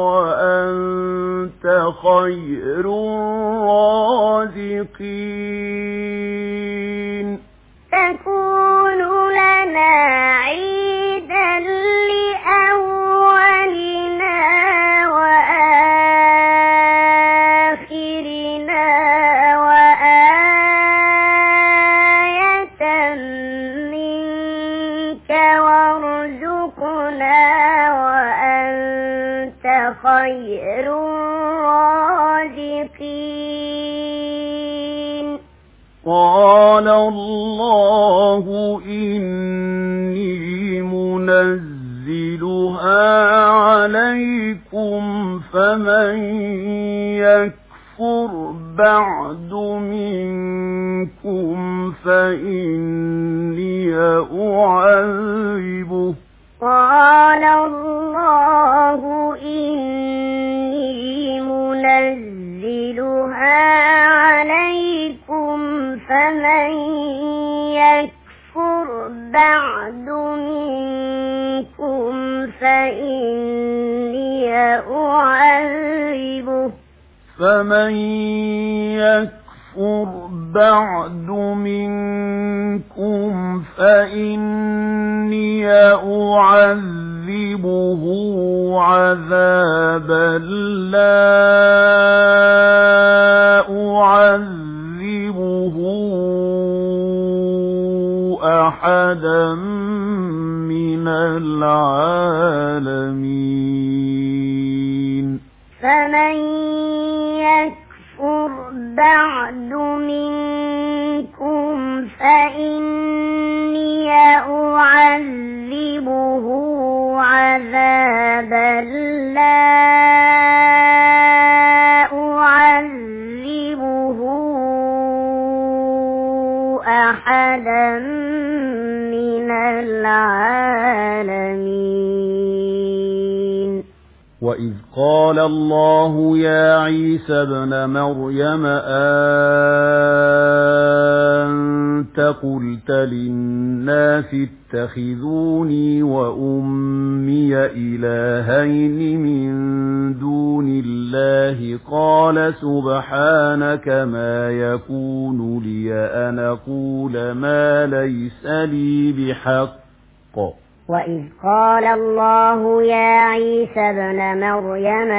وأنت خير الرازقين. تكون لنا عيدا لأولنا وآخرنا وآية منك وارزقنا وأنت خير الرازقين. قال الله إني منزلها عليكم فمن يكفر بعد منكم فإني أعذبه. قال الله إني منزلها عليكم فمن يكفر بعد منكم فإني أعذبه بعد منكم فإني أعذبه عذابا لا أعذبه أحدا من العالمين فمن يكفر بعد منكم فإني أعذبه عذابا لا أعذبه أحدا من العالمين وإذ قال الله يا عيسى ابن مريم أنت قلت للناس اتخذوني وأمي إلهين من دون الله قال سبحانك ما يكون لي أن أقول ما ليس لي بحق وإذ قال الله يا عيسى ابن مريم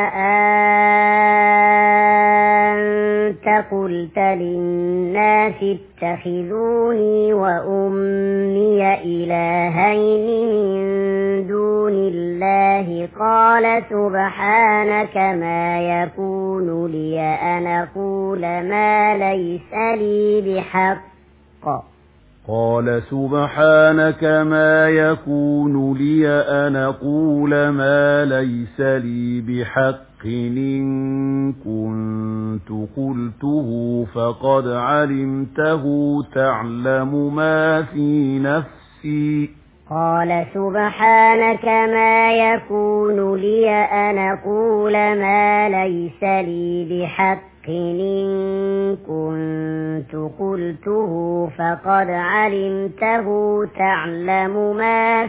أنت قلت للناس اتخذوني وأمي إلهين من دون الله قال سبحانك ما يكون لي أن أقول ما ليس لي بحق قال سبحانك ما يكون لي أن أقول ما ليس لي بحق إن كنت قلته فقد علمته تعلم ما في نفسي قال سبحانك ما يكون لي أن أقول ما ليس لي بحق إن كنت قلته فقد علمته تعلم ما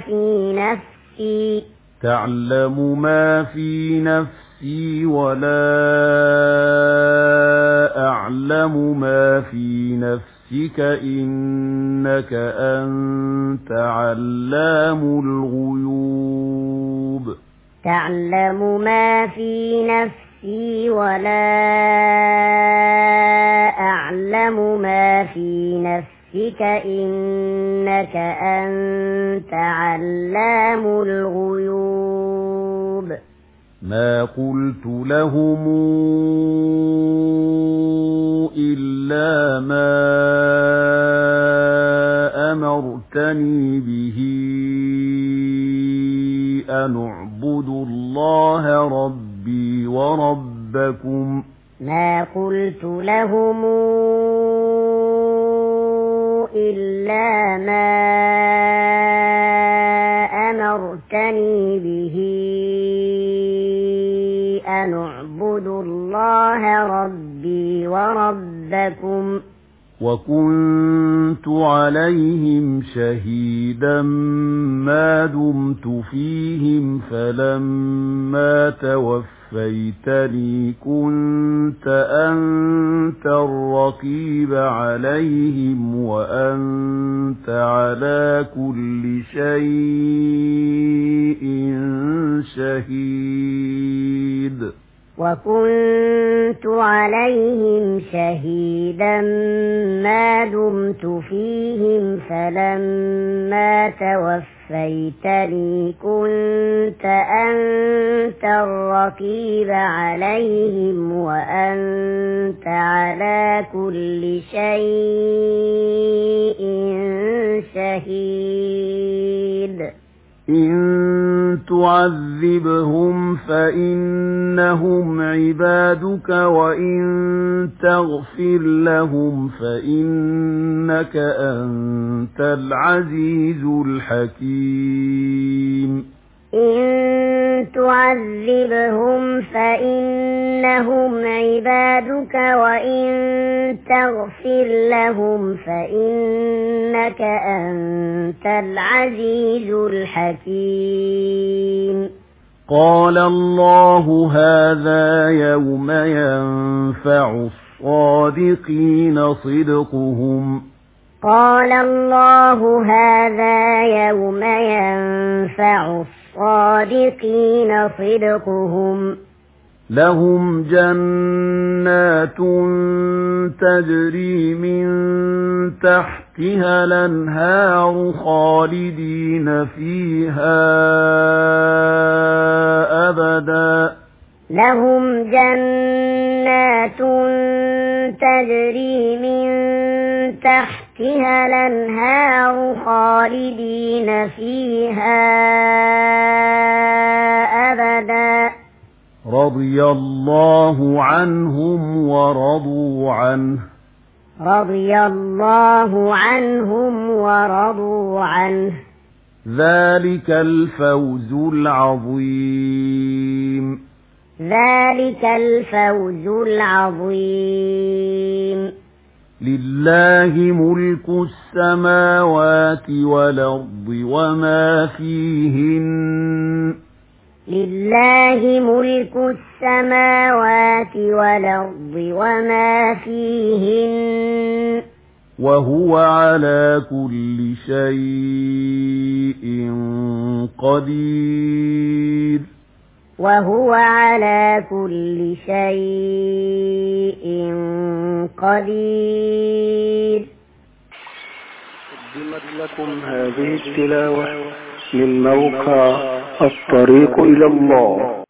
في نفسي ولا أعلم ما في نفسك إنك أنت علام الغيوب تعلم ما في نفسي ولا أعلم ما في نفسك إنك أنت علام الغيوب ما قلت لهم إلا ما أمرتني به أن اعبدوا الله ربي وربكم ما قلت لهم إلا ما أمرتني به أن اعبدوا الله ربي وربكم وكنت عليهم شهيدا ما دمت فيهم فلما توفيتني كنت أنت الرقيب عليهم وأنت على كل شيء شهيد وكنت عليهم شهيدا ما دمت فيهم فلما توفيتني كنت أنت الرقيب عليهم وأنت على كل شيء شهيد إن تعذبهم فإنهم عبادك وإن تغفر لهم فإنك أنت العزيز الحكيم إن تعذبهم فإنهم عبادك وإن تغفر لهم فإنك أنت العزيز الحكيم قال الله هذا يوم ينفع الصادقين صدقهم قال الله هذا يوم ينفع الصادقين صدقهم لهم جنات تجري من تحتها الأنهار خالدين فيها أبدا لهم جنات تجري من تحتها الأنهار خالدين فيها أبدا رضي الله عنهم ورضوا عنه رضي الله عنهم ورضوا عنه ذلك الفوز العظيم ذلك الفوز العظيم لله ملك السماوات والأرض وما فيهن لله ملك السماوات والأرض وما فيهن وهو على كل شيء قدير وهو على كل شيء قدير. قدمت لكم هذه التلاوة من موقع الطريق إلى الله.